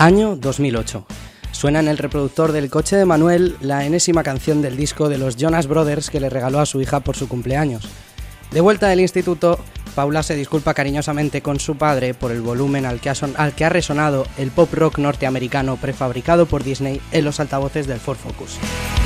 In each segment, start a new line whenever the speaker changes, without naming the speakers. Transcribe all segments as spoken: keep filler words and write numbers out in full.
Año dos mil ocho. Suena en el reproductor del coche de Manuel la enésima canción del disco de los Jonas Brothers que le regaló a su hija por su cumpleaños. De vuelta del instituto, Paula se disculpa cariñosamente con su padre por el volumen al que ha, son- al que ha resonado el pop rock norteamericano prefabricado por Disney en los altavoces del Ford Focus.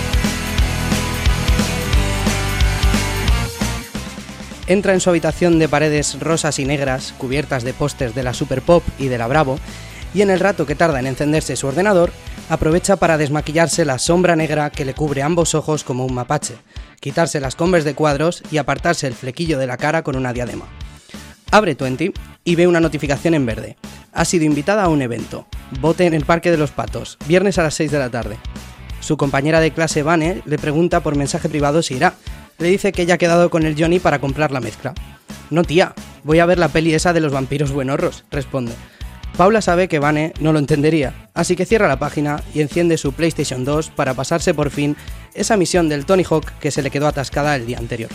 Entra en su habitación de paredes rosas y negras, cubiertas de pósters de la Super Pop y de la Bravo, y en el rato que tarda en encenderse su ordenador, aprovecha para desmaquillarse la sombra negra que le cubre ambos ojos como un mapache, quitarse las Converse de cuadros y apartarse el flequillo de la cara con una diadema. Abre veinte y ve una notificación en verde. Ha sido invitada a un evento. Bote en el Parque de los Patos, viernes a las seis de la tarde. Su compañera de clase, Vane, le pregunta por mensaje privado si irá. Le dice que ya ha quedado con el Johnny para comprar la mezcla. No, tía, voy a ver la peli esa de los vampiros buenorros, responde. Paula sabe que Vane no lo entendería, así que cierra la página y enciende su PlayStation dos para pasarse por fin esa misión del Tony Hawk que se le quedó atascada el día anterior.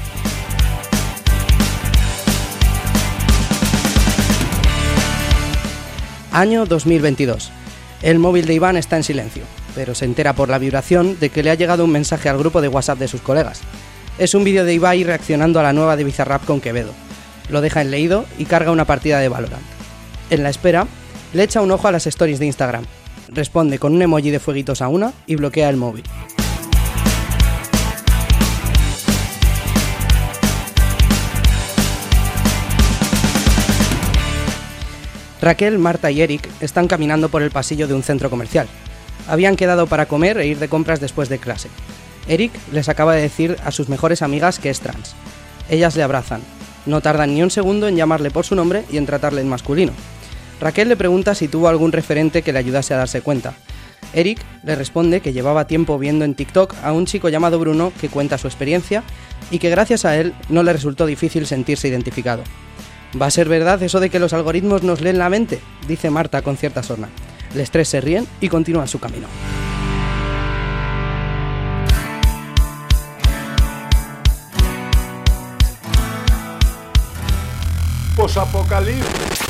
Año dos mil veintidós. El móvil de Iván está en silencio, pero se entera por la vibración de que le ha llegado un mensaje al grupo de WhatsApp de sus colegas. Es un vídeo de Ibai reaccionando a la nueva de Bizarrap con Quevedo. Lo deja en leído y carga una partida de Valorant. En la espera, le echa un ojo a las stories de Instagram. Responde con un emoji de fueguitos a una y bloquea el móvil. Raquel, Marta y Eric están caminando por el pasillo de un centro comercial. Habían quedado para comer e ir de compras después de clase. Eric les acaba de decir a sus mejores amigas que es trans. Ellas le abrazan. No tardan ni un segundo en llamarle por su nombre y en tratarle en masculino. Raquel le pregunta si tuvo algún referente que le ayudase a darse cuenta. Eric le responde que llevaba tiempo viendo en TikTok a un chico llamado Bruno que cuenta su experiencia y que gracias a él no le resultó difícil sentirse identificado. ¿Va a ser verdad eso de que los algoritmos nos leen la mente?, dice Marta con cierta sorna. Los tres se ríen y continúan su camino.
Posapocalipsis.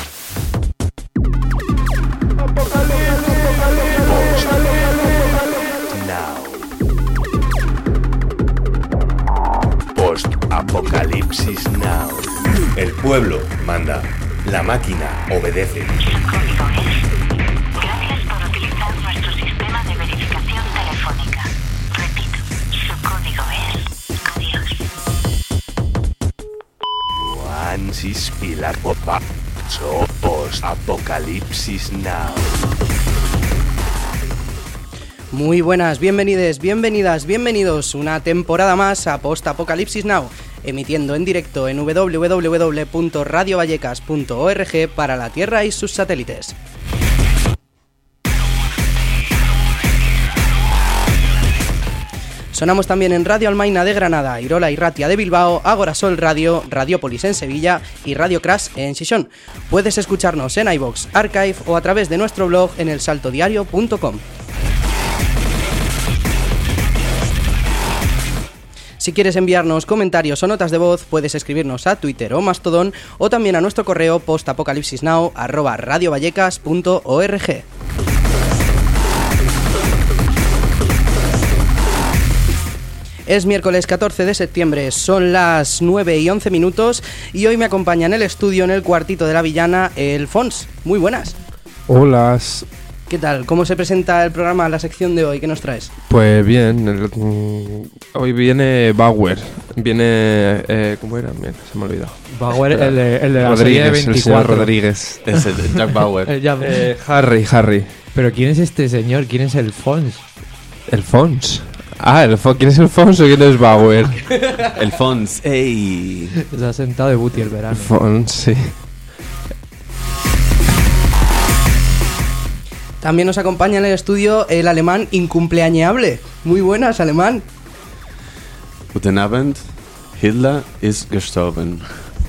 Post-apocalipsis now. El pueblo manda, la máquina obedece.
El código es: gracias por utilizar nuestro sistema de verificación telefónica. Repito, su código es: adiós.
Juansis Pilar Popa. So post-apocalipsis now.
Muy buenas, bienvenides, bienvenidas, bienvenidos una temporada más a Post Apocalipsis Now, emitiendo en directo en doble u doble u doble u punto radio vallecas punto org para la Tierra y sus satélites. Sonamos también en Radio Almaina de Granada, Irola y Ratia de Bilbao, Agora Sol Radio, Radiopolis en Sevilla y Radio Crash en Xixón. Puedes escucharnos en iVoox, Archive o a través de nuestro blog en el salto diario punto com. Si quieres enviarnos comentarios o notas de voz, puedes escribirnos a Twitter o Mastodon o también a nuestro correo postapocalipsisnow arroba radiovallecas punto org. Es miércoles catorce de septiembre, son las nueve y once minutos y hoy me acompaña en el estudio, en el cuartito de la villana, el Fons. Muy buenas.
Hola.
¿Qué tal? ¿Cómo se presenta el programa, la sección de hoy? ¿Qué nos traes?
Pues bien, el, mm, hoy viene Bauer, viene, eh, ¿cómo era? Bien, se me ha olvidado.
Bauer, el de, el de la
Rodríguez,
serie veinticuatro.
El señor Rodríguez.
Es el Jack Bauer.
El Jack-
Eh, Harry, Harry.
Pero ¿quién es este señor? ¿Quién es el Fons?
El Fons. Ah, el Fons. ¿Quién es el Fons o quién es Bauer?
El Fons. ¡Ey!
Se ha sentado de Buti el
El
verano.
Fons, sí.
También nos acompaña en el estudio el alemán incumpleañeable. Muy buenas, alemán.
Guten Abend. Hitler ist gestorben.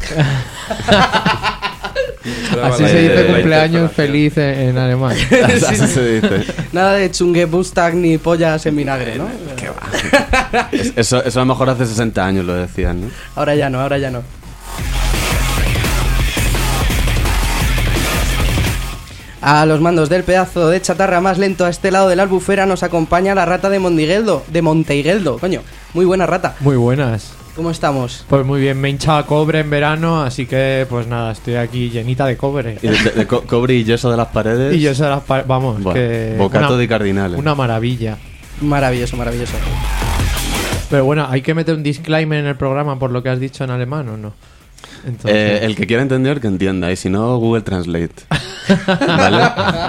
Así
Vale,
se dice
la
cumpleaños
interpretación.
feliz en, en alemán.
Así se dice.
Nada de Chungebustag ni pollas en vinagre, ¿no?
¿Qué va? Es- Eso, eso a lo mejor hace sesenta años lo decían, ¿no?
Ahora ya no, ahora ya no. A los mandos del pedazo de chatarra más lento a este lado de la albufera nos acompaña la rata de Monteigueldo, de Monteigueldo, coño, muy buena rata.
Muy buenas.
¿Cómo estamos?
Pues muy bien, me he hinchado a cobre en verano, así que pues nada, estoy aquí llenita de cobre.
Y de, de- de co- cobre y yeso de las paredes.
Y yo se las pa- vamos,
Bueno,
que
bocato
una,
di cardinale.
una maravilla.
Maravilloso, maravilloso.
Pero bueno, hay que meter un disclaimer en el programa por lo que has dicho en alemán, ¿o no? Entonces,
Eh, el que quiera entender, que entienda. Y si no, Google Translate. ¿Vale?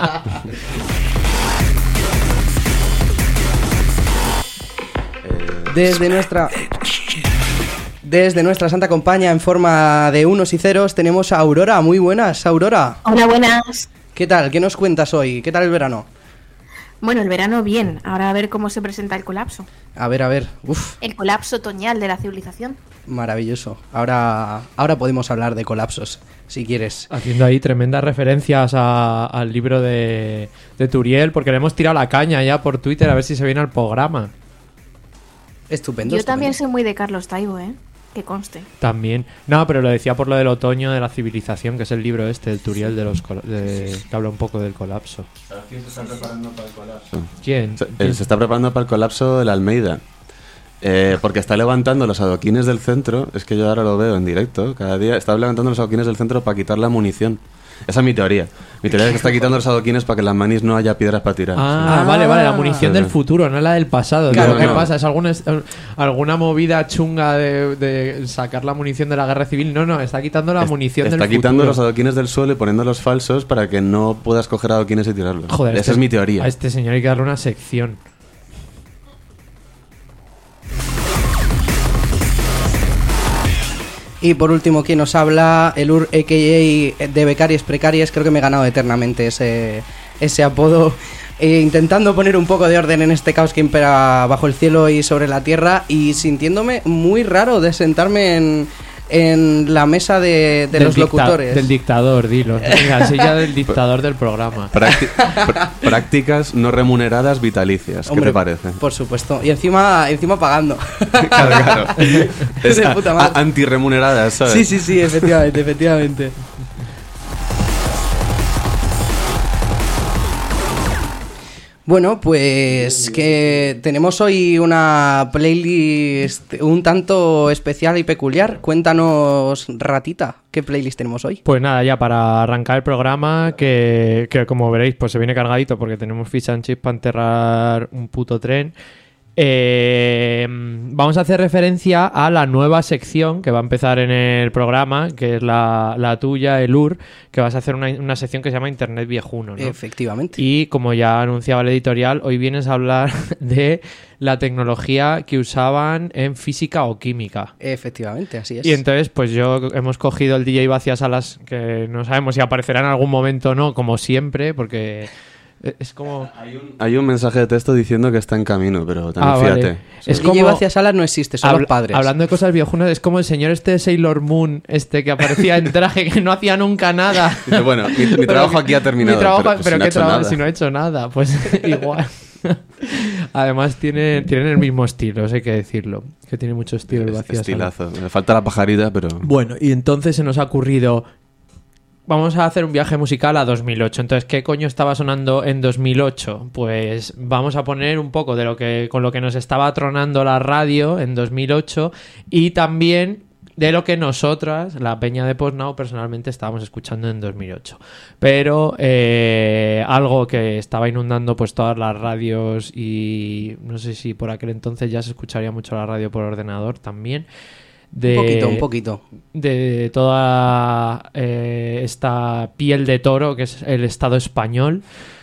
Desde nuestra... Desde nuestra santa compañía en forma de unos y ceros tenemos a Aurora. Muy buenas, Aurora.
Hola, buenas.
¿Qué tal? ¿Qué nos cuentas hoy? ¿Qué tal el verano?
Bueno, el verano bien. Ahora a ver cómo se presenta el colapso.
A ver, a ver. Uf,
El colapso otoñal de la civilización.
maravilloso. Ahora, ahora podemos hablar de colapsos, si quieres.
haciendo ahí tremendas referencias a- al libro de, de Turiel, porque le hemos tirado la caña ya por Twitter a ver si se viene al programa.
Estupendo.
Yo también
estupendo.
soy muy de Carlos Taibo, ¿eh? Que conste.
También. No, pero lo decía por lo del otoño de la civilización, que es el libro este, el Turiel, de los col- de- que habla un poco del colapso.
¿Quién se está preparando para el colapso?
¿Quién?
Se, eh, se está preparando para el colapso de la Almeida. Eh, porque está levantando los adoquines del centro. Es que yo ahora lo veo en directo. Cada día está levantando los adoquines del centro para quitar la munición. Esa es mi teoría. Mi teoría es que está quitando los adoquines para que en las manis no haya piedras para tirar.
Ah,
Ah.
vale, vale, la munición del futuro, no la del pasado.
Claro,
Digo, ¿qué
no.
pasa? ¿Es alguna, es- alguna movida chunga de, de sacar la munición de la guerra civil? No, no, está quitando la
Est-
munición
Está
del
quitando
futuro.
los adoquines del suelo y poniéndolos falsos para que no puedas coger adoquines y tirarlos.
Joder,
Esa
este-
es mi teoría.
A este señor hay que darle una sección.
Y por último, quien nos habla, el U R A K A de Becarias Precarias. Creo que me he ganado eternamente ese, ese apodo. eh, intentando poner un poco de orden en este caos que impera bajo el cielo y sobre la tierra. Y sintiéndome muy raro de sentarme en, en la mesa de, de
Del
los
dicta-
locutores.
Del dictador, dilo. Venga, silla del dictador del programa.
Prácti- pr- prácticas no remuneradas vitalicias. ¿Qué
Hombre,
te parece?
Por supuesto. Y encima, encima pagando.
Claro, claro. Es
De puta madre.
a- antirremuneradas, ¿sabes?
Sí, sí, sí, efectivamente, efectivamente. Bueno, pues que tenemos hoy una playlist un tanto especial y peculiar. Cuéntanos, ratita, ¿qué playlist tenemos hoy?
Pues nada, ya para arrancar el programa, que, que como veréis, pues se viene cargadito porque tenemos fish and chips para enterrar un puto tren. Eh, vamos a hacer referencia a la nueva sección que va a empezar en el programa, que es la, la tuya, el U R, que vas a hacer una, una sección que se llama Internet Viejuno, ¿no?
Efectivamente.
Y como ya anunciaba el editorial, hoy vienes a hablar de la tecnología que usaban en física o química.
Efectivamente, así es.
Y entonces, pues yo hemos cogido el D J Vacía Salas, que no sabemos si aparecerá en algún momento o no, como siempre, porque es como...
Hay un mensaje de texto diciendo que está en camino, pero también
Ah,
fíjate.
vale.
Es
Es
como...
como-
hacia Salas no existe, son
Habla-
los padres.
Hablando de cosas viejunas, es como el señor este de Sailor Moon, este que aparecía en traje que no hacía nunca nada.
Dice, bueno, mi, mi
Pero
trabajo
que-
aquí ha terminado.
Mi trabajo,
pero,
pero,
pues, si no
¿qué
ha hecho
trabajo
nada.
si no he hecho nada? Pues igual. Además tiene, tienen el mismo estilo, eso hay que decirlo. Que tiene mucho estilo el
Es-
Vacía Salas.
Estilazo. Me falta la pajarita, pero...
Bueno, y entonces se nos ha ocurrido... Vamos a hacer un viaje musical a dos mil ocho. Entonces, ¿qué coño estaba sonando en dos mil ocho? Pues vamos a poner un poco de lo que con lo que nos estaba tronando la radio en dos mil ocho y también de lo que nosotras, la peña de Postnow, personalmente estábamos escuchando en dos mil ocho. Pero eh, algo que estaba inundando pues todas las radios y no sé si por aquel entonces ya se escucharía mucho la radio por ordenador también. De,
Un poquito, un poquito.
de toda eh, esta piel de toro que es el Estado español.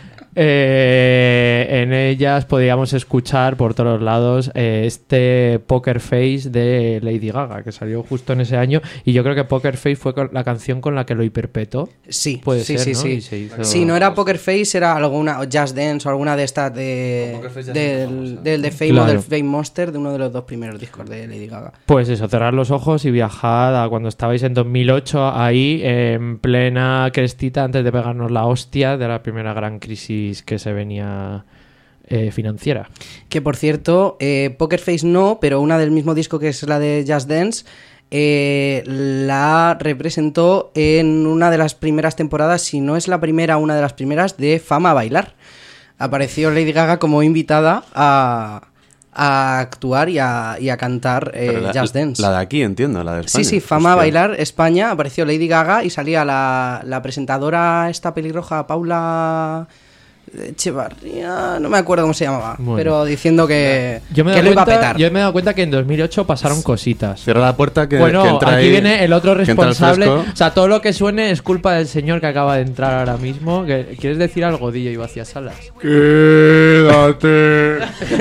Eh, en ellas podíamos escuchar por todos lados eh, este Poker Face de Lady Gaga, que salió justo en ese año, y yo creo que Poker Face fue con- la canción con la que lo hiperpetó.
Sí,
Puede
sí,
ser,
sí,
¿no?
sí.
Y se hizo-
Si no era Poker Face, era alguna o Just Dance o alguna de estas de del, del de Fame o
Claro.
del Fame Monster, de uno de los dos primeros discos de Lady Gaga.
Pues eso, cerrar los ojos y viajad a cuando estabais en dos mil ocho, ahí en plena crestita, antes de pegarnos la hostia de la primera gran crisis que se venía eh, financiera.
Que por cierto, eh, Poker Face no, pero una del mismo disco que es la de Just Dance, eh, la representó en una de las primeras temporadas, si no es la primera, una de las primeras de Fama a Bailar. Apareció Lady Gaga como invitada a, a actuar y a, y a cantar eh,
la,
Just Dance.
La de aquí, entiendo, la de España.
Sí, sí, Fama a
Hostia.
Bailar, España, apareció Lady Gaga y salía la, la presentadora esta pelirroja, Paula Echevarría, no me acuerdo cómo se llamaba,
Bueno.
pero diciendo que,
Yo me, he
que
dado
lo iba a
cuenta,
petar.
yo me he dado cuenta que en dos mil ocho pasaron cositas.
Cierra la puerta que,
Bueno,
que entra
aquí
ahí,
viene el otro
que entra el
responsable.
fresco.
O sea, todo lo que suene es culpa del señor que acaba de entrar ahora mismo. Que- ¿Quieres decir algo, D J Vacías Salas?
Quédate.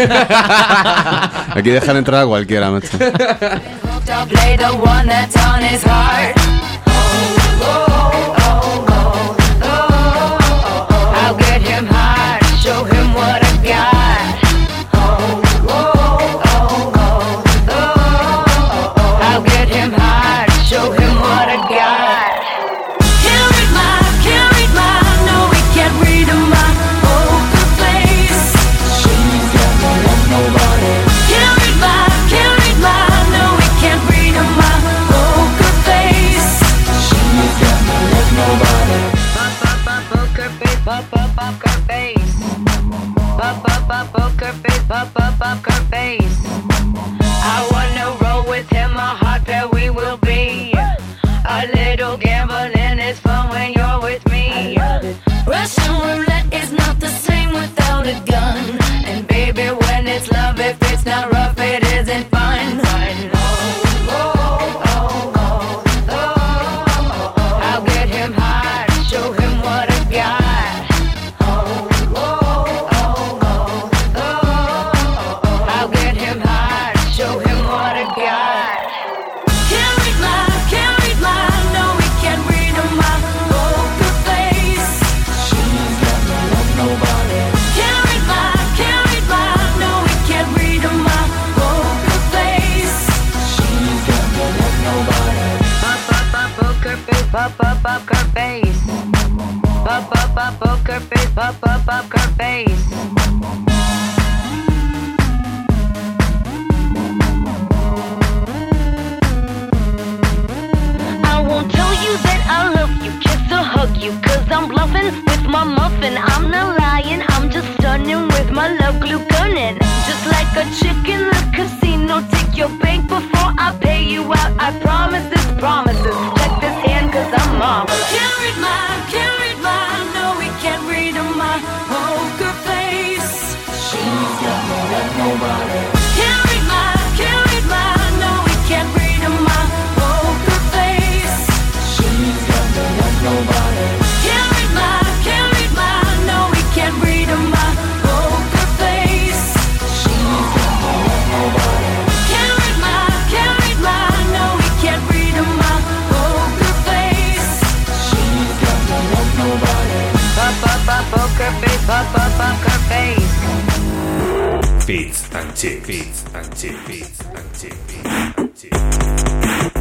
Aquí dejan entrar a cualquiera, macho.
Don't play the one that's on his heart. I'll get him hard, show him what I got. I'll get him hard, show him what I got. Can't read my, can't read my, no, we can't read my poker face. She's got me like nobody. Can't read my, can't read my, no, we can't read my poker face. She's got me like nobody. Poker face, poker face. Poker face, poker face. I wanna roll with him, a hot pair we will be. A little gambling is fun when you're with me. Russian roulette is not the same without a gun. And baby, when it's love, if it's not rough, it isn't fun. Fun. Oh, oh, oh, oh. I'll get him hard, show him what I got. Oh, oh, oh, oh, oh. I'll get him hard, show him what I got. Can't read my, can't read my, no, we can't read my poker face. She's got me like nobody. Can't read my, can't read my, no, we can't read my poker face. She's got me like nobody. Pop, pop, pop, poker face, pop, pop, poker face. Pop, pop, pop, poker face, pop, pop, poker face. I won't tell you that I love you, kiss or hug you, cause I'm bluffing with my muffin. I'm not lying, I'm just stunning with my love glue gunning. Just like a chick in the casino, take your bank before I pay you out. I promise this promises, check this hand cause I'm marvelous. Can't read my, can't read my, no we can't read my poker face. She's got me like nobody. Can't read my, can't read my, no we can't read my poker face. She's got me like nobody. Can't read my, can't read my, no we can't read my poker face. She's got me like nobody. Can't read my, can't read my, no we can't read my poker face. She's got me like nobody. Pop, pop, pop, poker face, pop, pop, poker face.
Fits and chips, fits and chips, fits and chips, fits and chips.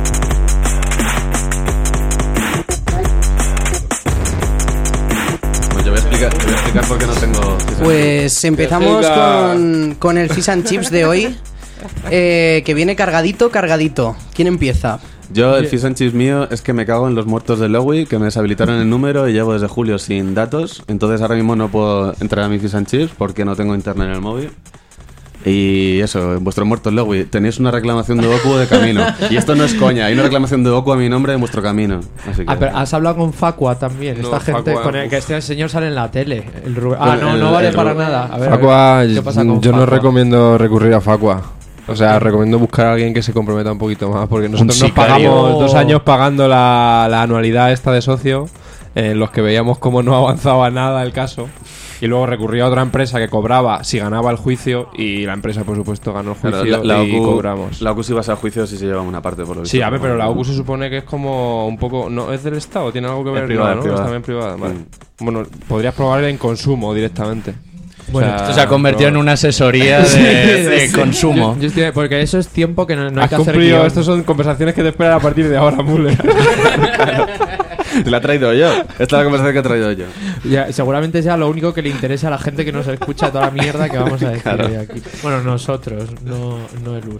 Bueno, yo voy a explicar, te voy a explicar por qué no tengo...
Pues empezamos con, con el Fish and Chips de hoy, eh, que viene cargadito, cargadito. ¿Quién empieza?
Yo, el fish and chips mío es que me cago en los muertos de Lowy, que me deshabilitaron el número y llevo desde julio sin datos. Entonces ahora mismo no puedo entrar a mi fish and chips porque no tengo internet en el móvil. Y eso, vuestros muertos Lowy, tenéis una reclamación de Goku de camino. Y esto no es coña, hay una reclamación de Goku a mi nombre en vuestro camino. Así que...
Ah, pero has hablado con Facua también.
No,
Esta gente
Facua,
con el
uf.
que este señor sale en la tele. El Rubén- ah,
Con
no,
el-
no vale
el
para
Ru-
nada. A ver,
Facua,
a ver, ¿qué pasa con
yo no
Facua?
recomiendo recurrir a Facua. O sea, recomiendo buscar a alguien que se comprometa un poquito más, porque nosotros nos
sicario.
pagamos dos años pagando la, la anualidad esta de socio, en los que veíamos cómo no avanzaba nada el caso, y luego recurría a otra empresa que cobraba si ganaba el juicio, y la empresa, por supuesto, ganó el
Claro,
juicio
la, la
y
OCU,
cobramos.
La OCU si vas a juicio sí se lleva una parte por lo visto.
Sí, a ver, pero la O C U se supone que es como un poco... ¿No es del Estado? ¿Tiene algo que ver?
Es privada,
no,
es
¿no?
privada.
Es también privada. Vale.
Mm.
Bueno, podrías probar en consumo directamente.
Bueno,
Esto se ha convertido en una asesoría de,
Sí,
de
sí.
consumo.
Yo- yo estoy- porque eso es tiempo que no, no hay
Has
que hacer
cumplido,
guión.
estas son conversaciones que te esperan a partir de ahora, Muller.
La he traído yo. Esta es la conversación que he traído yo.
Ya, seguramente sea lo único que le interesa a la gente que nos escucha toda la mierda que vamos a decir
Claro.
hoy aquí. Bueno, nosotros, no, no el U R.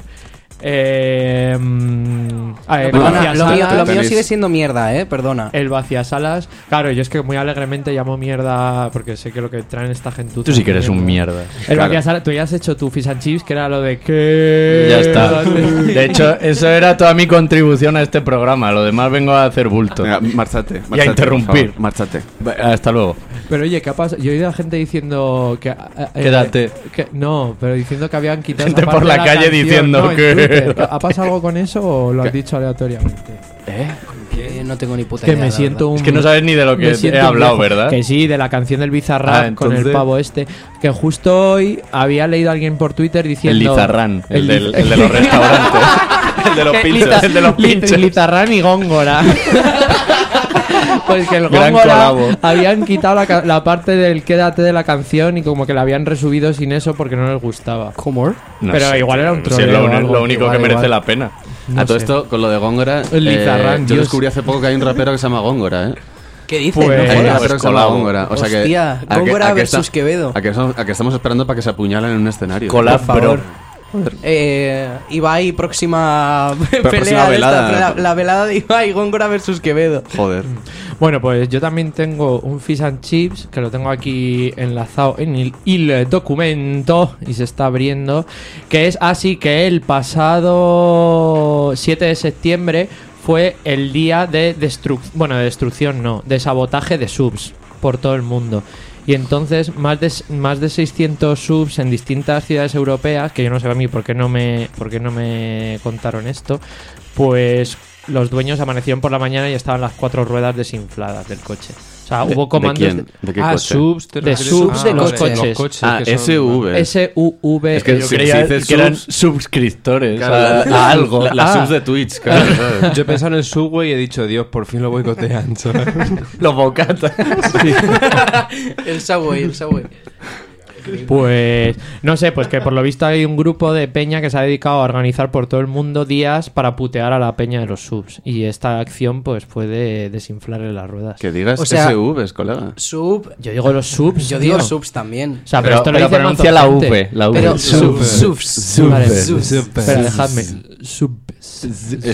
Eh, mm, a ver,
Perdona,
vaciasalas-
lo mío, lo mío
tenéis-
sigue siendo mierda, eh, perdona.
El vaciasalas. Claro, yo es que muy alegremente llamo mierda porque sé que lo que traen esta gentuza.
Tú sí que eres
es
un
mierda.
mierda.
El
Claro.
vaciasalas, tú ya has hecho tu fish and chips, que era lo de que.
Ya está. De hecho, eso era toda mi contribución a este programa. Lo demás vengo a hacer bulto.
Venga, márchate.
Y a
márchate,
interrumpir.
por favor, Márchate.
Hasta luego.
Pero oye, ¿qué ha pasado? Yo he oído a gente diciendo que. eh, eh,
Quédate.
que- no, pero diciendo que habían quitado.
Gente
esa parte
por la
de
calle
canción.
diciendo
No, en
que-
Twitter. ¿Ha pasado algo con eso o lo has dicho aleatoriamente?
Eh, no tengo ni puta
Que
idea.
me
la
siento un.
Es que no sabes ni de lo que
me siento
he
un
hablado,
viejo.
¿verdad?
Que sí, de la canción del Bizarrap
Ah,
con el
entonces-
pavo este. Que justo hoy había leído a alguien por Twitter
El
diciendo.
Lizarrán, el,
El
del-
Liz-
el de los restaurantes. El de los
Que
pinchos.
Liza-
El de los
Li-
pinchos.
Lizarrán y Góngora. Pues que el
Gran
Góngora
colabo.
habían quitado la, ca- la parte del quédate de la canción y como que la habían resubido sin eso porque no les gustaba.
¿Cómo?
No
Pero
sé,
igual era un
no sé,
troleo
lo,
o algo,
lo único
igual,
que merece
igual.
la pena.
No
a todo
sé.
esto, con lo de Góngora,
El
eh,
Lizarrán,
yo
Dios.
descubrí hace poco que hay un rapero que se llama Góngora, ¿eh?
¿Qué dices?
Pues-
No
Hay un
jodas.
rapero que se llama
colabo.
Góngora. O sea que,
Hostia,
a que-
Góngora
a que
versus
está-
Quevedo.
A que, estamos, a que estamos esperando para que se apuñalen en un escenario.
Collab,
Por favor.
bro.
Eh, Ibai, próxima
próxima
pelea de
velada.
esta, la, la velada de Ibai, Góngora versus Quevedo.
Joder.
Bueno, pues yo también tengo un fish and chips que lo tengo aquí enlazado en el, el documento y se está abriendo, que es así que el pasado siete de septiembre fue el día de destrucción, bueno, de destrucción no, de sabotaje de subs por todo el mundo. Y entonces más de, más de seiscientos subs en distintas ciudades europeas, que yo no sé a mí por qué no me, por qué no me contaron esto, pues los dueños amanecieron por la mañana y estaban las cuatro ruedas desinfladas del coche. O sea,
¿De-
hubo
de
comandos
quién? ¿De qué
Ah,
coche?
subs. ¿te
De
refieres?
subs
Ah,
de los
vale,
coches.
coches
Ah,
que son-
S V.
S U V.
Es que
Yo
si-
creía
si dices
que eran
subs-
suscriptores
Claro,
a,
la-
a algo.
la- Las
Ah.
subs de Twitch, claro. ¿sabes?
Yo he pensado en el subway y he dicho, Dios, por fin lo boicotean. ¿sabes?
Los bocatas.
El Subway, el Subway.
Pues no sé, pues que por lo visto hay un grupo de peña que se ha dedicado a organizar por todo el mundo días para putear a la peña de los subs. Y esta acción pues fue de desinflarle las ruedas.
Que digas
O sea-
S V, colega.
Sub.
Yo digo los subs.
Yo digo
tío.
subs también.
O sea,
Pero,
pero, esto lo
pero
dice
pronuncia
mazo
la
gente.
V. La V.
Pero
Sub.
subs. Subs.
Vale,
Subs.
Espera, dejadme. Subs.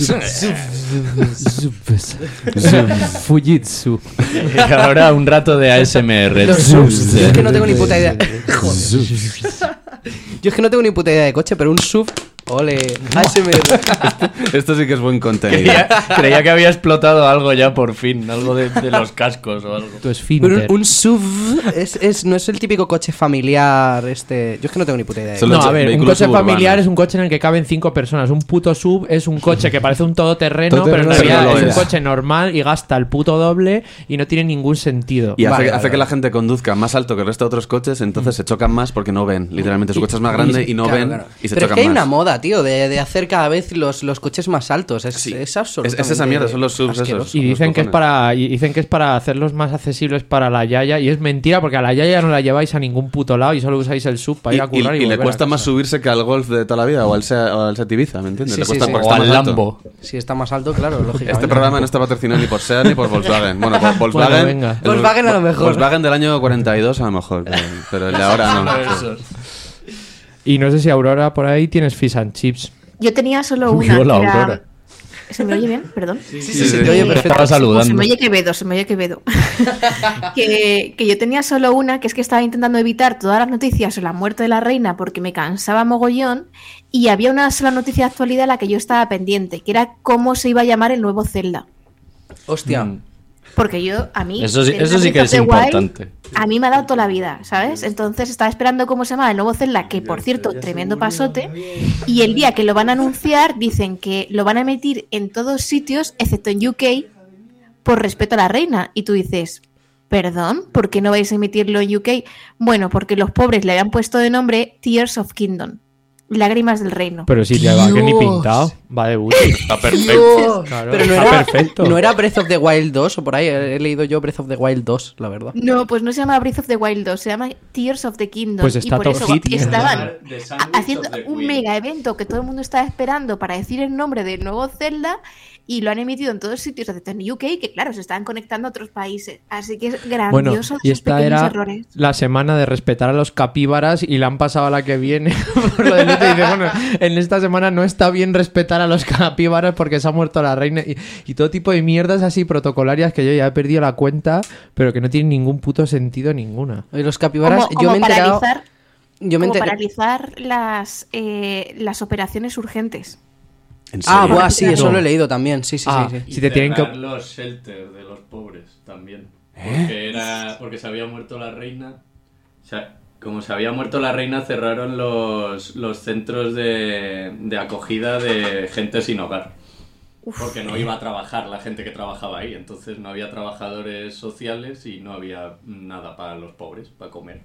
Subs. Fujitsu.
Y ahora un rato de A S M R.
Los subs. Yo es que no tengo ni puta idea. Joder. Yo es que no tengo ni puta idea de coche, pero un sub. Ole. A S M R.
Esto sí que es buen contenido.
Creía, creía que había explotado algo ya por fin. Algo de, de los cascos o algo.
Tu
Pero
esfínter.
un, un S U V es, es, no es el típico coche familiar. Este. Yo es que no tengo ni puta idea. de
Solo-
No, a ver, un
vehículos
coche
suburbanos.
familiar es un coche en el que caben cinco personas. Un puto sub es un coche que parece un todoterreno,
Todoterreno,
pero en realidad
pero no
es
lo
un
es.
coche normal y gasta el puto doble y no tiene ningún sentido.
Y hace,
Vale,
hace
vale,
que la
vale.
gente conduzca más alto que el resto de otros coches, entonces se chocan más porque no ven. Literalmente, su coche es más grande y no
Claro,
ven
claro.
y se
Pero es
chocan
que hay
más.
una moda, tío, de, de hacer cada vez los, los coches más altos. Es,
Sí.
es
Es,
absolutamente
es esa mierda, son los subs
asqueroso.
esos.
Y
los
dicen que es
cojones.
para y dicen que es para hacerlos más accesibles para la Yaya y es mentira porque a la Yaya no la lleváis a ningún puto lado y solo usáis el sub para
Y,
ir a currar y,
y- y le
volver a
cuesta más
casa.
subirse que al Golf de toda la vida o al, Sea- o al Seat Ibiza, ¿me entiendes?
Sí,
le
sí,
cuesta
sí.
porque
O
está
al
más alto.
Lambo.
Si está más alto, claro, lógicamente.
Este programa no está patrocinado ni por Seat ni por Volkswagen. Bueno, por Volkswagen.
Bueno, venga.
el-
Volkswagen a lo mejor.
Volkswagen del año cuarenta y dos a lo mejor, pero, pero el de ahora no.
Y no sé si Aurora por ahí tienes fish and chips.
Yo tenía solo
Uy,
una.
hola,
que era-
Aurora.
¿Se me oye bien? Perdón.
Sí, sí, se te oye
Eh,
perfecto.
Estaba saludando.
Se me oye Quevedo, se me oye Quevedo. que, que yo tenía solo una, que es que estaba intentando evitar todas las noticias sobre la muerte de la reina porque me cansaba mogollón y había una sola noticia de actualidad a la que yo estaba pendiente, que era cómo se iba a llamar el nuevo Zelda.
Hostia.
Mm.
Porque yo, a mí...
Eso sí,
Zelda
eso sí que
Breath
es
of the Wild,
importante.
A mí me ha dado toda la vida, ¿sabes? Entonces estaba esperando cómo se llama el nuevo Zelda, que por cierto, tremendo pasote. Y el día que lo van a anunciar, dicen que lo van a emitir en todos sitios, excepto en U K, por respeto a la reina. Y tú dices, ¿perdón? ¿Por qué no vais a emitirlo en U K? Bueno, porque los pobres le habían puesto de nombre Tears of Kingdom, lágrimas del reino.
Pero si lleva que ni pintado. Va de booty.
Está perfecto.
Dios,
Claro,
pero no
está
era,
perfecto.
no era Breath of the Wild dos o por ahí. He leído yo Breath of the Wild dos, la verdad.
No, pues no se llama Breath of the Wild dos, se llama Tears of the Kingdom.
Pues
y
está
por
top
eso
hit.
estaban
The Sandwich
ha- haciendo
of the
un
Queen.
mega evento que todo el mundo estaba esperando para decir el nombre del nuevo Zelda y lo han emitido en todos sitios, excepto en U K, que claro, se estaban conectando a otros países. Así que es
Bueno,
grandioso
y
esos
esta
pequeños
era
errores.
la semana de respetar a los capíbaras y la han pasado a la que viene. Por lo del otro, y dice, bueno, en esta semana no está bien respetar a los capíbaras porque se ha muerto la reina y, y todo tipo de mierdas así protocolarias que yo ya he perdido la cuenta, pero que no tienen ningún puto sentido ninguna.
Y los capibaras,
Como,
yo me he
como
enterado.
paralizar,
Yo me he
como
enter-
paralizar las, eh, las operaciones urgentes.
¿En
Ah,
serio?
buah, sí, eso
No.
lo he leído también. Sí, sí,
Ah,
sí. sí.
Y
Si te tienen que-
cerrar los shelters de los pobres también. Porque, era, porque se había muerto la reina. O sea, como se había muerto la reina, cerraron los, los centros de, de acogida de gente sin hogar. Porque no iba a trabajar la gente que trabajaba ahí. Entonces no había trabajadores sociales y no había nada para los pobres, para comer.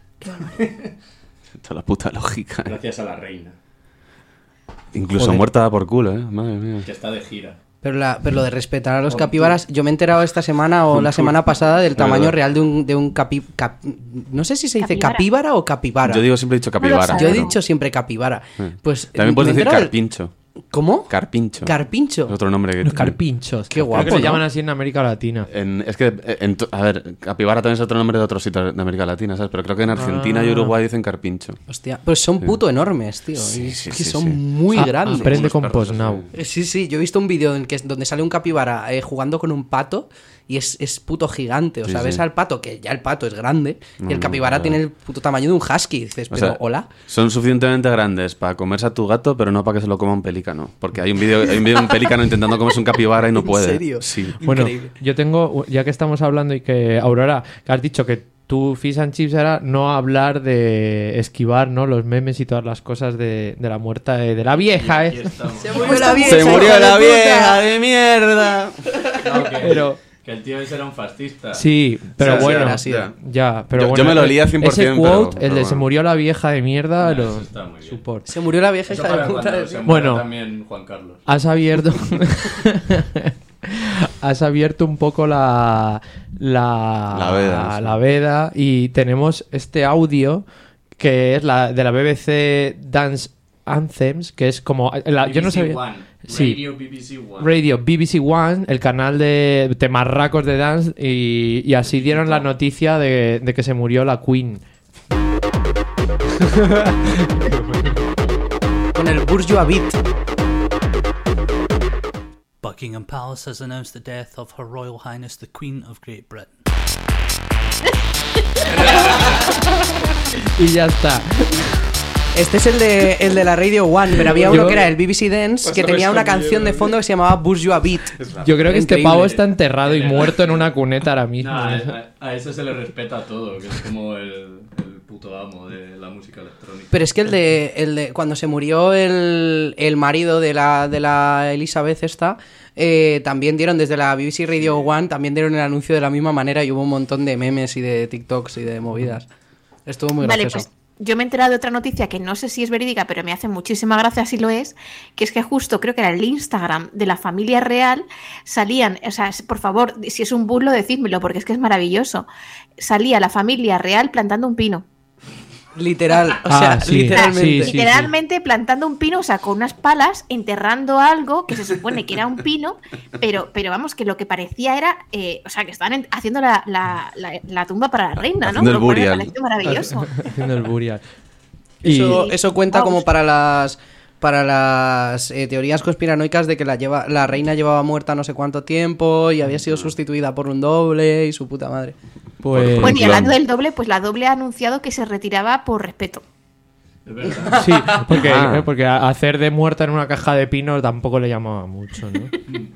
Toda la puta lógica. ¿eh?
Gracias a la reina,
Incluso
Joder.
muerta por culo, ¿eh? Madre mía.
que está de gira.
Pero, la, pero lo de respetar a los
Con
capibaras, yo me he enterado esta semana o
Con
la
tour.
semana pasada del
Es
tamaño
verdad.
real de un, de un capi, cap- no sé si se dice
Capibara.
capíbara o capibara.
Yo digo siempre he dicho capibara.
Yo he
pero-
dicho siempre capibara.
Eh.
Pues
También puedes
me he
decir
enterado del-
carpincho.
¿Cómo?
Carpincho.
Carpincho.
Es otro nombre que...
Los carpinchos.
Qué guapo,
Creo que se
¿no?
llaman así en América Latina.
En- es que, eh, en to- a ver, capibara también es otro nombre de otro sitio de América Latina, ¿sabes? Pero creo que en Argentina
Ah.
y Uruguay dicen carpincho.
Hostia, pues son puto enormes, tío.
Sí,
Es
sí,
que
sí,
son
sí.
muy
Ah,
grandes.
aprende
Unos
con
perros
Postnow.
así.
Eh, Sí, sí, yo he visto un vídeo en que es- donde sale un capibara eh, jugando con un pato y es, es puto gigante. O
Sí,
sea,
sí.
ves al pato, que ya el pato es grande, y el
Mm,
capibara
vale.
tiene el puto tamaño de un husky. Y dices,
O
pero
sea,
hola.
son suficientemente grandes para comerse a tu gato, pero no para que se lo coma un pelícano. Porque hay un vídeo hay un vídeo de un pelícano intentando comerse un capibara y no
¿En
puede.
serio?
Sí.
Bueno,
Increíble.
yo tengo, ya que estamos hablando y que, Aurora, que has dicho que tu fish and chips era no hablar de esquivar, ¿no? Los memes y todas las cosas de, de la muerta de, de la vieja,
Aquí
¿eh?
estamos.
Se murió la vieja.
¡Se murió
hija
la
de puta.
vieja de mierda!
No, que,
Pero-
que el tío ese era un fascista.
Sí, pero
Sí, sí,
bueno,
era así, era.
ya, pero
Yo-
bueno.
yo me lo leía cien por
ese
cien,
quote,
pero-
el de
pero
se
bueno.
murió la vieja de mierda,
Ah,
lo
eso está muy bien.
support.
Se murió la vieja
Eso
hija de
para
puta.
cuando
de-
se muera
Bueno.
también Juan Carlos.
Has abierto has abierto un poco la la
La veda, sí.
la veda y tenemos este audio que es la de la B B C Dance Anthems, que es como la- yo no
B B C
sabía
One.
Sí.
Radio B B C One.
Radio B B C One, el canal de temarracos de dance, y, y así dieron la noticia de, de que se murió la Queen.
Con el Bourgeois Beat.
Buckingham Palace has announced the death of Her Royal Highness the Queen of Great Britain.
Y ya está.
Este es el de, el de la Radio One, pero había uno
Yo-
que era el B B C Dance, que tenía una canción de fondo que se llamaba Bourgeois Beat.
Yo creo que este
Increíble.
pavo está enterrado y muerto en una cuneta ahora mismo.
Nah, a, a- a ese se le respeta todo, que es como el, el puto amo de la música electrónica.
Pero es que el de, el de cuando se murió el, el marido de la, de la Elizabeth esta, eh, también dieron desde la B B C Radio One, también dieron el anuncio de la misma manera y hubo un montón de memes y de TikToks y de movidas. Estuvo muy
Vale,
gracioso.
pues yo me he enterado de otra noticia que no sé si es verídica, pero me hace muchísima gracia si lo es, que es que justo creo que era el Instagram de la familia real, salían, o sea, por favor, si es un burlo, decídmelo, porque es que es maravilloso. Salía la familia real plantando un pino.
Literal, o
Ah,
sea,
sí,
literalmente.
sí, sí.
Literalmente plantando un pino, o sea, con unas palas, enterrando algo que se supone que era un pino, pero, pero vamos, que lo que parecía era, eh, o sea, que estaban en- haciendo la, la, la, la tumba para la reina, ¿no?
Haciendo el
Lo cual me
burial.
pareció maravilloso.
Haciendo el burial. Y
Eso, eso cuenta
Vamos.
como para las para las eh, teorías conspiranoicas de que la lleva la reina llevaba muerta no sé cuánto tiempo y había sido sustituida por un doble y su puta madre.
pues
Bueno, y
clon.
hablando del doble, pues la doble ha anunciado que se retiraba por respeto.
Es verdad.
sí, porque,
Ah.
eh, porque a- hacer de muerta en una caja de pino tampoco le llamaba mucho, ¿no?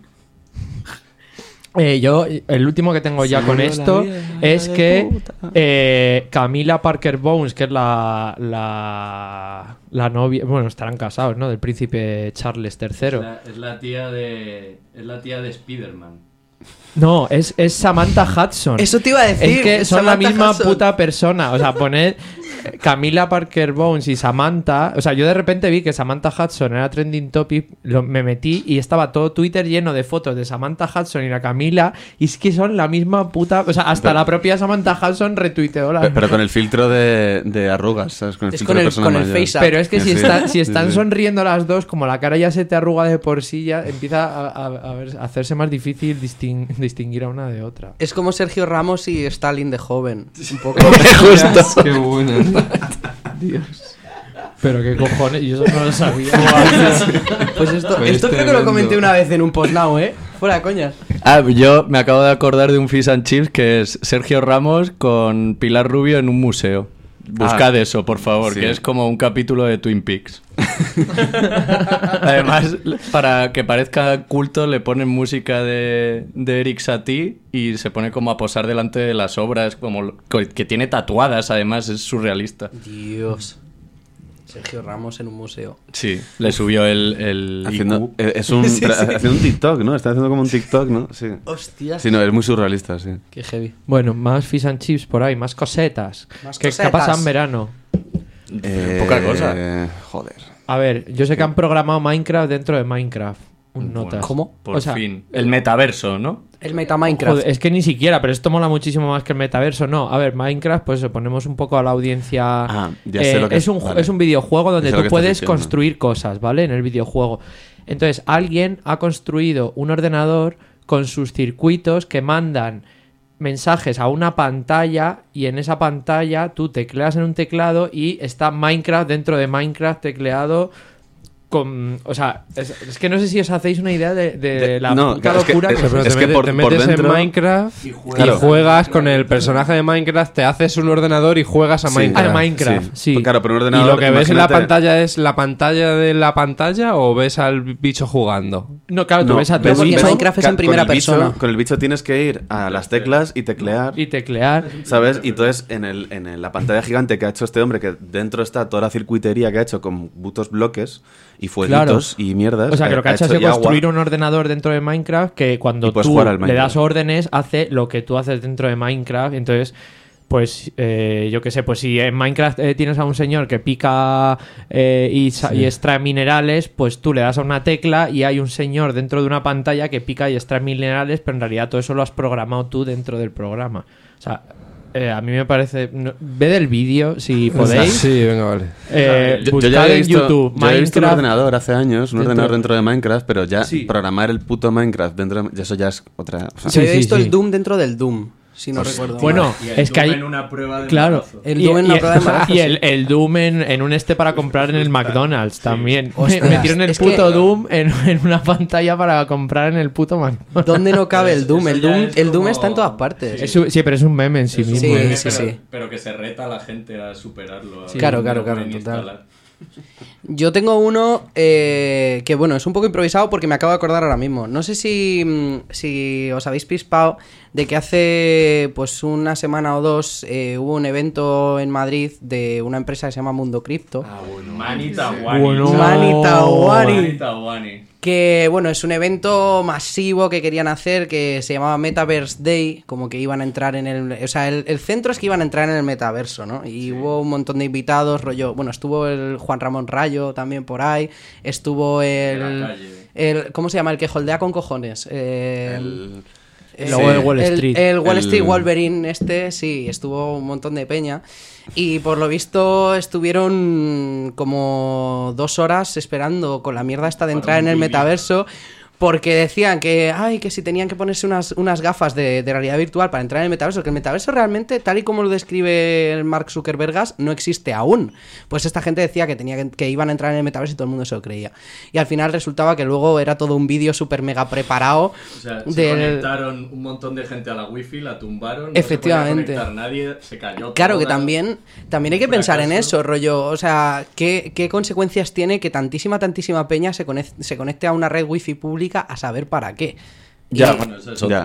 Eh, yo, el último que tengo ya con esto es que eh, Camila Parker Bowles, que es la, la, la novia, bueno, estarán casados, ¿no? Del príncipe Charles
Es
tercero.
la, es la tía de. Es la tía de Spider-Man.
No, es, es Samantha Hudson.
Eso te iba a decir.
Es que son
Samantha
la misma
Hudson.
puta persona. O sea, poned Camila Parker Bowles y Samantha, o sea, yo de repente vi que Samantha Hudson era trending topic, lo, me metí y estaba todo Twitter lleno de fotos de Samantha Hudson y la Camila, y es que son la misma puta, o sea, hasta
pero,
la propia Samantha Hudson retuiteó la...
Pero, pero con el filtro de, de arrugas, ¿sabes? Con el
es
filtro
con
de
el,
persona
con el
mayor.
face up.
Pero es que si,
Sí,
está, si
sí,
están
sí.
sonriendo las dos, como la cara ya se te arruga de por sí, ya empieza a, a- a ver- a hacerse más difícil distin- distinguir a una de otra.
Es como Sergio Ramos y Stalin de joven. Un poco.
Justo. Qué bueno.
Dios. Pero qué cojones, yo eso no lo sabía.
Pues esto,
Pues
esto creo que lo
tremendo.
comenté una vez en un post now, ¿eh? Fuera coñas.
Ah, yo me acabo de acordar de un Fish and Chips que es Sergio Ramos con Pilar Rubio en un museo. Buscad
Ah,
eso, por favor,
sí.
que es como un capítulo de Twin Peaks. Además, para que parezca culto, le ponen música de, de Eric Satie y se pone como a posar delante de las obras, como que tiene tatuadas, además, es surrealista.
Dios. Sergio Ramos en un museo.
Sí, le subió el, el
Haciendo,
I Q.
eh, es un,
Sí,
pero
sí.
haciendo un TikTok, ¿no? Está haciendo como un TikTok, ¿no? Sí.
Hostia.
Sí, no, es muy surrealista, sí.
Qué heavy.
Bueno, más fish and chips por ahí, más cosetas.
Más
¿Qué, ¿Qué ha
cosetas.
pasado en verano?
Eh,
Poca cosa.
Joder.
A ver, yo sé que han programado Minecraft dentro de Minecraft. Un
Bueno,
notas.
¿Cómo?
Por
O sea,
fin. El metaverso, ¿no?
El meta Minecraft.
Joder, es que ni siquiera, pero esto mola muchísimo más que el metaverso. No, a ver, Minecraft, pues eso, ponemos un poco a la audiencia.
Ah, ya sé
Eh,
lo que
es,
es.
un, ju-
Vale.
es un videojuego donde
Ya sé
tú
lo que estás
puedes
diciendo.
construir cosas, ¿vale? En el videojuego. Entonces, alguien ha construido un ordenador con sus circuitos que mandan mensajes a una pantalla y en esa pantalla tú tecleas en un teclado y está Minecraft dentro de Minecraft tecleado con... O sea, es, es que no sé si os hacéis una idea de, de
De-
la
no,
puta
es que-
locura
es-
Pero
es
te,
que
mete-
por-
te
por
metes
dentro-
en Minecraft y juegas,
Claro.
juegas con el personaje de Minecraft, te haces un ordenador y juegas a
Sí.
Minecraft.
Ah, Minecraft, sí.
Pues claro, pero un
¿Y
ordenador.
lo que ves en la
imagínate-
pantalla es la pantalla de la pantalla o ves al bicho jugando?
No, claro, tú
No,
ves a tu
ves-
porque
bicho
Minecraft es en
con
primera
el bicho-
persona.
Con el bicho tienes que ir a las teclas y teclear.
y teclear.
¿Sabes? Y entonces en, el, en el- la pantalla gigante que ha hecho este hombre, que dentro está toda la circuitería que ha hecho con putos bloques y fueguitos y mierdas.
O sea, que lo que ha hecho ha sido
y agua.
construir un ordenador dentro de Minecraft que cuando
Y puedes
tú
jugar al
le
Minecraft.
das órdenes hace lo que tú haces dentro de Minecraft. Entonces, pues eh, yo qué sé, pues si en Minecraft eh, tienes a un señor que pica eh, y, sa- y extrae minerales, pues tú le das a una tecla y hay un señor dentro de una pantalla que pica y extrae minerales, pero en realidad todo eso lo has programado tú dentro del programa. O sea, eh, a mí me parece... no- ved el vídeo si podéis.
Sí, venga, vale.
Eh,
Yo, yo
buscad
ya había
en
visto,
YouTube
yo había visto un
Minecraft.
ordenador hace años, un
dentro-
ordenador dentro de Minecraft, pero ya
Sí.
programar el puto Minecraft dentro de... Eso ya es otra... o sea,
Yo había
sí,
visto
sí.
el Doom dentro del Doom, si no
Pues,
recuerdo.
Bueno,
Y el
es que
Doom
hay...
en una prueba de
Claro.
embarazo.
El
Y-
Doom en
y-
una prueba de embarazo,
Y el,
sí.
el Doom en, en un este para comprar en el McDonald's también.
Ostras,
Metieron el
es que-
puto Doom en, en una pantalla para comprar en el puto McDonald's.
¿Dónde no cabe el
Eso
Doom? El
ya
Doom,
es
el Doom
como-
está en todas partes.
Es un- sí, pero es un meme en sí
Es un
mismo.
Sí,
meme,
sí,
pero,
sí.
pero que se reta a la gente a superarlo. a
Sí.
ver
Claro,
si
claro,
lo
claro,
pueden
total.
instalar.
Yo tengo uno eh, que, bueno, es un poco improvisado porque me acabo de acordar ahora mismo. No sé si, mm, si os habéis pispado de que hace pues una semana o dos eh, hubo un evento en Madrid de una empresa que se llama Mundo Cripto.
Manita Wani.
Bueno.
Manita Wani.
Manita Wani.
Que, bueno, es un evento masivo que querían hacer que se llamaba Metaverse Day, como que iban a entrar en el... O sea, el, el centro es que iban a entrar en el metaverso, ¿no? Y hubo un montón de invitados, rollo... Bueno, estuvo el Juan Ramón Rayo también por ahí, estuvo
De
el...
la calle.
el ¿Cómo se llama? El que holdea con cojones. Eh,
el-
el,
Luego el Wall
el-
Street.
El, Wall
El-
Street Wolverine este, sí, estuvo un montón de peña. Y por lo visto estuvieron como dos horas esperando con la mierda esta de entrar en el metaverso. Porque decían que, ay, que si tenían que ponerse unas, unas gafas de, de realidad virtual para entrar en el metaverso, que el metaverso realmente, tal y como lo describe el Mark Zuckerberg, no existe aún. Pues esta gente decía que, tenía que, que iban a entrar en el metaverso y todo el mundo se lo creía. Y al final resultaba que luego era todo un vídeo súper mega preparado.
O sea, se
del-
conectaron un montón de gente a la wifi, la tumbaron.
Efectivamente.
No se podía conectar nadie, se cayó.
Claro que
toda.
también, también hay que
Por
pensar en
acaso.
eso, rollo. O sea, ¿qué, qué consecuencias tiene que tantísima, tantísima peña se conecte, se conecte a una red wifi pública a saber para qué?
Ya,
Y-
Bueno, eso es
Ya.
otra.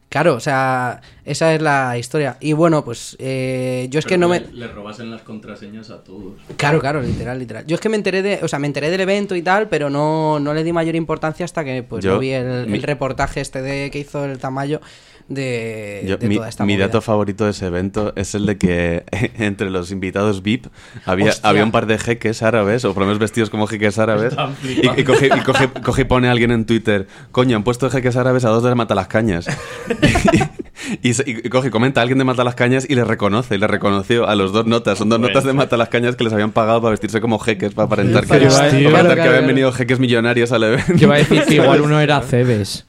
Claro, o sea, esa es la historia. Y bueno, pues eh, yo es
Pero
que no
le,
me...
Le robasen las contraseñas a todos.
Claro, claro, literal, literal. Yo es que me enteré de, o sea, me enteré del evento y tal, pero no, no le di mayor importancia hasta que pues
Yo-
no vi el,
mi-
el reportaje este de que hizo el Tamayo de,
Yo-
de
mi
toda esta
mi
movida.
dato favorito de ese evento es el de que entre los invitados V I P había,
Hostia.
había un par de jeques árabes, o por lo menos vestidos como jeques árabes,
Están
y,
flipando.
y coge, y coge- coge y pone a alguien en Twitter, coño, han puesto jeques árabes a dos de Matalascañas. y, y, se- y coge y comenta a alguien de Matalascañas y le reconoce, y le reconoció a los dos notas. Son dos
Bueno.
notas de Matalascañas que les habían pagado para vestirse como jeques, para aparentar que,
Pero,
para
tío,
aparentar
claro,
que
claro,
habían
claro.
venido jeques millonarios al evento.
Yo iba a decir que igual uno era Cebes.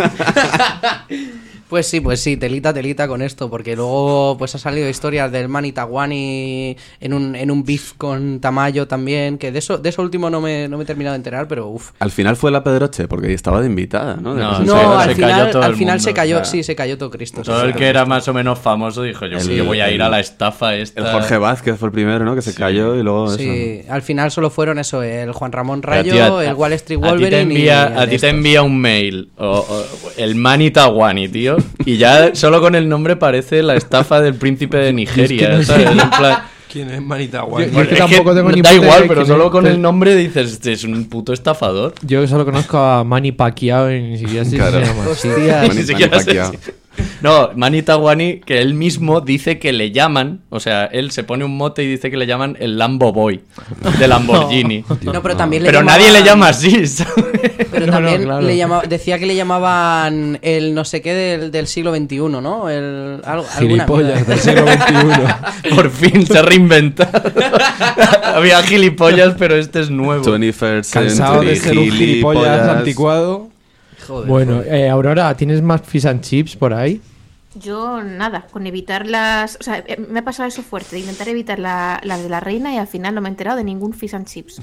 Pues sí, pues sí, telita, telita con esto, porque luego pues ha salido historias del Mani Tawani en un, en un beef con Tamayo también, que de eso, de eso último no me, no me he terminado de enterar, pero uff.
Al final fue la Pedroche, porque estaba de invitada, ¿no? De
No,
presentadora.
No,
se-
al
se cayó
final,
todo
al
el
final
mundo,
se cayó,
o sea.
sí, se cayó todo Cristo. sí,
Todo
sí,
el
sí.
que era más o menos famoso dijo, yo sí que voy a ir a la estafa esta.
El Jorge Vázquez fue el primero, ¿no? Que se cayó y luego
Sí,
eso.
al final solo fueron eso, el Juan Ramón
Pero,
Rayo,
tío, a-
el Wall Street
a ti te
Wolverine
envía,
y
a
el
ti
de
te
estos.
envía un mail o, o- el Mani Tawani, tío, y ya solo con el nombre parece la estafa del príncipe de Nigeria,
no sé.
¿sabes? En plan,
¿Quién es Manita
Yo-
Guay?
yo-
es que
tampoco tengo ni
da
puta
igual,
idea
pero
quién
solo
es,
con
pero-
el nombre dices, este es un puto estafador.
Yo solo conozco a Manny Pacquiao y ni siquiera sé si
Claro.
se llama así.
Hostia,
Ni
Manny-
siquiera
Manny
sé
Pacquiao.
si- No, Mani Tawani, que él mismo dice que le llaman, o sea, él se pone un mote y dice que le llaman el Lambo Boy de Lamborghini.
No, pero también le
Pero
llamaban-
nadie le llama así, ¿sabes?
Pero
No, no,
también
claro.
le llama- decía que le llamaban el no sé qué del, del siglo veintiuno, ¿no? El, algo, alguna
Gilipollas
mierda.
del siglo veintiuno.
Por fin se ha reinventado. Había gilipollas, pero este es nuevo.
veintiuno
Cansado de ser un gilipollas anticuado.
Joder,
Bueno,
joder.
eh, Aurora, ¿tienes más fish and chips por ahí?
Yo nada, con evitar las... O sea, eh, me ha pasado eso fuerte, de intentar evitar la- las de la reina y al final no me he enterado de ningún fish and chips.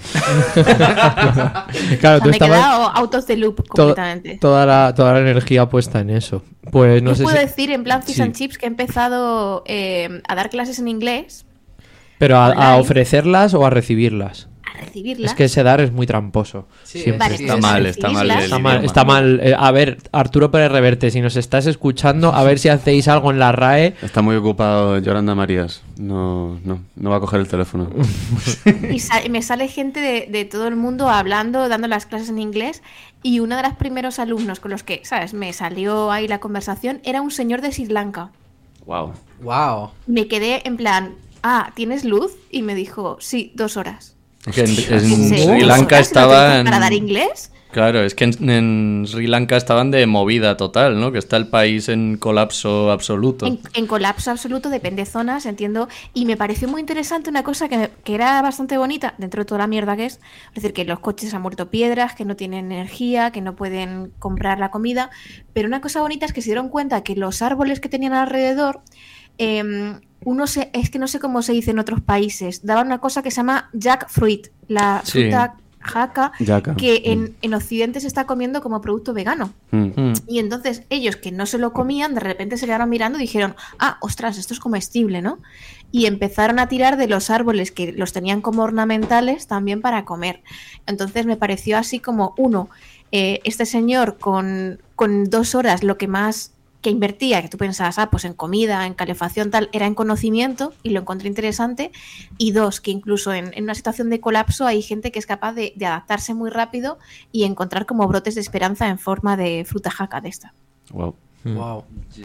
Claro,
O sea,
tú
me he
estabas
quedado out of the loop
to-
completamente.
toda, la, toda la energía puesta en eso. Pues no
Yo
sé
puedo
si...
decir en plan fish
Sí.
and chips que he empezado eh, a dar clases en inglés,
Pero a, a
online.
ofrecerlas o a recibirlas.
a recibirlas.
Es que ese dar es muy tramposo.
Sí,
Siempre.
Vale,
Está
sí,
mal,
sí,
está
sí,
mal
islas.
el
Está mal,
idioma.
está mal. Eh, a ver, Arturo Pérez Reverte, si nos estás escuchando, a ver si hacéis algo en la R A E.
Está muy ocupado Yolanda Marías. No, no, no va a coger el teléfono.
Y sa- me sale gente de, de todo el mundo hablando, dando las clases en inglés. Y uno de los primeros alumnos con los que, ¿sabes? Me salió ahí la conversación era un señor de Sri Lanka.
Wow.
Wow.
Me quedé en plan, ah, ¿tienes luz? Y me dijo, sí, dos horas.
Que en, en
¿En serio?
Sri
¿Dos
Lanka
horas? ¿Y lo
estaba
utilizas
en...
para dar inglés?
Claro, es que en, en Sri Lanka estaban de movida total, ¿no? Que está el país en colapso absoluto.
En, en colapso absoluto, depende de zonas, entiendo. Y me pareció muy interesante una cosa que, me- que era bastante bonita, dentro de toda la mierda que es. Es decir, que los coches han muerto piedras, que no tienen energía, que no pueden comprar la comida. Pero una cosa bonita es que se dieron cuenta que los árboles que tenían alrededor, eh, uno se, es que no sé cómo se dice en otros países, daban una cosa que se llama jackfruit, la
Sí.
fruta jaca,
Yaca.
que en, en Occidente se está comiendo como producto vegano.
Mm.
Mm.
Y entonces ellos que no se lo comían, de repente se quedaron mirando y dijeron, ah, ostras, esto es comestible, ¿no? Y empezaron a tirar de los árboles que los tenían como ornamentales también para comer. Entonces me pareció así como, uno, eh, este señor con, con dos horas lo que más que invertía, que tú pensabas, ah, pues en comida, en calefacción, tal, era en conocimiento y lo encontré interesante. Y dos, que incluso en, en una situación de colapso hay gente que es capaz de, de adaptarse muy rápido y encontrar como brotes de esperanza en forma de fruta jaca de esta.
Wow.
Wow.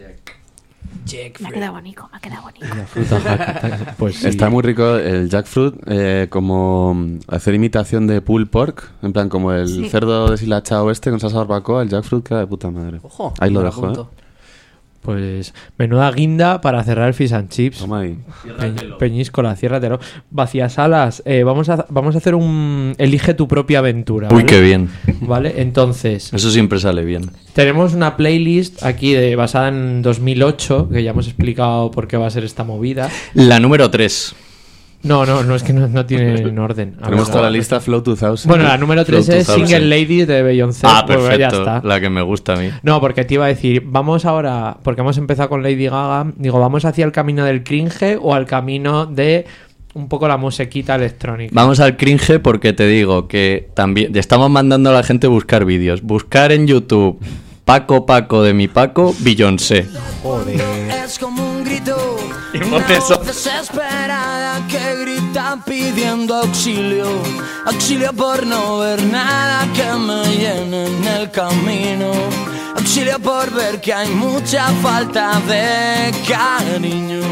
Me ha quedado bonito, me ha quedado bonito.
La fruta jaca, pues sí.
Está muy rico el jackfruit, eh, como mm, hacer imitación de pulled pork, en plan como el
Sí.
cerdo deshilachado este con salsa barbacoa, el jackfruit queda de puta madre.
Ojo.
Ahí lo
me
dejo,
apunto.
¿eh?
Pues menuda guinda para cerrar el fish and chips.
Toma ahí.
Pe- Peñíscola, ciérratelo. Vacías alas, eh, vamos, a, vamos a hacer un... Elige tu propia aventura.
Uy,
¿vale?
qué bien.
Vale, entonces,
Eso siempre sale bien.
tenemos una playlist aquí de, basada en dos mil ocho, que ya hemos explicado por qué va a ser esta movida.
La número tres.
No, no, no es que no, no tiene en orden. A
Tenemos
ver,
toda la lista Flow dos mil.
Bueno, la número tres
Flow
es
dos mil.
Single Lady de Beyoncé.
Ah,
pues ya
perfecto.
está.
La que me gusta a mí.
No, porque te iba a decir, vamos ahora, porque hemos empezado con Lady Gaga, digo, ¿vamos hacia el camino del cringe o al camino de un poco la musiquita electrónica?
Vamos al cringe porque te digo que también estamos mandando a la gente buscar vídeos. Buscar en YouTube Paco, Paco de mi Paco, Beyoncé.
Es como un grito,
Y
una
eso.
voz desesperada que grita pidiendo auxilio, auxilio por no ver nada que me llene en el camino, auxilio por ver que hay mucha falta de cariño.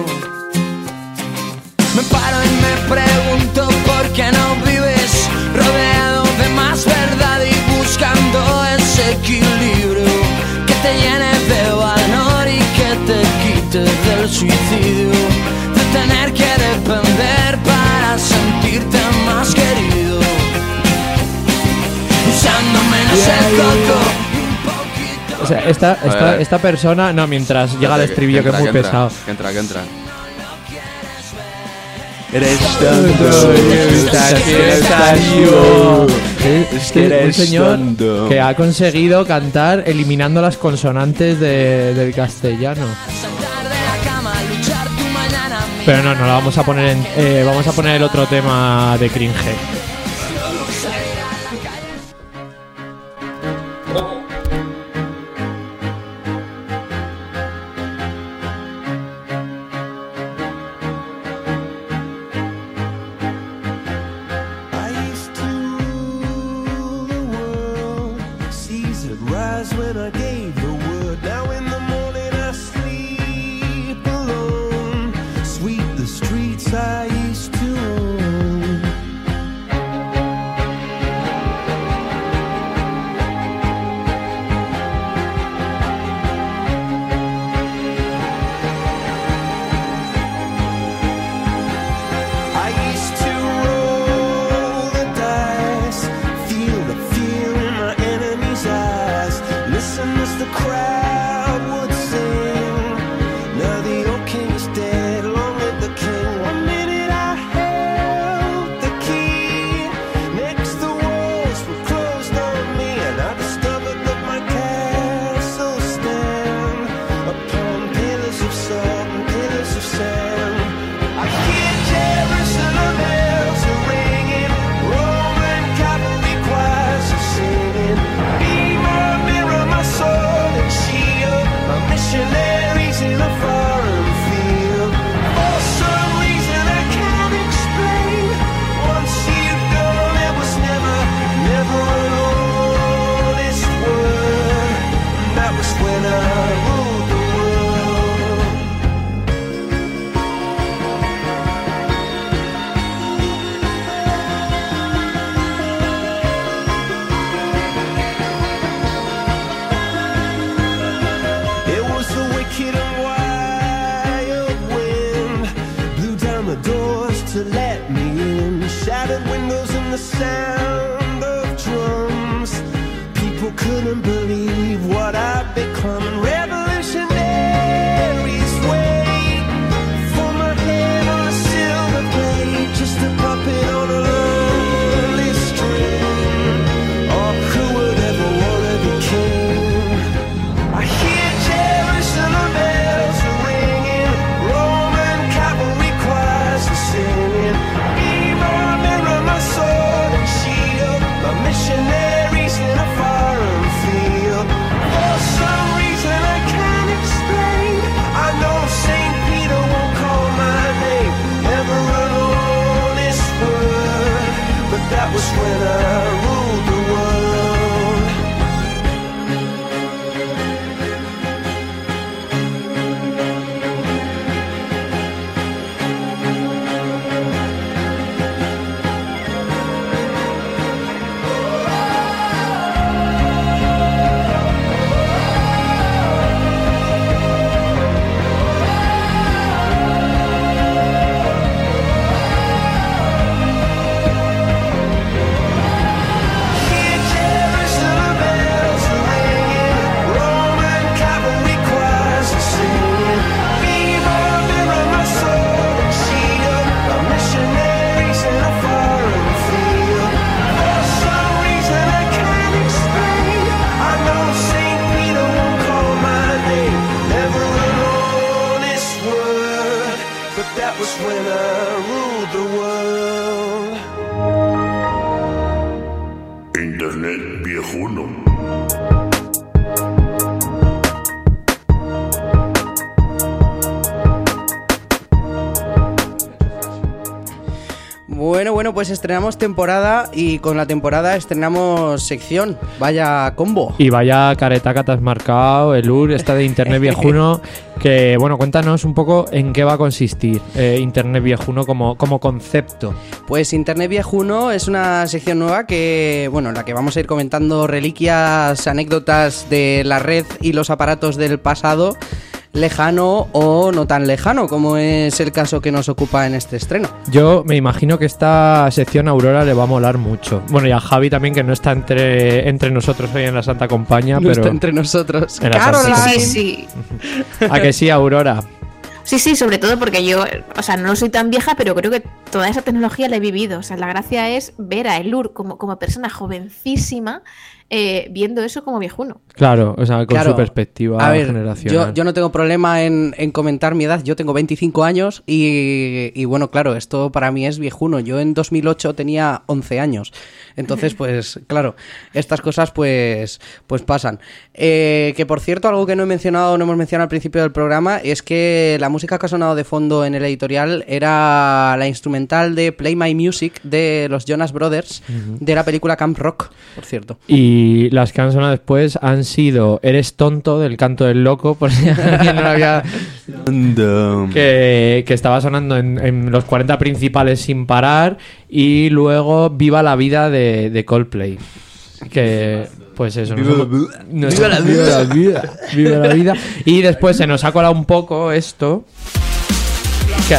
Me paro y me pregunto por qué no vives rodeado de más verdad y buscando ese equilibrio que te llene de valor y que te quite del suicidio, de tener que depender para sentirte más querido, usando menos el coco.
O sea, esta, esta, esta persona, no, mientras llega el estribillo que es muy pesado.
Que entra, que entra.
Eres
tonto,
Es que un señor que ha conseguido cantar eliminando las consonantes de- del castellano. Pero no, no la vamos a poner en, eh, vamos a poner el otro tema de cringe.
Seas had rise when I gave the word. Now in the morning I sleep alone. Sweep the streets I used to own. I used to roll the dice, feel the fear in my enemy's eyes. Listen as the crowd would sing. Now the old king is dead, long live the king. One minute I held the key, next the walls were closed on me, and I discovered that my castle stand upon pillars of salt and pillars of sand. I hear Jerusalem bells are ringing, Roman cavalry choirs are singing. Be my mirror, my sword and shield, my missionaries in a foreign field. For some reason I can't explain, once you've gone it was never, never an honest word. That was when I ruled the world. It was the wicked and wild wind, blew down the doors to let me in, shattered windows and the sound of drums. People couldn't believe what I'd become, and revolutionaries wait for my head on a silver plate, just a puppet on a lonely string. Oh, who would ever wanna be king? I hear Jerusalem bells are ringing, Roman cavalry choirs are singing. Be my mirror, my sword and shield, my missionaries in a foreign field. For some reason I can't explain, I know Saint Peter won't call my name, never an honest word, but that was when I ruled the world. Hear Jerusalem bells are ringing, Roman cavalry choirs are singing. Be my mirror, my sword and shield, my missionaries in a foreign field. For some reason I can't explain, I know Saint Peter won't call my name, never an honest word, but that was when I ruled the world.
Internet viejuno.
Bueno, bueno, pues estrenamos temporada y con la temporada estrenamos sección. Vaya combo.
Y vaya caretaca te has marcado, el U R, esta de Internet Viejuno, que, bueno, cuéntanos un poco en qué va a consistir eh, Internet Viejuno como, como concepto.
Pues Internet Viejuno es una sección nueva que, bueno, en la que vamos a ir comentando reliquias, anécdotas de la red y los aparatos del pasado, lejano o no tan lejano, como es el caso que nos ocupa en este estreno.
Yo me imagino que esta sección a Aurora le va a molar mucho. Bueno, y a Javi también, que no está entre, entre nosotros hoy en la Santa Compañía.
No
pero
está entre nosotros.
Claro, sí, sí.
¿A que sí, Aurora?
Sí, sí, sobre todo porque yo, o sea, no soy tan vieja, pero creo que toda esa tecnología la he vivido. O sea, la gracia es ver a Elur como, como persona jovencísima eh, viendo eso como viejuno.
Claro, o sea, con
Claro.
su perspectiva
A ver,
generacional.
Yo, yo no tengo problema en, en comentar mi edad. Yo tengo veinticinco años y, y bueno, claro, esto para mí es viejuno. Yo en dos mil ocho tenía once años. Entonces, pues, claro, estas cosas pues, pues pasan. Eh, que por cierto, algo que no he mencionado, no hemos mencionado al principio del programa, es que la música que ha sonado de fondo en el editorial era la instrumental de Play My Music de los Jonas Brothers,
Ujú.
de la película Camp Rock, por cierto.
Y las que han sonado después han sido Eres tonto, del Canto del Loco, por si alguien no lo había... que, que estaba sonando en, en los cuarenta principales sin parar, y luego Viva la Vida de, de Coldplay. Que, pues eso.
Viva
nos-
la vida.
nos-
Viva la
Viva
vida.
la vida. Viva la vida. Y después se nos ha colado un poco esto. Que,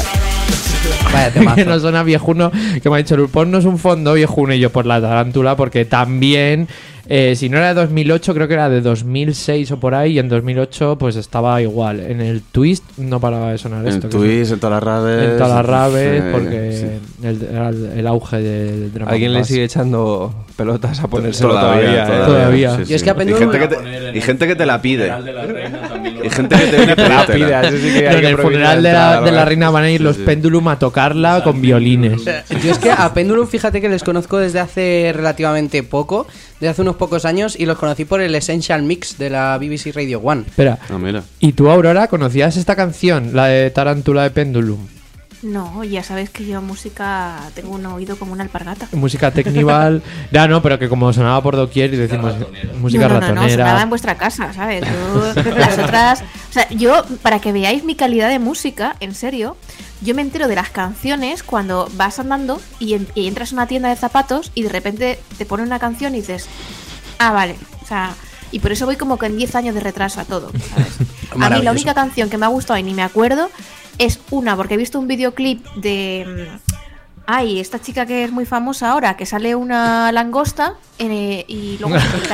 Vaya temazo.
que no suena viejuno, que me ha dicho, ponnos un fondo viejuno, y yo por la tarántula, porque también, eh, si no era de dos mil ocho, creo que era de dos mil seis o por ahí, y en dos mil ocho pues estaba igual. En el Twist no paraba de sonar
En
esto. que
Twist, en todas las raves.
En todas las raves,
eh,
porque
sí.
el, era el, el auge del drama.
Alguien le
bass.
sigue echando pelotas a ponérselo
Todavía,
todavía. ¿eh?
Todavía.
sí, sí.
Y es que a
Y
Pendulum-
gente que te, y gente que te la pide.
General de la Reina también lo
Y
va a
gente que te viene a
Te la pide,
pedírtela.
así sí que
No,
hay
en
que
el
prohibir
funeral de la,
entrada,
de la
¿no?
reina van a ir
Sí,
los
sí.
Pendulum a tocarla con violines.
Yo es que a Pendulum, fíjate que les conozco desde hace relativamente poco, desde hace unos pocos años, y los conocí por el Essential Mix de la B B C Radio One.
Espera,
Ah, mira.
¿y tú, Aurora, conocías esta canción, la de Tarántula de Pendulum?
No, ya sabes que yo música tengo un oído como una alpargata.
Música Technival. Ya no, pero que como sonaba por doquier y decimos música
no, no, no, no,
ratonera.
sonaba en vuestra casa, ¿sabes? Yo, las otras, o sea, yo, para que veáis mi calidad de música, en serio, yo me entero de las canciones cuando vas andando y, en- y entras a una tienda de zapatos y de repente te pone una canción y dices, ah, vale, o sea, y por eso voy como con diez años de retraso a todo, ¿sabes? A mí
Maravilloso.
la única canción que me ha gustado y ni me acuerdo es una, porque he visto un videoclip de... mm, ay, esta chica que es muy famosa ahora, que sale una langosta eh, y luego...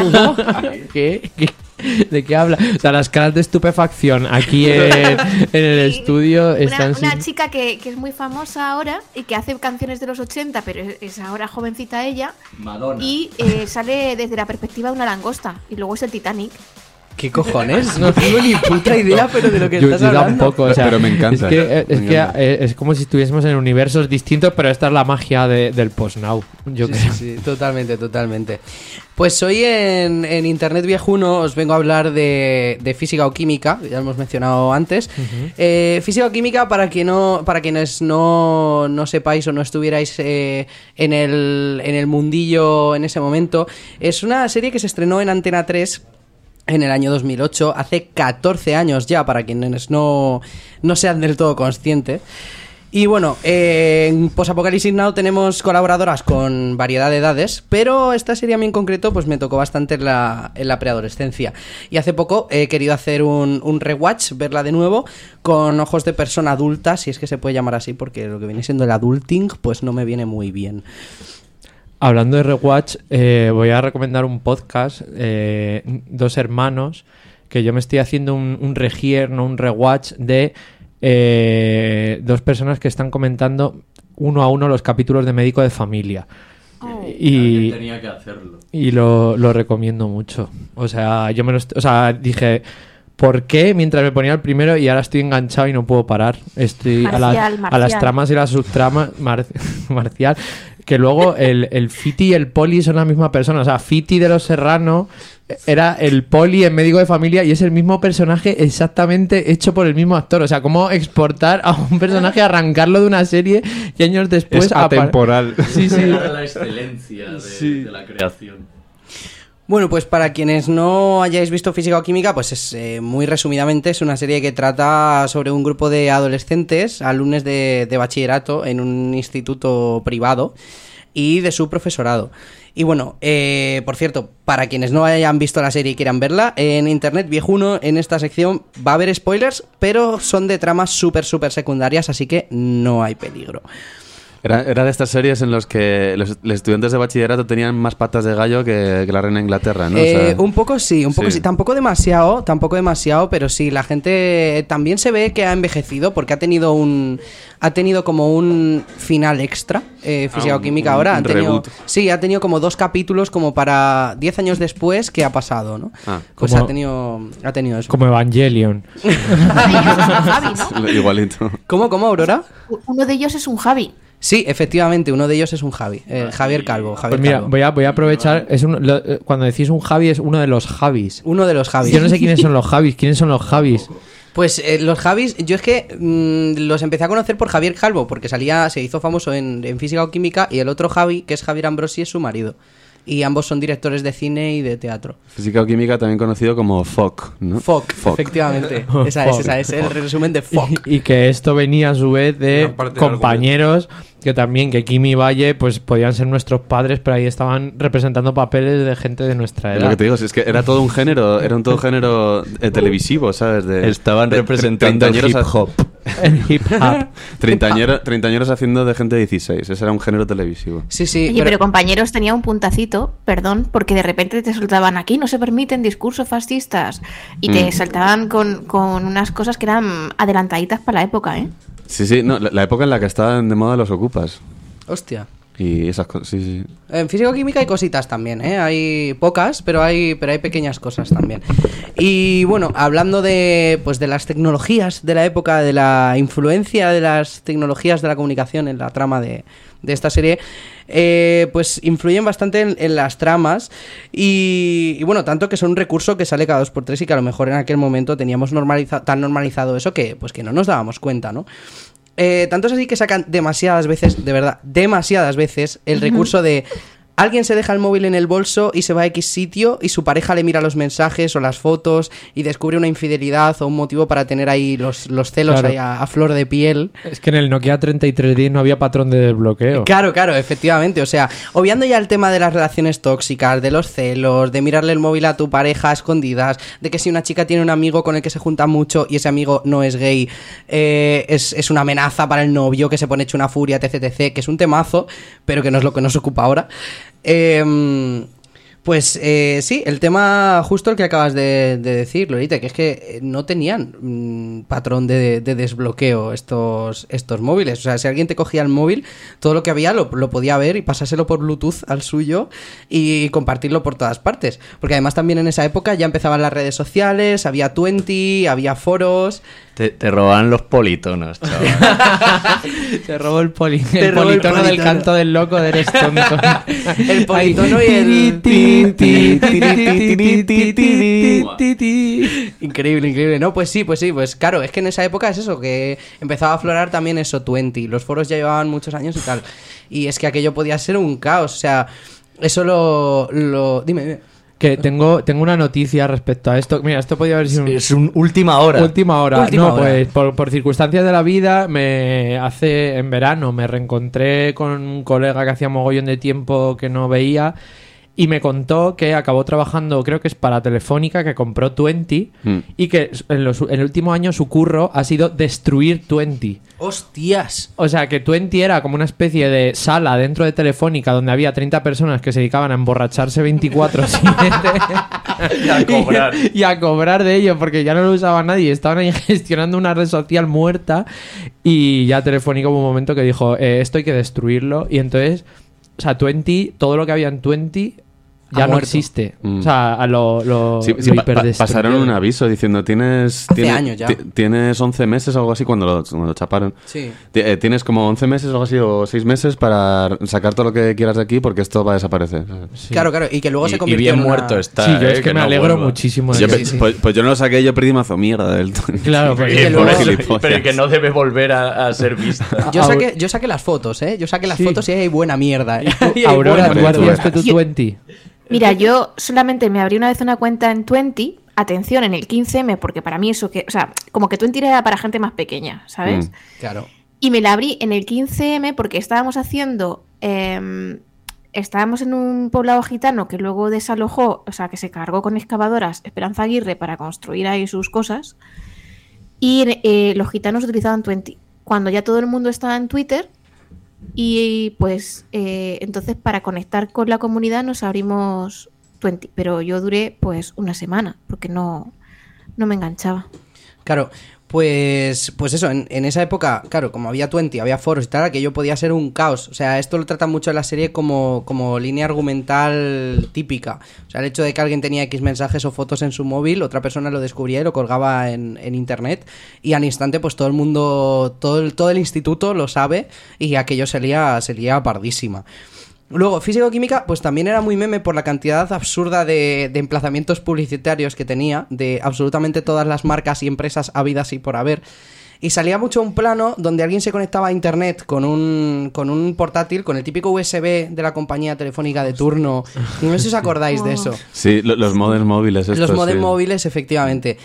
¿Qué? ¿Qué? ¿De qué habla? O sea, las caras de estupefacción aquí en, en el estudio
Una,
están
una
sin-
chica que, que es muy famosa ahora y que hace canciones de los ochenta, pero es, es ahora jovencita ella.
Madonna.
Y eh, sale desde la perspectiva de una langosta. Y luego es el Titanic.
¿Qué cojones? No tengo ni puta idea, pero de lo que
Yo,
estás
yo
hablando.
tampoco, o sea,
Pero me encanta.
Es que, es,
Me
que
encanta.
eh, es como si estuviésemos en universos distintos, pero esta es la magia de- del post-now. Yo
Sí,
creo.
sí, sí, totalmente, totalmente. Pues hoy en, en Internet Viejuno os vengo a hablar de, de física o química, ya lo hemos mencionado antes. Eh, física o química, para, quien no, para quienes no, no sepáis o no estuvierais eh, en, el, en el mundillo en ese momento, es una serie que se estrenó en Antena tres en el año dos mil ocho, hace catorce años ya, para quienes no, no sean del todo conscientes. Y bueno, eh, en Post-Apocalipsis Now tenemos colaboradoras con variedad de edades, pero esta serie a mí en concreto pues me tocó bastante en la, en la preadolescencia. Y hace poco he querido hacer un, un rewatch, verla de nuevo, con ojos de persona adulta, si es que se puede llamar así, porque lo que viene siendo el adulting pues no me viene muy bien.
Hablando de Rewatch, eh, voy a recomendar un podcast, eh, dos hermanos, que yo me estoy haciendo un, un regier, no un rewatch, de eh, dos personas que están comentando uno a uno los capítulos de Médico de Familia. Y,
Alguien tenía que hacerlo.
y lo, lo recomiendo mucho. O sea, yo me lo est- o sea, dije, ¿por qué mientras me ponía el primero y ahora estoy enganchado y no puedo parar? Estoy a, la-
Marcial,
a las
Marcial.
tramas y las subtramas. Mar- Marcial. que luego el, el Fiti y el Poli son la misma persona. O sea, Fiti de Los Serrano era el Poli en Médico de Familia y es el mismo personaje exactamente hecho por el mismo actor. O sea, cómo exportar a un personaje, arrancarlo de una serie y años después...
Es atemporal.
Sí, sí.
Era la excelencia de,
Sí.
de la creación.
Bueno, pues para quienes no hayáis visto Física o Química, pues es eh, muy resumidamente es una serie que trata sobre un grupo de adolescentes, alumnos de, de bachillerato en un instituto privado y de su profesorado. Y bueno, eh, por cierto, para quienes no hayan visto la serie y quieran verla, en internet viejuno en esta sección va a haber spoilers, pero son de tramas súper, súper secundarias, así que no hay peligro.
Era, era de estas series en las que los, los estudiantes de bachillerato tenían más patas de gallo que, que la reina de Inglaterra, ¿no? O sea,
Eh, un poco sí, un poco sí.
sí.
Tampoco demasiado, tampoco demasiado, pero sí, la gente también se ve que ha envejecido porque ha tenido un... Ha tenido como un final extra, eh, Física
Ah,
o Química
un-
ahora.
un
Han tenido,
reboot.
sí, ha tenido como dos capítulos como para diez años después que ha pasado, ¿no?
Ah.
Pues
Como-
ha tenido, ha tenido eso.
Como Evangelion.
Javi, ¿no?
igualito.
¿Cómo, cómo, Aurora?
Uno de ellos es un Javi.
Sí, efectivamente, uno de ellos es un Javi, eh, Javier Calvo. Javier
Pues mira,
Calvo.
voy a, voy a aprovechar. Es un- lo- eh, cuando decís un Javi, es uno de los Javis.
Uno de los Javis.
Yo no sé quiénes son los Javis. ¿Quiénes son los Javis?
Pues eh, los Javis, yo es que mm, los empecé a conocer por Javier Calvo, porque salía, se hizo famoso en, en Física o Química, y el otro Javi, que es Javier Ambrosi, es su marido. Y ambos son directores de cine y de teatro.
Física o Química también conocido como F O C, ¿no?
F O C, efectivamente. Esa es, esa es el resumen de F O C.
Y, y que esto venía a su vez de
Gran parte del
compañeros que también, que Kimi y Valle, pues podían ser nuestros padres, pero ahí estaban representando papeles de gente de nuestra
Es
edad.
lo que te digo, es que era todo un género, era un todo género eh, televisivo, ¿sabes? De,
Estaban
de-
representando el
treintañeros
hip hop.
El hip hop.
Treintañeros, treintañeros haciendo de gente de dieciséis, ese era un género televisivo.
Sí, sí.
Oye, pero... compañeros, tenía un puntacito, perdón, porque de repente te soltaban aquí, no se permiten discursos fascistas. Y te
Mm.
saltaban con, con unas cosas que eran adelantaditas para la época, ¿eh?
Sí, sí, no, la, la época en la que estaban de moda los ocupas.
Hostia.
Y esas cosas, sí, sí.
En Física o Química hay cositas también, ¿eh? Hay pocas, pero hay, pero hay pequeñas cosas también. Y bueno, hablando de, pues, de las tecnologías de la época, de la influencia de las tecnologías de la comunicación en la trama de, de esta serie, eh, pues influyen bastante en, en las tramas y, y bueno, tanto que son un recurso que sale cada dos por tres y que a lo mejor en aquel momento teníamos normaliza- tan normalizado eso que, pues, que no nos dábamos cuenta, ¿no? Eh, tanto es así que sacan demasiadas veces, de verdad, demasiadas veces el recurso de alguien se deja el móvil en el bolso y se va a X sitio y su pareja le mira los mensajes o las fotos y descubre una infidelidad o un motivo para tener ahí los, los celos
Claro.
ahí a, a flor de piel.
Es que en el Nokia treinta y tres diez no había patrón de desbloqueo.
Claro, claro, efectivamente. O sea, obviando ya el tema de las relaciones tóxicas, de los celos, de mirarle el móvil a tu pareja a escondidas, de que si una chica tiene un amigo con el que se junta mucho y ese amigo no es gay, eh, es, es una amenaza para el novio que se pone hecho una furia, etc, etc, que es un temazo, pero que no es lo que nos ocupa ahora. Eh, pues eh, sí, el tema justo el que acabas de, de decir, Lorita, que es que no tenían mm, patrón de, de desbloqueo estos, estos móviles. O sea, si alguien te cogía el móvil, todo lo que había lo, lo podía ver y pasárselo por Bluetooth al suyo y compartirlo por todas partes. Porque además también en esa época ya empezaban las redes sociales, había Twenty, había foros...
Te, te roban los politonos, chaval.
Te robó el, poli
Te
el
robó el
politono del
politono.
canto del loco de eres tonto.
El politono y el... Increíble, increíble. No, pues sí, pues sí, pues claro, es que en esa época es eso, que empezaba a aflorar también eso, Twenty. Los foros ya llevaban muchos años y tal. Y es que aquello podía ser un caos, o sea, eso lo... lo... Dime, dime.
Que tengo, tengo una noticia respecto a esto. Mira, esto podría haber sido un...
Es un última hora.
Última hora.
Última
no,
hora.
pues por, por circunstancias de la vida, me hace en verano me reencontré con un colega que hacía mogollón de tiempo que no veía y me contó que acabó trabajando, creo que es para Telefónica, que compró Twenty
Mm.
y que en, los, en el último año su curro ha sido destruir Twenty.
¡Hostias!
O sea, que Twenty era como una especie de sala dentro de Telefónica donde había treinta personas que se dedicaban a emborracharse veinticuatro siete
Y a cobrar.
y a cobrar de ello porque ya no lo usaba nadie. Estaban ahí gestionando una red social muerta y ya Telefónica hubo un momento que dijo, eh, esto hay que destruirlo. Y entonces, o sea, Twenty, todo lo que había en Twenty ya
Ha
no
muerto.
existe.
Mm.
O sea, a lo, lo,
Sí, sí,
lo
pa- pa-
hiperdestruyeron.
pasaron un aviso diciendo tienes
Hace
tienes,
años ya.
ti- tienes once meses o algo así cuando lo, cuando lo chaparon.
Sí.
Ti- eh, Tienes como once meses o algo así o seis meses para sacar todo lo que quieras de aquí porque esto va a desaparecer.
Claro, claro, y que luego
Y-
se
y
convirtió
bien
en una-
muerto está.
Sí, yo es
eh,
que me
no
alegro
vuelva.
muchísimo de
Yo
que-
pe- pues, pues yo no lo saqué, yo perdí mazo mierda del
Claro, porque
Y
que
por
luego-
eso-
gilipollas.
pero que no debe volver a, a ser vista.
Yo saqué, yo saqué las fotos, ¿eh? Yo saqué las
Sí.
fotos y hay buena mierda. ¿eh? Y hay
Aurora,
buena
¿tú
mierda.
hacías tu veinte?
Mira, yo solamente me abrí una vez una cuenta en Twenty, atención, en el quince eme, porque para mí eso que, o sea, como que Twenty era para gente más pequeña, ¿sabes?
Mm.
Claro.
Y me la abrí en el quince eme porque estábamos haciendo, eh, estábamos en un poblado gitano que luego desalojó, o sea, que se cargó con excavadoras Esperanza Aguirre para construir ahí sus cosas. Y eh, los gitanos utilizaban Twenty. Cuando ya todo el mundo estaba en Twitter, y pues eh, entonces para conectar con la comunidad nos abrimos Twenty, pero yo duré pues una semana porque no, no me enganchaba.
Claro, pues, pues eso, en, en esa época, claro, como había Twenty, había foros y tal, aquello podía ser un caos. O sea, esto lo trata mucho en la serie como, como línea argumental típica. O sea, el hecho de que alguien tenía X mensajes o fotos en su móvil, otra persona lo descubría y lo colgaba en, en internet, y al instante pues todo el mundo, todo el, todo el instituto lo sabe, y aquello se lía, se lía pardísima. Luego, físico-química, pues también era muy meme por la cantidad absurda de, de emplazamientos publicitarios que tenía, de absolutamente todas las marcas y empresas habidas y por haber. Y salía mucho un plano donde alguien se conectaba a internet con un, con un portátil, con el típico U S B de la compañía telefónica de turno. No sé si os acordáis de eso.
Sí, lo- los modems móviles estos,
Los modems
sí.
móviles, efectivamente.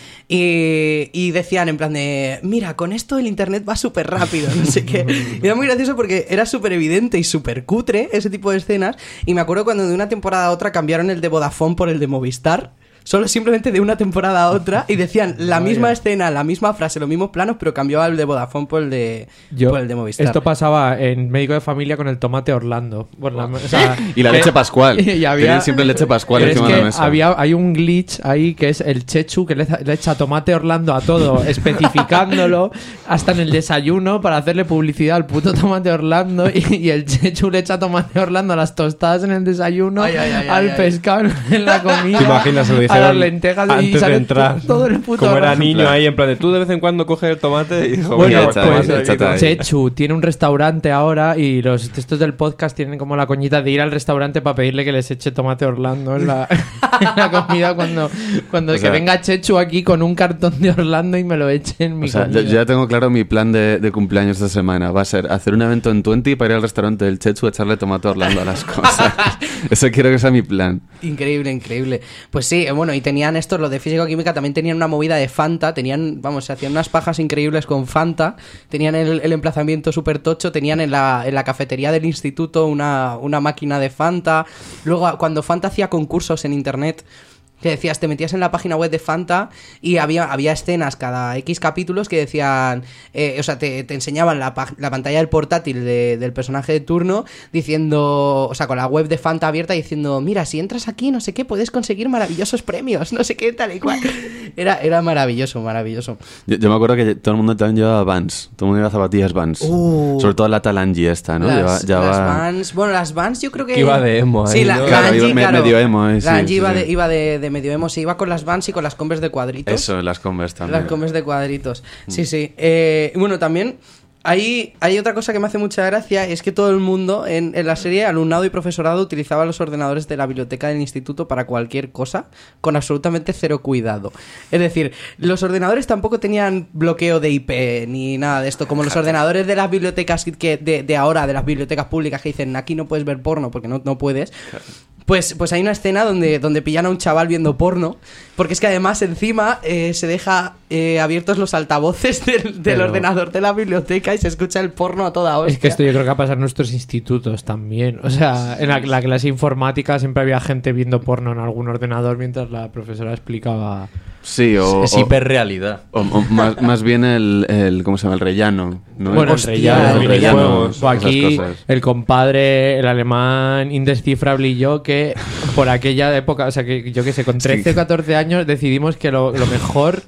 Y, y decían en plan de, mira, con esto el internet va súper rápido, no sé qué. Y era muy gracioso porque era súper evidente y súper cutre ese tipo de escenas. Y me acuerdo cuando de una temporada a otra cambiaron el de Vodafone por el de Movistar. Solo simplemente de una temporada a otra, y decían la
Vaya.
misma escena, la misma frase, los mismos planos, pero cambiaba el de Vodafone por el de,
Yo,
por el de Movistar.
esto pasaba en Médico de Familia con el tomate Orlando. Por la- o sea,
Y la
que-
leche Pascual.
Y había,
Tenían siempre leche Pascual
pero es
encima
que
de la mesa.
había, hay un glitch ahí que es el Chechu que le, le echa tomate Orlando a todo, especificándolo hasta en el desayuno para hacerle publicidad al puto tomate Orlando, y, y el Chechu le echa tomate Orlando a las tostadas en el desayuno,
Ay, ay, ay,
al
ay, ay.
pescado en la comida,
¿Te imaginas? Se lo
a
dijeron
las lentejas y
antes de
sale
entrar.
to- todo el puto
Como era
arroz.
niño ahí, en plan de tú de vez en cuando coges el tomate y dijo,
Bueno,
"Mira,
echa-
pues
échate ahí".
Chechu tiene un restaurante ahora, y los textos del podcast tienen como la coñita de ir al restaurante para pedirle que les eche tomate Orlando en la, en la comida cuando, cuando
O
que
sea-
venga Chechu aquí con un cartón de Orlando y me lo eche en mi
O sea, yo,
comida.
yo ya tengo claro mi plan de, de cumpleaños esta semana. Va a ser hacer un evento en Twenty para ir al restaurante del Chechu a echarle tomate Orlando a las cosas. Eso quiero que sea mi plan.
Increíble, increíble. Pues sí, eh, bueno, y tenían estos, los de físico-química, también tenían una movida de Fanta, tenían, vamos, se hacían unas pajas increíbles con Fanta, tenían el, el emplazamiento súper tocho, tenían en la, en la cafetería del instituto una, una máquina de Fanta. Luego, cuando Fanta hacía concursos en internet, que decías, te metías en la página web de Fanta y había, había escenas cada X capítulos que decían, eh, o sea, te, te enseñaban la, pa- la pantalla del portátil de- del personaje de turno diciendo, o sea, con la web de Fanta abierta diciendo, mira, si entras aquí, no sé qué, puedes conseguir maravillosos premios, no sé qué, tal y cual. Era, era maravilloso, maravilloso.
Yo, yo me acuerdo que todo el mundo también llevaba Vans. Todo el mundo llevaba zapatillas Vans.
Uh.
Sobre todo la Talangi esta, ¿no?
Las,
Lleva-
las
llevaba-
Vans, bueno, las Vans yo creo que...
Que iba de emo ahí,
Sí, la,
¿no?
la
Claro,
Angie,
iba me-
claro.
medio emo, eh, sí,
La Angie
sí,
iba,
sí.
De, iba de, de medio emo, sí, iba con las Vans y con las Converse de cuadritos.
Eso, las Converse también.
Las comes de cuadritos. Sí, sí. Eh, y bueno, también hay, hay otra cosa que me hace mucha gracia, y es que todo el mundo en, en la serie, alumnado y profesorado, utilizaba los ordenadores de la biblioteca del instituto para cualquier cosa, con absolutamente cero cuidado. Es decir, los ordenadores tampoco tenían bloqueo de I P ni nada de esto, como los ordenadores de las bibliotecas que de, de ahora, de las bibliotecas públicas, que dicen, aquí no puedes ver porno porque no, no puedes. Pues, pues hay una escena donde, donde pillan a un chaval viendo porno, porque es que además encima eh, se deja eh, abiertos los altavoces del, del
Pero-
ordenador de la biblioteca y se escucha el porno a toda hostia.
Es que esto yo creo que va a pasar en nuestros institutos también. O sea, en la, la clase informática siempre había gente viendo porno en algún ordenador mientras la profesora explicaba.
Sí, o...
Es
o-
hiperrealidad.
O, o más, más bien el, el... ¿Cómo se llama? El rellano, ¿no?
Bueno, el
Hostia,
rellano,
el
el
rellano,
rellano.
esas
O aquí
cosas.
el compadre, el alemán indescifrable y yo, que por aquella época, o sea, que yo que sé, con trece o catorce años decidimos que lo, lo mejor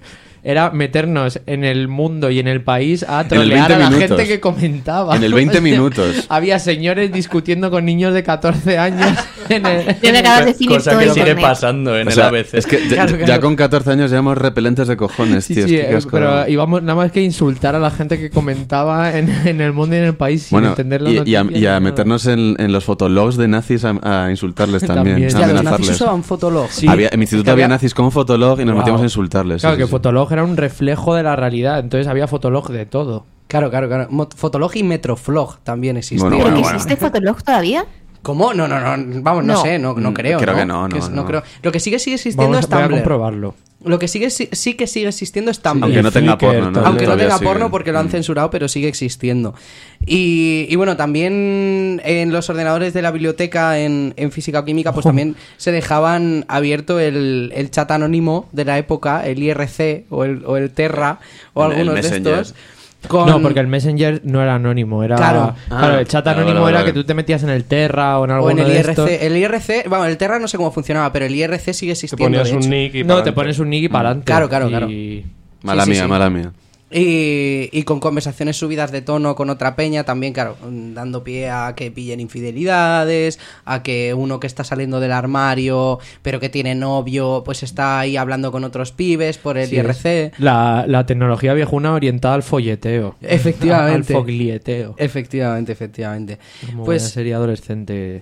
era meternos en el mundo y en el país a
el
trolear a la
veinte minutos.
gente que comentaba.
En el veinte
O sea,
minutos.
Había señores discutiendo con niños de catorce años en el...
Yo me acabo de definir
Cosa
todo
que
el
sigue
internet.
pasando en
O
el
sea,
A B C.
es que ya,
Claro,
ya
claro.
con catorce años llevamos repelentes de cojones,
Sí,
tío.
sí,
es que qué
eh,
asco.
pero íbamos nada más que insultar a la gente que comentaba en, en el mundo y en el país sin
Bueno,
entender las
y, y a,
noticias
y a
ni nada.
meternos en, en los fotologs de nazis a, a insultarles también,
También.
a
Hostia, los nazis
amenazarles.
usaban Fotolog.
Sí.
Había- en mi instituto
Es que
había
había-
nazis con Fotolog y nos
Wow.
metíamos a insultarles.
Claro,
sí,
que
sí, sí.
Fotolog era un reflejo de la realidad, entonces había Fotolog de todo.
Claro, claro, claro. Mo- Fotolog y Metroflog también existían.
Bueno,
¿Pero
bueno,
que
bueno.
existe Fotolog todavía?
¿Cómo? No, no, no. Vamos, no,
No.
sé, no, no
Mm,
creo.
creo
¿no?
que no, no,
es-
no.
creo. Lo que sigue sigue existiendo
Vamos
es
a, voy a
Tumblr.
comprobarlo.
Lo que sigue sí, sí que sigue existiendo es Tumblr.
Aunque no tenga
Flickr,
porno, ¿no?
todo.
Aunque no
Todavía
tenga
sigue.
porno porque lo han
Mm.
censurado, pero sigue existiendo. Y, y bueno, también en los ordenadores de la biblioteca en, en física o química, pues
Ojo.
también se dejaban abierto el, el chat anónimo de la época, el I R C o el, o el Terra o
El- el
algunos de
Messenger.
estos. Con...
No, porque el Messenger no era anónimo, era...
Claro.
Claro,
Ah,
el chat
vale,
anónimo
vale,
era
vale.
que tú te metías en el Terra o en
O
alguno
en el
de
I R C.
estos.
El I R C, bueno, el Terra no sé cómo funcionaba, pero el I R C sigue
Te
existiendo.
ponías
de
un
hecho.
nick y
No,
pa'lante.
te pones un nick y para adelante.
Claro, claro, claro.
Mala
Sí, sí,
mía,
sí.
mala mía.
Y, y con conversaciones subidas de tono con otra peña, también, claro, dando pie a que pillen infidelidades, a que uno que está saliendo del armario, pero que tiene novio, pues está ahí hablando con otros pibes por el
Sí,
I R C.
es La, la tecnología viejuna orientada al folleteo.
Efectivamente.
Al foglieteo.
Efectivamente, efectivamente.
Como
Pues
una serie adolescente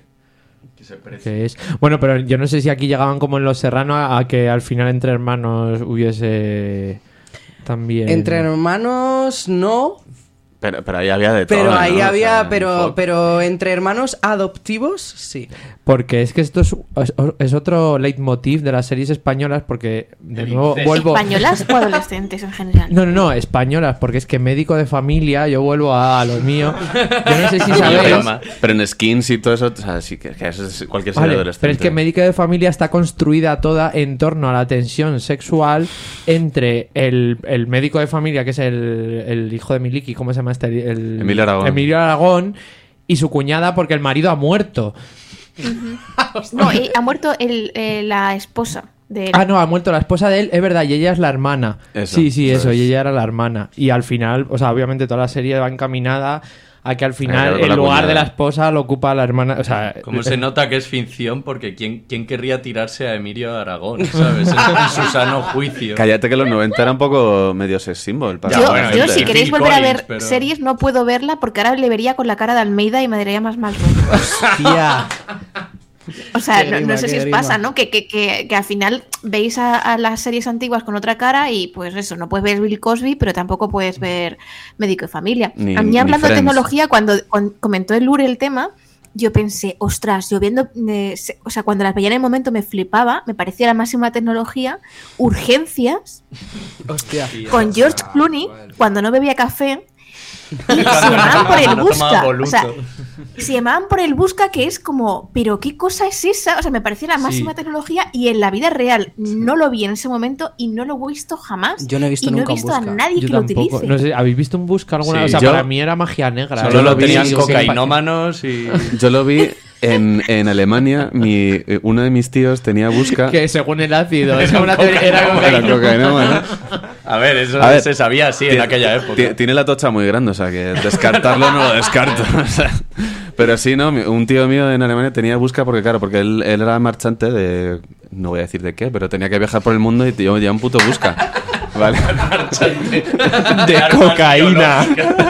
que es. Bueno, pero yo no sé si aquí llegaban como en Los Serrano a, a que al final entre hermanos hubiese también...
entre hermanos no,
Pero, pero ahí había de todo.
pero ahí
¿no? O
había,
sea,
pero,
fuck.
pero entre hermanos adoptivos, sí.
Porque es que esto es, es, es otro leitmotiv de las series españolas, porque de nuevo vuelvo...
¿Españolas o adolescentes en general?
No, no, no, españolas, porque es que médico de familia, yo vuelvo a, a los míos. Yo no sé si sabéis...
Pero en skins y todo eso, o sea, sí que, que eso es cualquier serie
Vale,
adolescente.
pero es que médico de familia está construida toda en torno a la tensión sexual entre el, el médico de familia, que es el, el hijo de Miliki, ¿cómo se llama este? El,
Emilio Aragón.
Emilio Aragón, y su cuñada porque el marido ha muerto.
No, y ha muerto el, eh, la esposa de él.
Ah, no, ha muerto la esposa de él, es verdad, y ella es la hermana.
Eso,
sí, sí,
eso
eso,
es.
y ella era la hermana. Y al final, o sea, obviamente toda la serie va encaminada a que al
A
final
que con
el
la
lugar
cuñada.
de la esposa lo ocupa la hermana. O sea,
Como se nota que es ficción, porque ¿quién, quién querría tirarse a Emilio Aragón, ¿sabes? En, en su sano juicio.
Cállate que los noventa era un poco medio sex symbol. Para
Yo,
la
bueno,
yo,
gente.
si
Phil
queréis volver a
Collins,
ver
pero-
series, no puedo verla porque ahora le vería con la cara de Almeida y me daría más mal rollo.
Tía.
O sea,
Qué
no,
grima,
no sé
qué
si os
grima.
pasa, ¿no? Que, que, que, que al final veis a, a las series antiguas con otra cara y pues eso, no puedes ver Bill Cosby, pero tampoco puedes ver Médico de Familia.
Ni-
a mí
ni
hablando de
Friends.
tecnología, cuando, cuando comentó el Lure el tema, yo pensé, ostras, yo viendo, eh, se- o sea, cuando las veía en el momento me flipaba, me parecía la máxima tecnología, urgencias,
Hostia.
con George Clooney, cuando no bebía café, y se llamaban por el
No tomaba
busca.
Voluto.
O sea, se llamaban por el busca, que es como, pero ¿qué cosa es esa? O sea, me parecía la máxima
Sí.
tecnología y en la vida real no lo vi en ese momento y no lo he visto jamás.
Yo no he visto
y no he
nunca un
visto a
Busca.
nadie
yo
que lo
tampoco.
utilice.
No sé, ¿habéis visto un busca alguna
Sí,
vez? O sea,
yo-
para mí era magia negra.
Solo
Yo
lo
lo vi,
tenían
sí,
cocainómanos y...
Yo lo vi en, en Alemania. Mi, eh, uno de mis tíos tenía busca.
Que según el ácido, es una teoría- era
Era
cocaína.
cocainómano.
A ver, eso
A ver,
se sabía así en
Ti-
aquella época.
ti- Tiene la tocha muy grande, o sea que descartarlo no lo descarto. o sea. Pero sí, ¿no? Mi- Un tío mío en Alemania tenía busca porque, claro, porque él, él era marchante de... No voy a decir de qué, pero tenía que viajar por el mundo y yo ya un puto busca. ¿Vale?
De cocaína.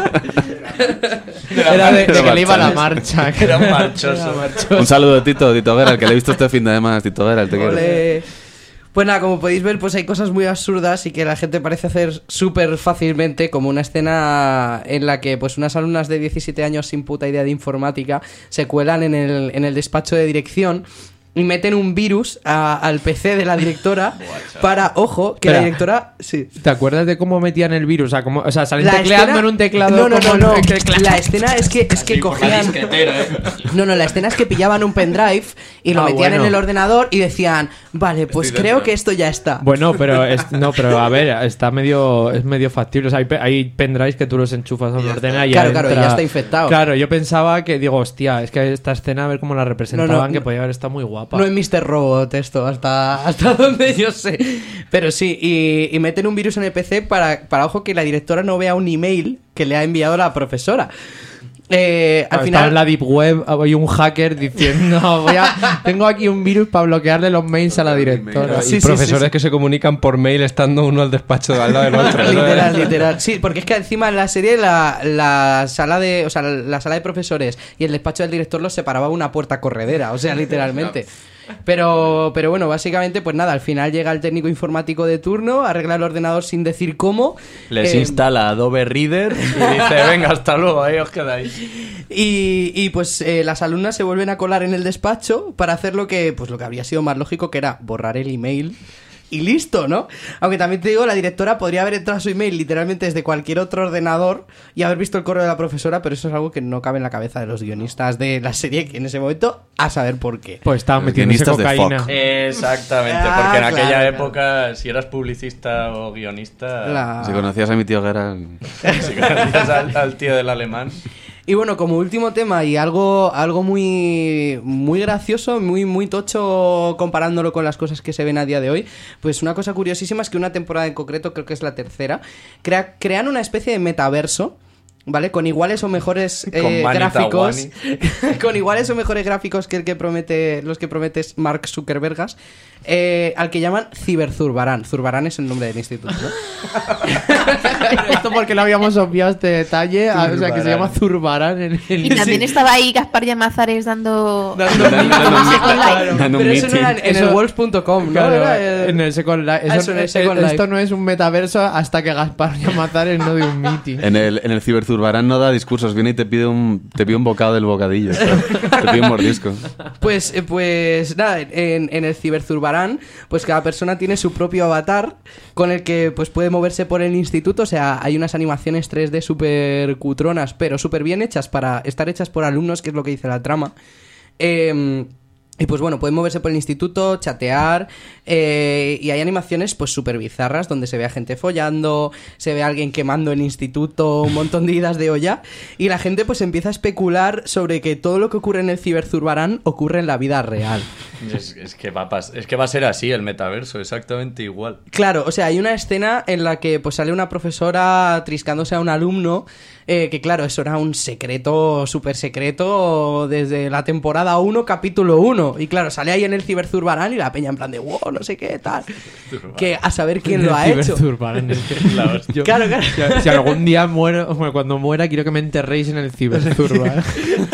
Era de, de
Era
que le iba a la
marchante.
marcha. que
Era un
era
marchoso.
marchoso.
Un saludo, Tito, Tito Vera, el que le he visto este fin de además, Tito Vera, el te quiero.
Ole. Pues nada, como podéis ver, pues hay cosas muy absurdas y que la gente parece hacer súper fácilmente, como una escena en la que pues unas alumnas de diecisiete años sin puta idea de informática se cuelan en el, en el despacho de dirección y meten un virus a- al P C de la directora para, ojo, que la
Espera.
directora... Sí.
¿Te acuerdas de cómo metían el virus? O sea, como, o sea salen
La
tecleando
escena-
en un teclado.
No, no, no,
como
no.
el teclado.
La escena es que, es que cogían... No, no, la escena es que pillaban un pendrive y lo
Ah,
metían
bueno.
en el ordenador y decían, vale, pues
Estoy
creo
dentro.
que esto ya está.
Bueno, pero es, no, pero a ver, está medio es medio factible. O sea, hay, pe- hay pendrives que tú los enchufas a un ordenador y
Claro,
ya
claro,
entra-
ya está infectado.
Claro, yo pensaba que digo, hostia, es que esta escena a ver cómo la representaban,
No, no,
que
no.
podía haber estado muy guapa. guapa.
No es mister Robot esto, hasta, hasta donde yo sé. Pero sí, y, y meten un virus en el P C para, para, ojo, que la directora no vea un email que le ha enviado la profesora. Eh, al
Está
final
en la Deep Web, hay un hacker diciendo, voy a, tengo aquí un virus para bloquearle los mails a la directora.
Y
Sí, sí,
profesores
sí, sí.
que se comunican por mail estando uno al despacho de al lado del otro.
Literal, literal. Sí, porque es que encima en la serie la, la sala de, o sea, la sala de profesores y el despacho del director los separaba una puerta corredera, o sea, literalmente. Pero, pero bueno, básicamente, pues nada, al final llega el técnico informático de turno, arregla el ordenador sin decir cómo.
Les
eh,
instala Adobe Reader y dice, venga, hasta luego, ahí os quedáis.
Y, y pues eh, las alumnas se vuelven a colar en el despacho para hacer lo que, pues lo que habría sido más lógico, que era borrar el email. Y listo, ¿no? Aunque también te digo, la directora podría haber entrado a su email literalmente desde cualquier otro ordenador y haber visto el correo de la profesora, pero eso es algo que no cabe en la cabeza de los guionistas de la serie, que en ese momento, a saber por qué.
Pues estaban metiéndose cocaína.
Exactamente,
Ah,
porque en
claro,
aquella
claro.
época, si eras publicista o guionista,
La-
Si conocías a mi tío Guerra...
si conocías al, al tío del alemán.
Y bueno, como último tema y algo, algo muy, muy gracioso, muy, muy tocho comparándolo con las cosas que se ven a día de hoy, pues una cosa curiosísima es que una temporada en concreto, creo que es la tercera, crea- crean una especie de metaverso, ¿vale? Con iguales o mejores eh,
Con Manny
gráficos. Con iguales o mejores gráficos que el que promete, los que promete Mark Zuckerbergas, eh, al que llaman Ciberzurbarán. Zurbarán es el nombre del instituto, ¿no?
Esto porque no habíamos obviado este detalle, ah, o sea que se llama Zurbarán en el...
Y también estaba ahí Gaspar Llamazares dando...
Dando-
como Second Life.
Dando un
Pero eso no era en, en
Eso-
el wolves punto com, ¿no?
Claro,
Era el-
en el Second Life.
Ah,
Eso-
eso en el
eh,
Second
eh,
Life.
Esto no es un metaverso hasta que Gaspar Llamazares no dé un meeting.
En el, en el Ciberzurbarán no da discursos, viene y te pide un, te pide un bocado del bocadillo. ¿sabes? Te pide un mordisco.
Pues, eh, pues nada, en, en el Ciberzurbarán, pues cada persona tiene su propio avatar con el que pues puede moverse por el instituto. O sea, hay unas animaciones tres D súper cutronas, pero súper bien hechas para estar hechas por alumnos, que es lo que dice la trama. Eh, y pues bueno, pueden moverse por el instituto, chatear, eh, y hay animaciones pues súper bizarras donde se ve a gente follando, se ve a alguien quemando el instituto, un montón de idas de olla, y la gente pues empieza a especular sobre que todo lo que ocurre en el Ciberzurbarán ocurre en la vida real.
Es, es que va a pas- es que va a ser así el metaverso, exactamente igual.
Claro, o sea, hay una escena en la que pues sale una profesora triscándose a un alumno, eh, que claro, eso era un secreto, súper secreto, desde la temporada uno, capítulo uno. Y claro, sale ahí en el Ciberzurbarán y la peña en plan de, wow, no sé qué, tal. Que a saber quién lo ha hecho.
Ciberzurbarán, es que-
La hostia.
Yo-
Claro, claro.
Si, si algún día muero, bueno, cuando muera, quiero que me enterréis en el Ciberzurbarán.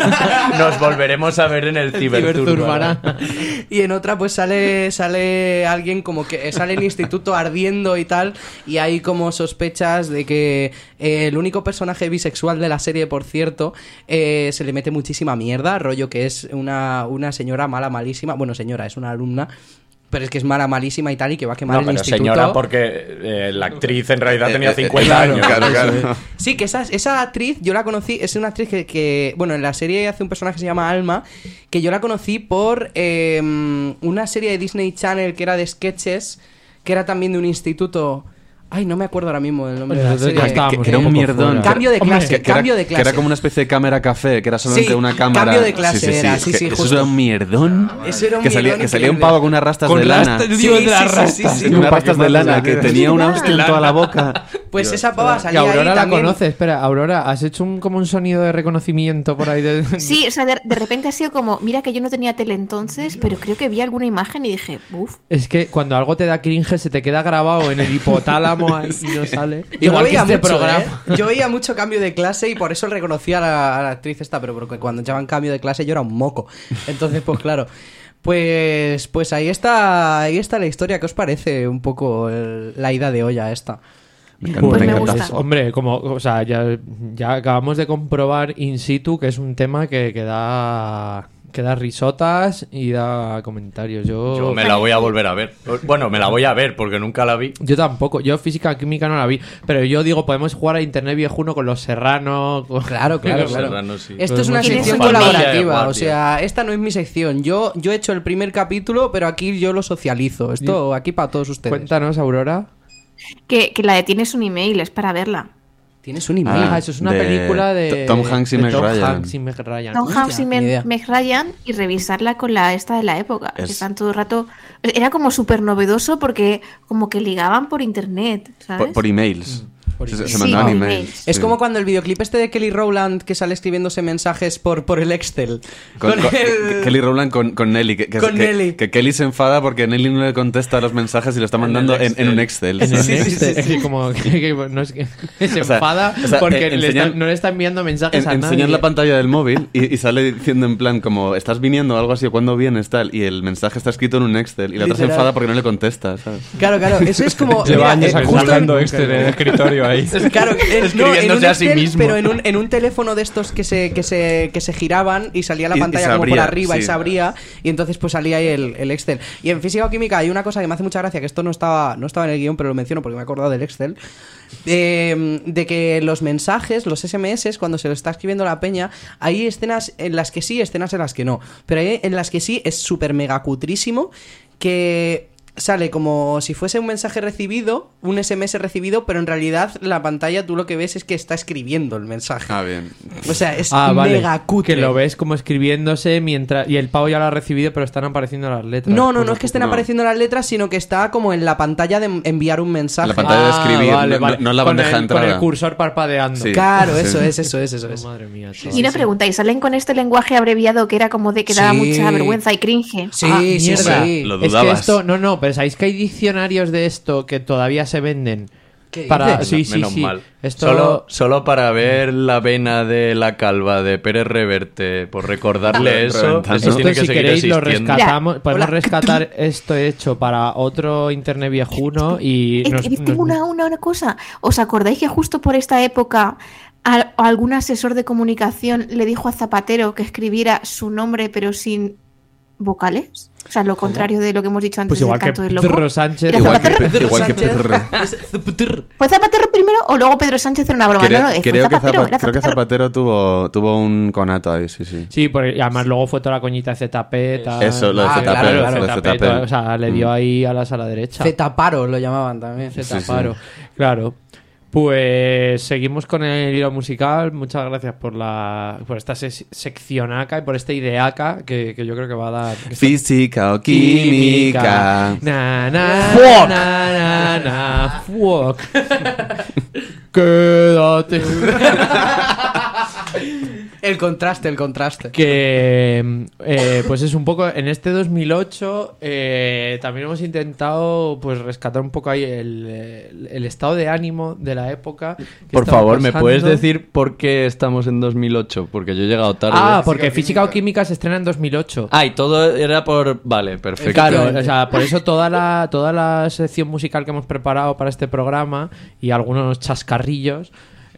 Nos volveremos a ver en el Ciberzurbarán.
Y en otra pues sale sale alguien como que sale el instituto ardiendo y tal, y hay como sospechas de que eh, el único personaje bisexual de la serie, por cierto, eh, se le mete muchísima mierda, rollo que es una, una señora mala, malísima, bueno, señora, es una alumna, pero es que es mala, malísima y tal, y que va a quemar
No,
el
pero
instituto.
señora, porque eh, la actriz en realidad
Eh,
tenía
eh,
cincuenta
claro,
años.
claro, claro.
Sí, que esa, esa actriz, yo la conocí, es una actriz que, que, bueno, en la serie hace un personaje que se llama Alma, que yo la conocí por eh, una serie de Disney Channel que era de sketches, que era también de un instituto... Ay, no me acuerdo ahora mismo del nombre de la
Entonces
serie.
ya estábamos
Que, que era
un
un
poco
mierdón.
fuera.
Cambio de
Hombre,
clase,
Que, que
cambio
era,
de clase.
que era como una especie de cámara café, que era solamente
Sí,
una cámara.
cambio de clase era, sí,
que
sí,
Eso
justo.
era un mierdón.
Eso era un
que salía,
mierdón
que salía un
increíble.
pavo con unas rastas
Con
de lana.
rastas,
Sí,
digo, de
sí,
las
sí,
rastas.
sí, sí.
Con unas rastas de lana que tenía un Austin en toda la boca.
Pues esa pava
Y
salía
Aurora
ahí
la
también.
conoce. Espera, Aurora, ¿has hecho un, como un sonido de reconocimiento por ahí? De...
Sí, o sea, de, de repente ha sido como, mira que yo no tenía tele entonces, pero creo que vi alguna imagen y dije, uff.
Es que cuando algo te da cringe se te queda grabado en el hipotálamo ahí y no sale.
Yo
Igual que
veía
este
mucho,
programa.
¿eh? Yo veía mucho cambio de clase y por eso reconocí a la, a la actriz esta, pero porque cuando echaban cambio de clase yo era un moco. Entonces, pues claro. Pues, pues ahí está, ahí está la historia. ¿Qué os parece un poco el- la ida de olla esta?
Me encanta,
Pues
me
me
encanta.
gusta.
Hombre, como, o sea, ya, ya acabamos de comprobar in situ que es un tema que, que da que da risotas y da comentarios. Yo,
Yo me la voy a volver a ver. Bueno, me la voy a ver porque nunca la vi.
yo tampoco. Yo física química no la vi, pero yo digo, podemos jugar a internet viejuno con los serranos. con-
Claro, claro,
Los
claro.
Serranos, sí.
Esto es una
Tienes
sección
un email.
colaborativa,
Guardia.
o sea, esta no es mi sección. Yo, yo he hecho el primer capítulo, pero aquí yo lo socializo. Esto aquí para todos ustedes.
Cuéntanos, Aurora.
Que, que la de tienes un email, es para verla.
Tienes un email.
Ah, eso es una
de
película de
Tom Hanks y
de
Meg
Tom
Ryan.
Hanks y Meg Ryan.
Tom
Hostia,
Hanks y
ni
Meg,
idea.
Meg Ryan y revisarla con la esta de la época.
Es-
Que están todo el rato. Era como súper novedoso porque como que ligaban por internet, ¿sabes?
Por, por emails.
Por
Se,
emails.
se
Sí,
mandaban
por
emails.
emails.
Es
sí.
como cuando el videoclip este de Kelly Rowland que sale escribiéndose mensajes por, por el Excel.
Con,
Con
con-
el-
Kelly Rowland con, con Nelly. Que, que-
Con
que-
Nelly.
que Kelly se enfada porque Nelly no le contesta los mensajes y lo está mandando en, en un Excel.
En el
Sí, sí,
Excel.
sí, sí.
Es como que, que no es que se
O sea,
enfada
o sea,
porque
eh,
le
enseñan-
está- no le está enviando mensajes
En-
a nadie.
enseñan la pantalla del móvil y, y sale diciendo en plan como estás viniendo o algo así o cuándo vienes tal y el mensaje está escrito en un Excel y la otra se
Literal.
enfada porque no le contesta, ¿sabes?
Claro, claro, eso es como.
Lleva
mira,
años
eh, justo
acumulando
en-
Excel en el escritorio ahí.
Claro, eh, no, en
Escribiéndose
un
a sí
Excel,
mismo.
pero en un, en un teléfono de estos que se, que se, que se giraban y salía la
Y- y
pantalla
se
como por
abría,
arriba y
sí.
se abría y entonces pues salía ahí el, el Excel. Y en física o química hay una cosa que me hace mucha gracia, que esto no estaba, no estaba en el guión, pero lo menciono porque me he acordado del Excel. De, de que los mensajes, los ese eme ese, cuando se lo está escribiendo la peña, hay escenas en las que sí, escenas en las que no. Pero hay en las que sí es súper mega cutrísimo que sale como si fuese un mensaje recibido, un ese eme ese recibido, pero en realidad la pantalla tú lo que ves es que está escribiendo el mensaje.
Ah, bien.
O sea, es
Ah, vale.
mega cutre.
Que lo ves como escribiéndose mientras y el pavo ya lo ha recibido, pero están apareciendo las letras.
No, no,
Como-
no es que estén
no.
apareciendo las letras, sino que está como en la pantalla de enviar un mensaje.
La pantalla de
Ah,
escribir,
vale,
no-
vale.
no- no en la
Con
bandeja
el-
de entrada.
Con el cursor parpadeando.
Sí.
Claro,
Sí.
eso es, eso es, eso es.
Oh, madre mía, chaval.
Y una pregunta, ¿y salen con este lenguaje abreviado que era como de que daba
Sí.
mucha vergüenza y cringe?
Sí,
Ah,
sí,
mierda.
sí.
Lo
Es que
dudabas.
esto, no, no, pero sabéis que hay diccionarios de esto que todavía se venden.
¿Qué
Para,
dices?
sí, sí,
Menos
sí.
mal.
Esto
Solo, solo para ver la vena de la calva de Pérez Reverte, por recordarle
Re-
eso,
reventando.
eso
Esto,
tiene que
si
seguir
queréis, lo
existiendo.
rescatamos. Podemos
Hola.
rescatar esto hecho para otro internet viejuno y
Es
nos,
que
nos-
tengo una, una, una cosa. ¿Os acordáis que justo por esta época a- algún asesor de comunicación le dijo a Zapatero que escribiera su nombre pero sin vocales? O sea, lo contrario de lo que hemos dicho antes
pues igual
del
que
canto del loco.
Pedro Sánchez.
Era
Igual que,
Zapatero.
Pe- igual que
Sánchez.
Pedro.
¿Fue Zapatero primero o luego Pedro Sánchez era una broma?
Creo,
no, no, fue
creo que
Zapatero,
Zapa-
era
creo que
Zapatero.
Zapatero tuvo, tuvo un conato ahí, sí, sí.
Sí, porque y además luego fue toda la coñita de Z P. tal.
Eso, lo de
Ah,
Z P,
claro,
lo
claro,
de
Z P,
Z P.
todo, o sea, le dio
Mm.
ahí a la sala derecha.
Zetaparo lo llamaban también.
Z
Sí, sí.
paro. Claro. Pues seguimos con el hilo musical. Muchas gracias por la por esta se- seccionaca y por esta ideaca que, que yo creo que va a dar.
Física o química.
Na, na,
Fuck.
na, na, na, fuck. Quédate.
El contraste, el contraste.
Que eh, pues es un poco en este dos mil ocho eh, también hemos intentado pues rescatar un poco ahí el, el- el estado de ánimo de la época que
Por
estaba
favor, ¿me
pasando.
puedes decir por qué estamos en dos mil ocho? Porque yo he llegado tarde.
Ah, porque Física o Química se estrena en dos mil ocho.
Ah, y todo era por... Vale, perfecto.
Claro, o sea, por eso toda la, toda la sección musical que hemos preparado para este programa y algunos chascarrillos.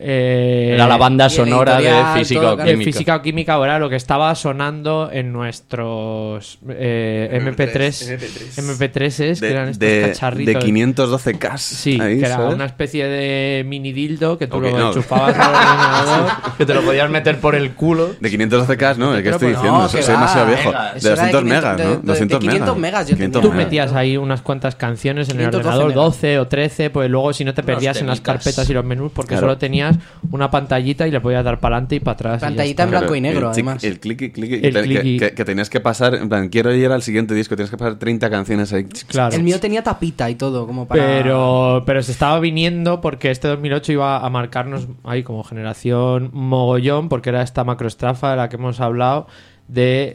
eh,
Era la banda
y el
sonora
editorial,
de Física
todo,
o
claro.
En
Química.
Física o Química ahora lo que estaba sonando en nuestros eh, eme pe tres eme pe tres es que eran
De,
estos
de,
cacharritos.
de quinientos doce K.
Sí,
ahí,
que era
¿sabes?
una especie de mini dildo que tú
Ok,
lo
no.
enchufabas al ordenador.
Que te lo podías meter por el culo.
De quinientos doce K, ¿no? ¿Qué
Pero
estoy
pues
diciendo?
no,
Eso
que
soy
va,
demasiado viejo.
venga,
De
eso era de
doscientos
quinientos
megas,
de-
¿no?
de- de
doscientos
quinientos megas, yo
quinientos
Tú
tenía.
megas.
metías ahí unas cuantas canciones en el
quinientos doce
ordenador,
megas.
doce o trece, pues luego si no te perdías en las
temitas.
carpetas y los menús porque
Claro.
solo tenías una pantallita y le podías dar para adelante y para atrás. y ya
Pantallita en
está.
blanco y negro,
el tic-
además.
El clicky, clicky,
El
que, te-
clicky.
que- que- que tenías que pasar, en plan, quiero ir al siguiente disco, tienes que pasar treinta canciones ahí.
Claro.
El mío tenía tapita y todo, como para.
Pero, pero se estaba viniendo porque este dos mil ocho iba a marcarnos ahí como generación mogollón, porque era esta macroestrafa de la que hemos hablado de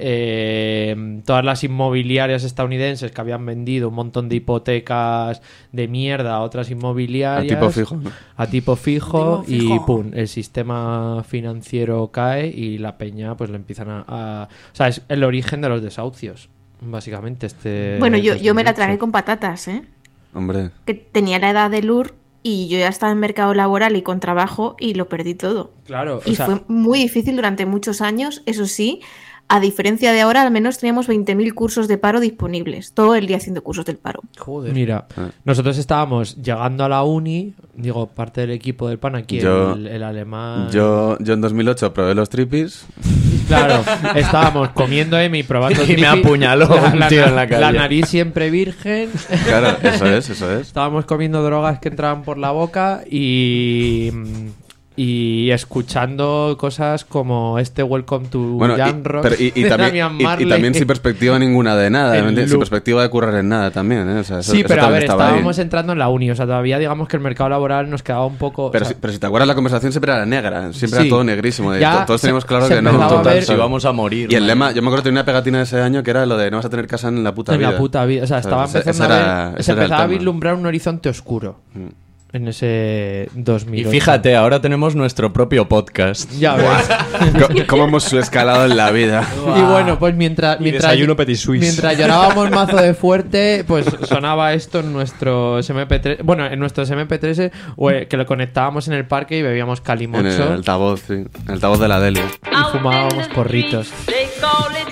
eh, todas las inmobiliarias estadounidenses que habían vendido un montón de hipotecas de mierda a otras inmobiliarias.
A tipo fijo, ¿no?
A tipo fijo,
A tipo fijo.
y pum, el sistema financiero cae y la peña pues le empiezan a... a- O sea, es el origen de los desahucios, básicamente. este
Bueno, yo, yo me la
dos mil ocho.
tragué con patatas, ¿eh?
Hombre.
Que tenía la edad de Lur y yo ya estaba en mercado laboral y con trabajo y lo perdí todo.
Claro, o
Y
sea,
fue muy difícil durante muchos años, eso sí. A diferencia de ahora, al menos teníamos veinte mil cursos de paro disponibles. Todo el día haciendo cursos del paro.
Joder.
mira,
Ah.
nosotros estábamos llegando a la uni, digo, parte del equipo del PAN aquí,
Yo-
el, el alemán...
Yo, yo en dos mil ocho probé los trippies.
Claro, estábamos comiendo Emi, probando
Y me
tripi,
apuñaló un tío en la calle.
La nariz siempre virgen.
Claro, eso es, eso es.
Estábamos comiendo drogas que entraban por la boca y... y escuchando cosas como este Welcome to
Bueno,
Jan
y,
Rock
pero y, y
de
también,
Damian
y- y,
Marley.
también sin perspectiva ninguna de nada,
El
¿me entiendes?
loop.
Sin perspectiva de currar en nada también, ¿eh? O sea, eso-
Sí,
eso
pero a
también
ver,
estaba ahí.
estábamos entrando en la uni, o sea, todavía digamos que el mercado laboral nos quedaba un poco...
Pero,
o sea,
si, pero si te acuerdas, la conversación siempre era negra, siempre
Sí.
era todo negrísimo. de-
Ya
to- todos
se-
teníamos claro
se
que no.
empezaba a ver-
Si vamos a morir.
Y el
man.
lema, yo me acuerdo que tenía una pegatina de ese año que era lo de no vas a tener casa en la puta
en
vida.
la puta vida. O sea, estaba
Ese-
empezando
ese
a
era-
ver...
ese
Se
era el
empezaba a
tema.
vislumbrar un horizonte oscuro
Mm.
en ese dos mil
Y
ocho.
fíjate, ahora tenemos nuestro propio podcast.
Ya ves.
Co- ¿Cómo hemos escalado en la vida?
Y bueno, pues mientras,
Y
mientras,
desayuno Petit Suisse.
mientras llorábamos mazo de fuerte, pues sonaba esto en nuestros M P tres. Bueno, en nuestros M P tres, o, eh, que lo conectábamos en el parque y bebíamos
En el
calimocho
altavoz, sí. En el altavoz de la Delia.
y fumábamos porritos.
They call it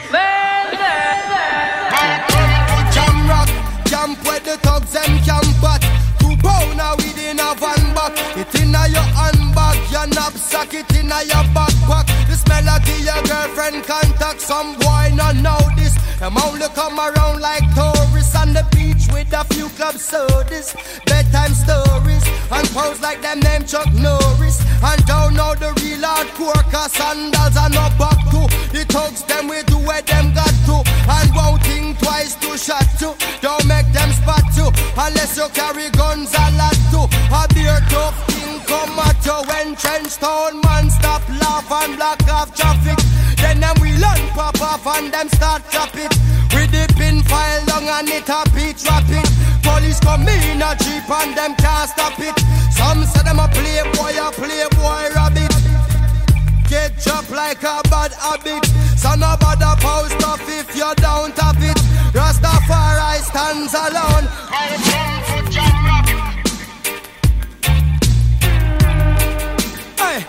Jam rock, jump where the thugs them camp at. Two pounder within a van back. It inna your handbag, your knapsack, it inna your backpack. The smell of your girlfriend contact. Some boy not know this. Them only come around like tourists on the beach with a few club sodas, bedtime stories, and pose like them name Chuck Norris. And don't know the real hardcore, cause sandals are not back to. The thugs them we do where them got to, and won't think twice to shot to. Don't make them spot you, unless you carry guns a lot to. A beer tough king come at you when trench town man stop laugh and block off traffic. Then them we learn pop off and them start chop it. We dip in file long and it a beat rapid. Police come in a jeep and them can't stop it. Some say them a playboy, a playboy rabbit. Get chopped like a bad habit. So no bother post off if you don't have it. Rastafari stands alone. Hey.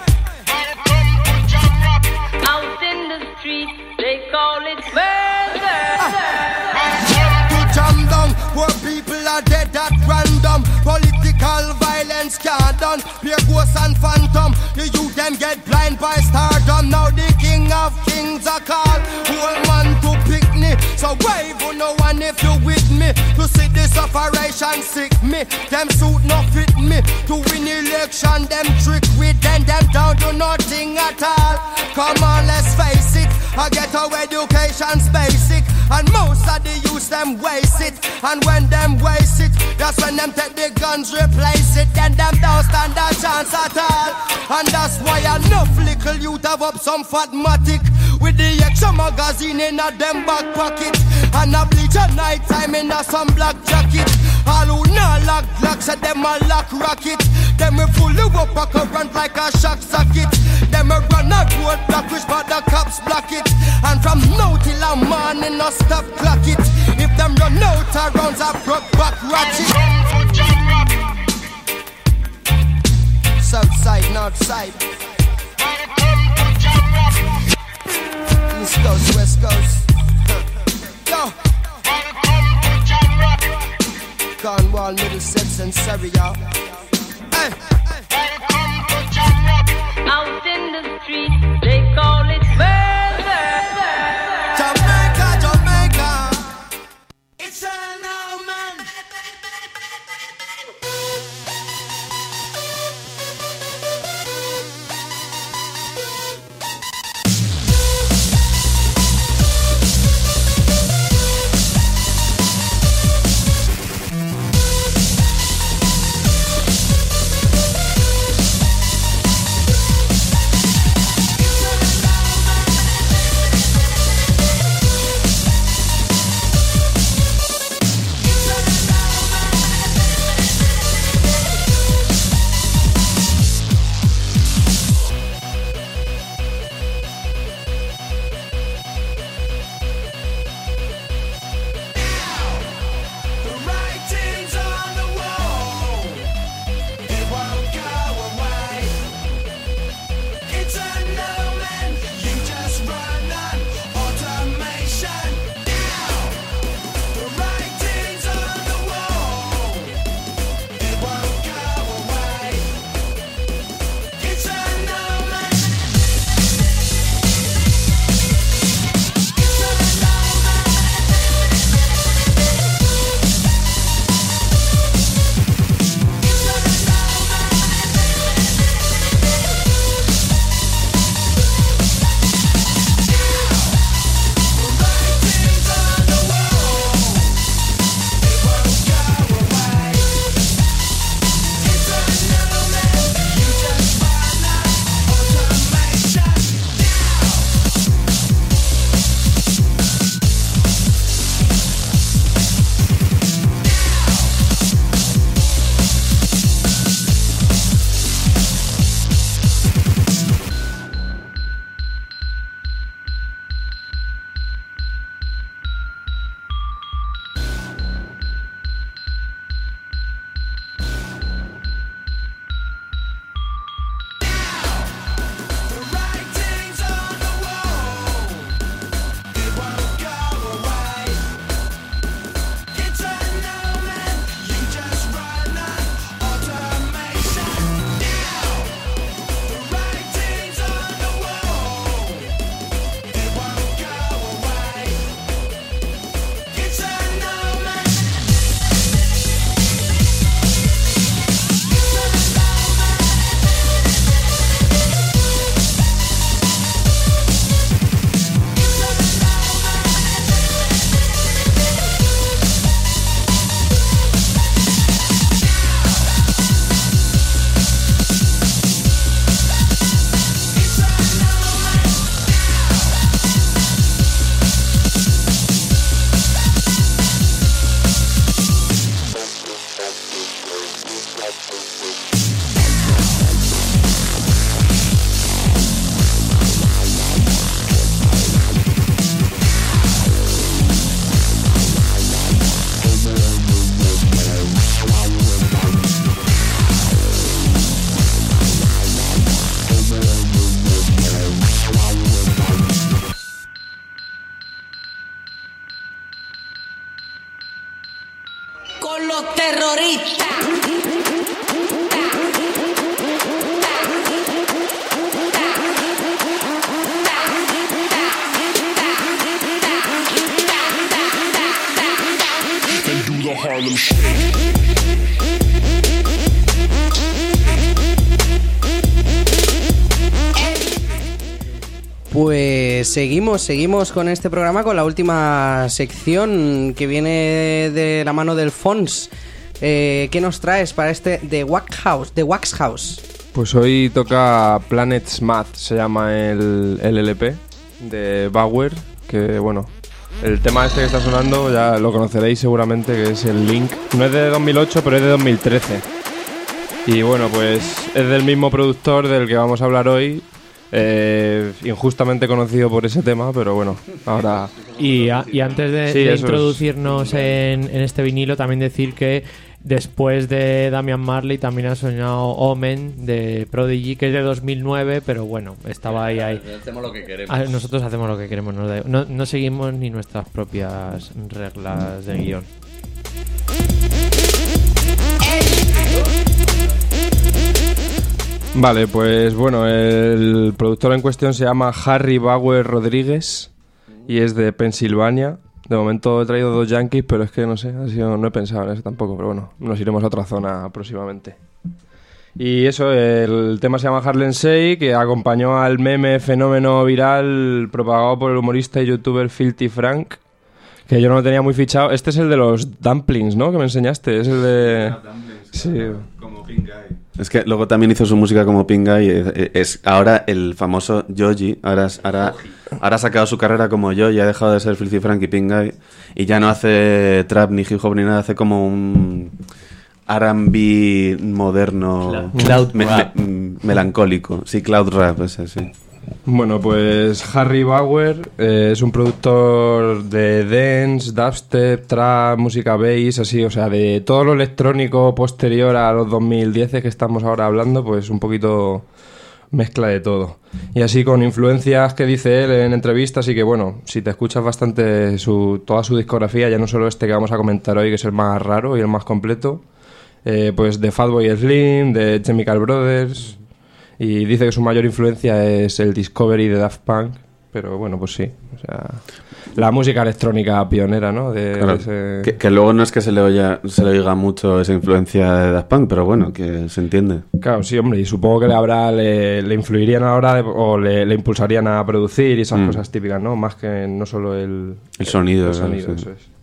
out in the street. They call it murder.
To jam down where people are dead at random. Political violence can't done. Pure ghosts and phantom. The youth them get blind by stardom. Now the king of kings are called. Whole man to pick me. So wave on no one if you with me. To see this operation sick me. Them suit no fit me. To win election them trick with them. Them down to nothing at all. Come on let's face it. I get our education's basic. And most of the youth them waste it. And when them waste it, that's when them take the guns replace it. Then them don't stand a chance at all. And that's why enough little youth have up some fatmatic. With the extra magazine in a them back pocket. And a bleach at night time in a some black jacket. All who not lock lock said them a lock rocket. Them we full of up a current like a shock socket. Them we run a road block which but the cops block it. And from now till a morning no stop clock it. If them run out of rounds a broke back ratchet. South side, north side. East coast, west coast. Yo. Cornwall, Middlesex and Surrey, y'all. Hey.
Out in the street. They call it murder.
Jamaica, Jamaica. It's all now, man.
Pues seguimos, seguimos con este programa, con la última sección que viene de la mano del Fons. Eh, ¿Qué nos traes para este The Wax House? The Wax House?
Pues hoy toca Planet's Math, se llama el, el L P de Bauer, que bueno, el tema este que está sonando ya lo conoceréis seguramente, que es el Link. No es de dos mil ocho, pero es de dos mil trece. Y bueno, pues es del mismo productor del que vamos a hablar hoy. Eh, injustamente conocido por ese tema, pero bueno, ahora...
Y, a, y antes de,
sí,
de
eso
introducirnos
es...
en, en este vinilo, también decir que después de Damian Marley también ha sonado Omen de Prodigy, que es de dos mil nueve, pero bueno, estaba ahí, ahí.
Hacemos lo que queremos.
Ah, nosotros hacemos lo que queremos, no, no, no seguimos ni nuestras propias reglas de guión.
Vale, pues bueno, el productor en cuestión se llama Harry Bauer Rodríguez y es de Pensilvania. De momento he traído dos yankees, pero es que no sé, ha sido, no he pensado en eso tampoco, pero bueno, nos iremos a otra zona próximamente. Y eso, el tema se llama Harlem Shake, que acompañó al meme fenómeno viral propagado por el humorista y youtuber Filthy Frank, que yo no lo tenía muy fichado. Este es el de los dumplings, ¿no? Que me enseñaste, es el de... Sí.
Como Pink Guy. Es que luego también hizo su música como Pink Guy. Es, es ahora el famoso Yoji. Ahora, ahora, ahora ha sacado su carrera como Yoji. Ha dejado de ser Filthy Frank y Pink Guy. Y ya no hace trap ni hip hop ni nada. Hace como un R and B moderno.
Cloud
me,
rap.
me, melancólico. Sí, cloud rap, ese sí.
Bueno, pues Harry Bauer eh, es un productor de dance, dubstep, trap, música bass, así, o sea, de todo lo electrónico posterior a los dos mil diez que estamos ahora hablando, pues un poquito mezcla de todo. Y así con influencias que dice él en entrevistas, y que bueno, si te escuchas bastante su, toda su discografía, ya no solo este que vamos a comentar hoy, que es el más raro y el más completo, eh, pues de Fatboy Slim, de Chemical Brothers... Y dice que su mayor influencia es el Discovery de Daft Punk, pero bueno, pues sí, o sea, la música electrónica pionera, ¿no? De,
claro,
de ese...
que, que luego no es que se le oiga, se le oiga mucho esa influencia de Daft Punk, pero bueno, que se entiende.
Claro, sí, hombre, y supongo que le habrá, le, le influirían a la hora de, o le, le impulsarían a producir y esas mm. cosas típicas, ¿no? Más que no solo el...
El sonido.
El, el sonido,
claro, sí.
Eso es.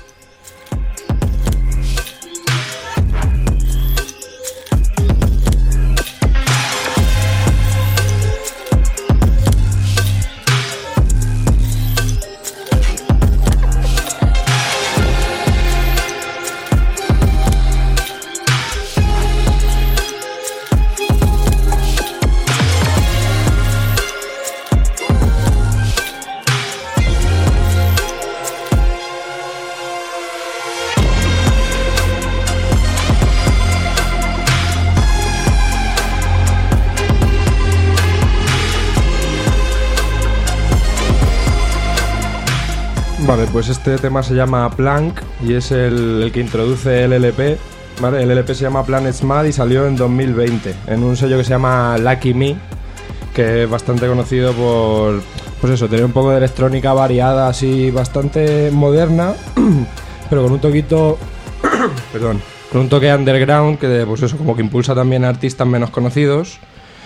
Vale, pues este tema se llama Plank y es el, el que introduce el L P. Vale, el L P se llama Planet's Mad y salió en dos mil veinte en un sello que se llama Lucky Me, que es bastante conocido por, pues eso, tener un poco de electrónica variada, así bastante moderna, pero con un toquito, perdón, con un toque underground que, pues eso, como que impulsa también a artistas menos conocidos.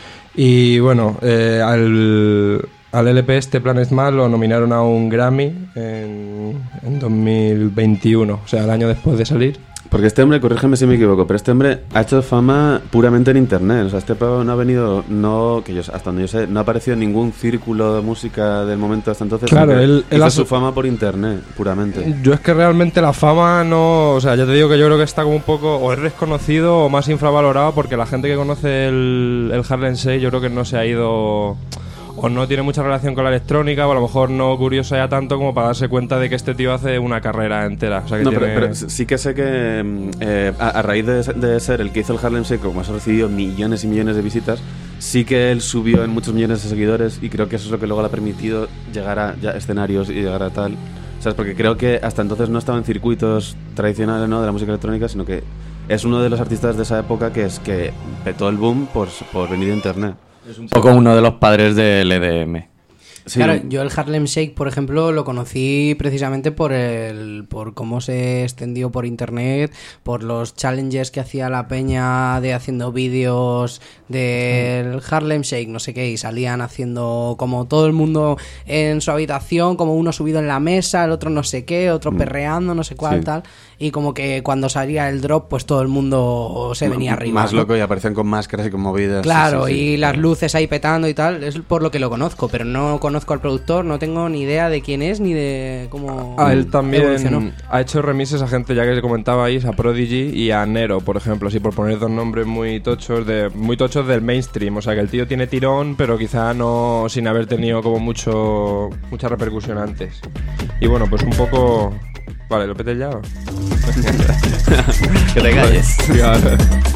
Y bueno, eh, al Al L P este Planet's Mad lo nominaron a un Grammy en, en dos mil veintiuno, o sea, el año después de salir.
Porque este hombre, corrígeme si me equivoco, pero este hombre ha hecho fama puramente en internet. O sea, este pavo no ha venido, no, que yo, hasta donde yo sé, no ha aparecido en ningún círculo de música del momento hasta entonces.
Claro, él, él
hizo
ha
su fama por internet, puramente.
Yo es que realmente la fama no, o sea, ya te digo que yo creo que está como un poco, o es desconocido o más infravalorado, porque la gente que conoce el, el Harlem Shake yo creo que no se ha ido, o no tiene mucha relación con la electrónica, o a lo mejor no curiosa ya tanto como para darse cuenta de que este tío hace una carrera entera. O sea, que
no,
tiene...
pero, pero sí que sé que eh, a, a raíz de, de ser el que hizo el Harlem Shake, como ha recibido millones y millones de visitas, sí que él subió en muchos millones de seguidores, y creo que eso es lo que luego le ha permitido llegar a ya escenarios y llegar a tal. ¿Sabes? Porque creo que hasta entonces no estaba en circuitos tradicionales, ¿no?, de la música electrónica, sino que es uno de los artistas de esa época que es que petó el boom por, por venir de internet.
Es un poco uno de los padres del E D M.
Sí,
claro, yo el Harlem Shake, por ejemplo, lo conocí precisamente por el por cómo se extendió por internet, por los challenges que hacía la peña de haciendo vídeos del Harlem Shake, no sé qué, y salían haciendo como todo el mundo en su habitación, como uno subido en la mesa, el otro no sé qué, otro perreando, no sé cuál,
Sí.
tal, y como que cuando salía el drop, pues todo el mundo se venía arriba.
Más
¿no?
loco y aparecen con máscaras y con movidas.
Claro,
sí, sí, sí.
y las luces ahí petando y tal, es por lo que lo conozco, pero no conozco al productor, no tengo ni idea de quién es ni de cómo
Ah, él también
evolucionó.
ha hecho remises a gente, ya que se comentaba ahí, a Prodigy y a Nero, por ejemplo, así por poner dos nombres muy tochos de muy tochos del mainstream. O sea, que el tío tiene tirón, pero quizá no sin haber tenido como mucho mucha repercusión antes. Y bueno, pues un poco... Vale, ¿lo petes ya? o?
Que te calles.
Vale.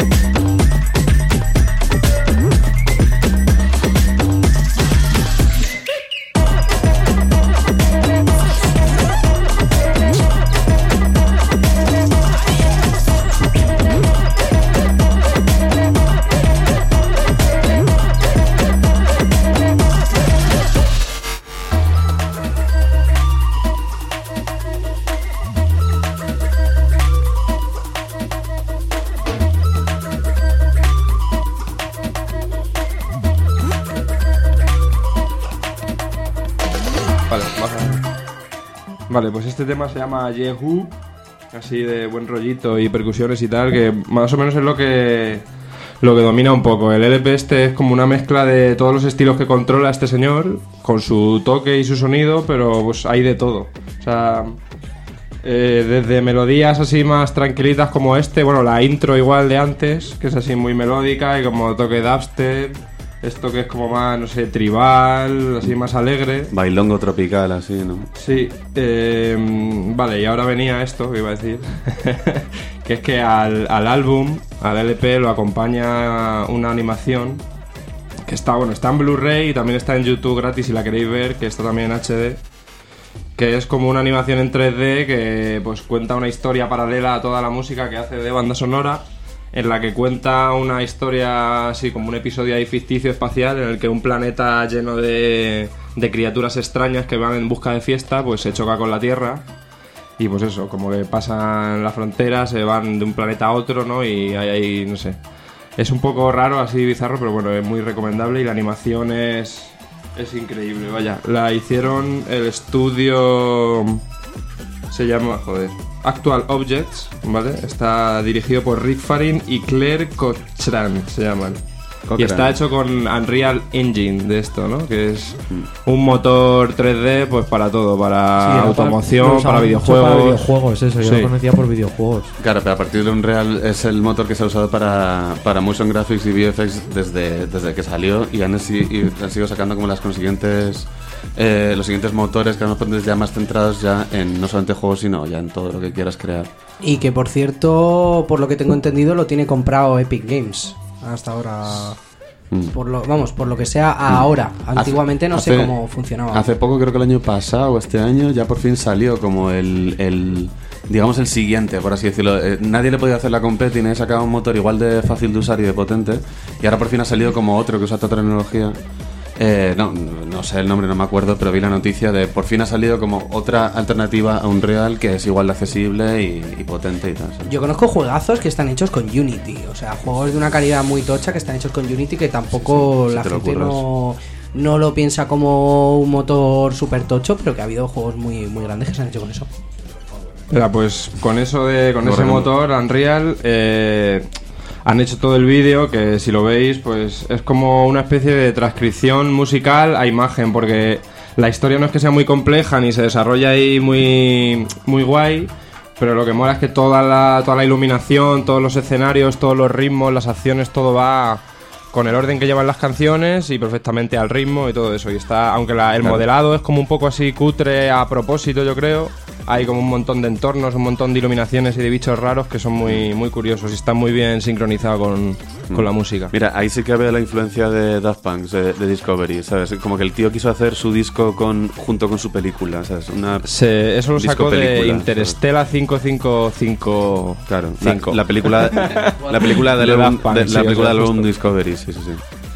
Vale, baja. Vale, pues este tema se llama Yehu, así de buen rollito y percusiones y tal, que más o menos es lo que lo que domina un poco. El L P este es como una mezcla de todos los estilos que controla este señor, con su toque y su sonido, pero pues hay de todo. O sea, eh, desde melodías así más tranquilitas como este, bueno, la intro igual de antes, que es así muy melódica y como toque dubstep. Esto que es como más, no sé, tribal, así más alegre.
Bailongo tropical, así, ¿no?
Sí, eh, vale, y ahora venía esto que iba a decir, que es que al, al álbum, al L P, lo acompaña una animación que está, bueno, está en Blu-ray y también está en YouTube gratis si la queréis ver, que está también en H D, que es como una animación en tres D que pues cuenta una historia paralela a toda la música que hace de banda sonora, en la que cuenta una historia así como un episodio ahí ficticio espacial en el que un planeta lleno de, de criaturas extrañas que van en busca de fiesta pues se choca con la Tierra y pues eso, como que pasan la frontera, se van de un planeta a otro, ¿no? Y hay ahí, no sé, es un poco raro, así bizarro, pero bueno, es muy recomendable y la animación es, es increíble, vaya. La hicieron el estudio... Se llama, joder, Actual Objects, ¿vale? Está dirigido por Rick Farin y Claire Cochran, se llaman.
Cochran.
Y está hecho con Unreal Engine de esto, ¿no? Que es un motor tres D pues para todo, para
Sí,
automoción,
lo usaban
para
mucho
videojuegos.
Para videojuegos, eso, yo
Sí.
lo conocía por videojuegos.
Claro, pero a partir de Unreal es el motor que se ha usado para, para motion graphics y V F X desde, desde que salió y han, si- y han sido sacando como las consiguientes eh, los siguientes motores que van ya más centrados ya en no solamente juegos sino ya en todo lo que quieras crear.
Y que por cierto, por lo que tengo entendido, lo tiene comprado Epic Games hasta ahora.
Mm.
Por lo, vamos, por lo que sea ahora. Antiguamente no sé
Hace-
cómo funcionaba.
Hace poco, creo que el año pasado o este año, ya por fin salió como el, el digamos el siguiente, por así decirlo. Eh, nadie le podía hacer la competi, nadie sacaba un motor igual de fácil de usar y de potente. Y ahora por fin ha salido como otro que usa otra tecnología. Eh, no, no sé el nombre, no me acuerdo, pero vi la noticia de por fin ha salido como otra alternativa a Unreal que es igual de accesible y, y potente y tal. ¿sabes?
Yo conozco juegazos que están hechos con Unity, o sea, juegos de una calidad muy tocha que están hechos con Unity que tampoco
Sí, sí, si
la
te lo
gente
curras.
no, no lo piensa como un motor súper tocho, pero que ha habido juegos muy, muy grandes que se han hecho con eso.
Mira, pues con eso de con ese
Correcto.
motor Unreal eh, han hecho todo el vídeo, que si lo veis pues es como una especie de transcripción musical a imagen, porque la historia no es que sea muy compleja ni se desarrolla ahí muy muy guay, pero lo que mola es que toda la toda la iluminación, todos los escenarios, todos los ritmos, las acciones, todo va con el orden que llevan las canciones y perfectamente al ritmo y todo eso. Y está, aunque la- el
Claro.
modelado es como un poco así cutre a propósito, yo creo. Hay como un montón de entornos, un montón de iluminaciones y de bichos raros que son muy, muy curiosos y están muy bien sincronizados con, con la música.
Mira, ahí sí que veo la influencia de Daft Punk, de, de Discovery, ¿sabes? Como que el tío quiso hacer su disco con junto con su película, ¿sabes? Una
Se- eso lo sacó de
disco-película,
Interstellar cinco cinco cinco.
Claro,
cinco.
La, la película la película del
De
álbum,
Daft Punk,
de-
sí,
la
o
película
sea,
del álbum
justo.
Discovery, sí, sí, sí.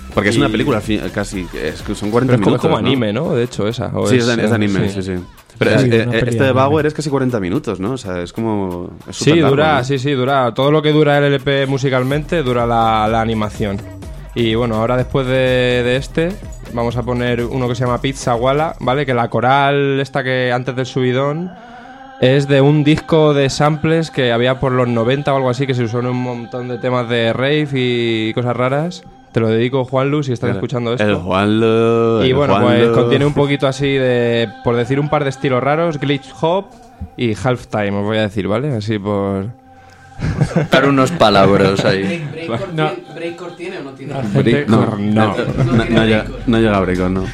Porque es
Y-
una película al fin- casi, es que son cuarenta
Pero es como,
minutos.
como
¿no?
anime, ¿no? De hecho, esa. o
Sí, es, de- es de
eh,
anime, sí, sí. Pero
Sí,
es-
una
eh,
peli
este
de
de
anime.
Bauer es casi cuarenta minutos, ¿no? O sea, es como... es
Sí,
superlargo,
dura,
¿no?
sí, sí, dura. Todo lo que dura el L P musicalmente dura la, la animación. Y bueno, ahora después de, de este, vamos a poner uno que se llama Pizza Walla, ¿vale? Que la coral, esta que antes del subidón, es de un disco de samples que había por los noventa o algo así, que se usó en un montón de temas de rave y cosas raras. Te lo dedico, Juanlu, si estás
El-
escuchando esto.
el Juanlu,
Y
el
bueno,
Juanlu.
pues contiene un poquito así de, por decir un par de estilos raros, glitch hop y halftime, os voy a decir, ¿vale? Así por...
Dar unos palabras ahí.
¿Breakcore
No.
tiene- Breakcore tiene o no tiene?
Break- no, no, no, no, no llega, no llega a Breakcore, no.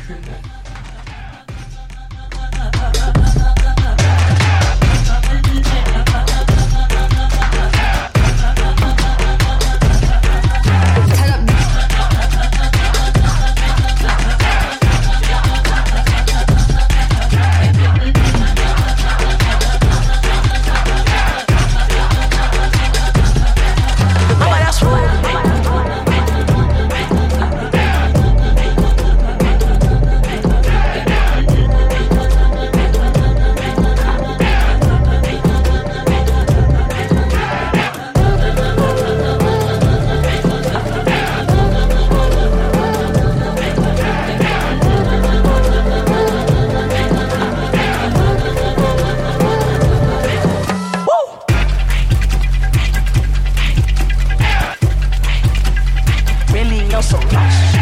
Peligroso Rush.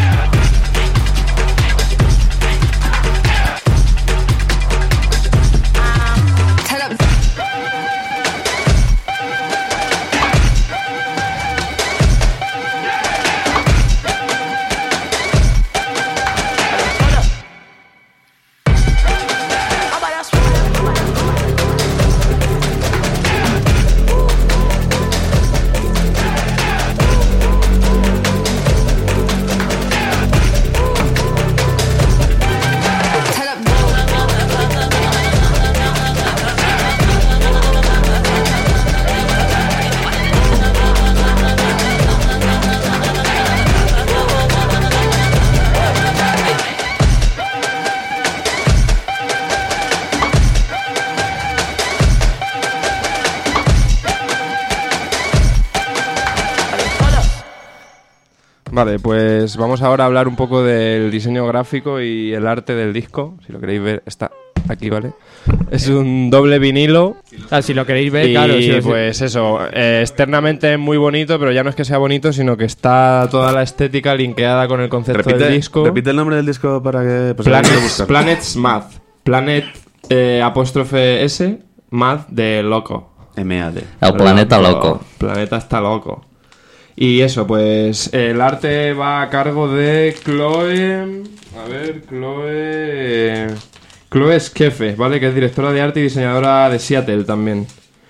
Vale, pues vamos ahora a hablar un poco del diseño gráfico y el arte del disco. Si lo queréis ver, está aquí, ¿vale? Es un doble vinilo.
Ah, si lo queréis ver,
y
claro. si os-
pues eso, eh, externamente es muy bonito, pero ya no es que sea bonito, sino que está toda la estética linkeada con el concepto
Repite,
del disco.
repite el nombre del disco para que... pues, alguien lo
Planets,
busque.
Planets Math. Planet eh, apóstrofe S, Math de loco.
M A D.
El planeta loco.
Planeta está loco. Y eso, pues el arte va a cargo de Chloe. A ver, Chloe. Chloe Skefe, ¿vale? Que es directora de arte y diseñadora de Seattle también.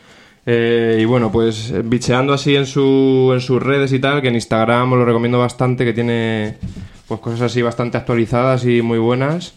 Eh, y bueno, pues bicheando así en, su, en sus redes y tal, que en Instagram os lo recomiendo bastante, que tiene pues cosas así bastante actualizadas y muy buenas.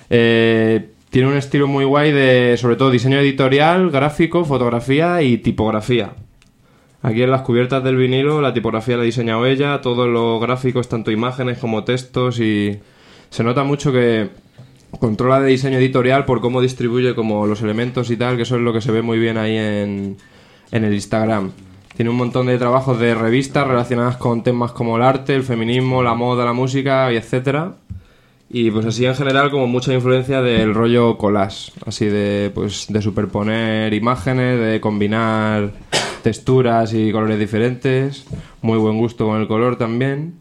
Eh, tiene un estilo muy guay de, sobre todo, diseño editorial, gráfico, fotografía y tipografía. Aquí en las cubiertas del vinilo la tipografía la ha diseñado ella, todos los gráficos, tanto imágenes como textos, y se nota mucho que controla de diseño editorial por cómo distribuye como los elementos y tal, que eso es lo que se ve muy bien ahí en, en el Instagram. Tiene un montón de trabajos de revistas relacionadas con temas como el arte, el feminismo, la moda, la música y etcétera. Y pues así en general como mucha influencia del rollo collage, así de pues de superponer imágenes, de combinar texturas y colores diferentes, muy buen gusto con el color también.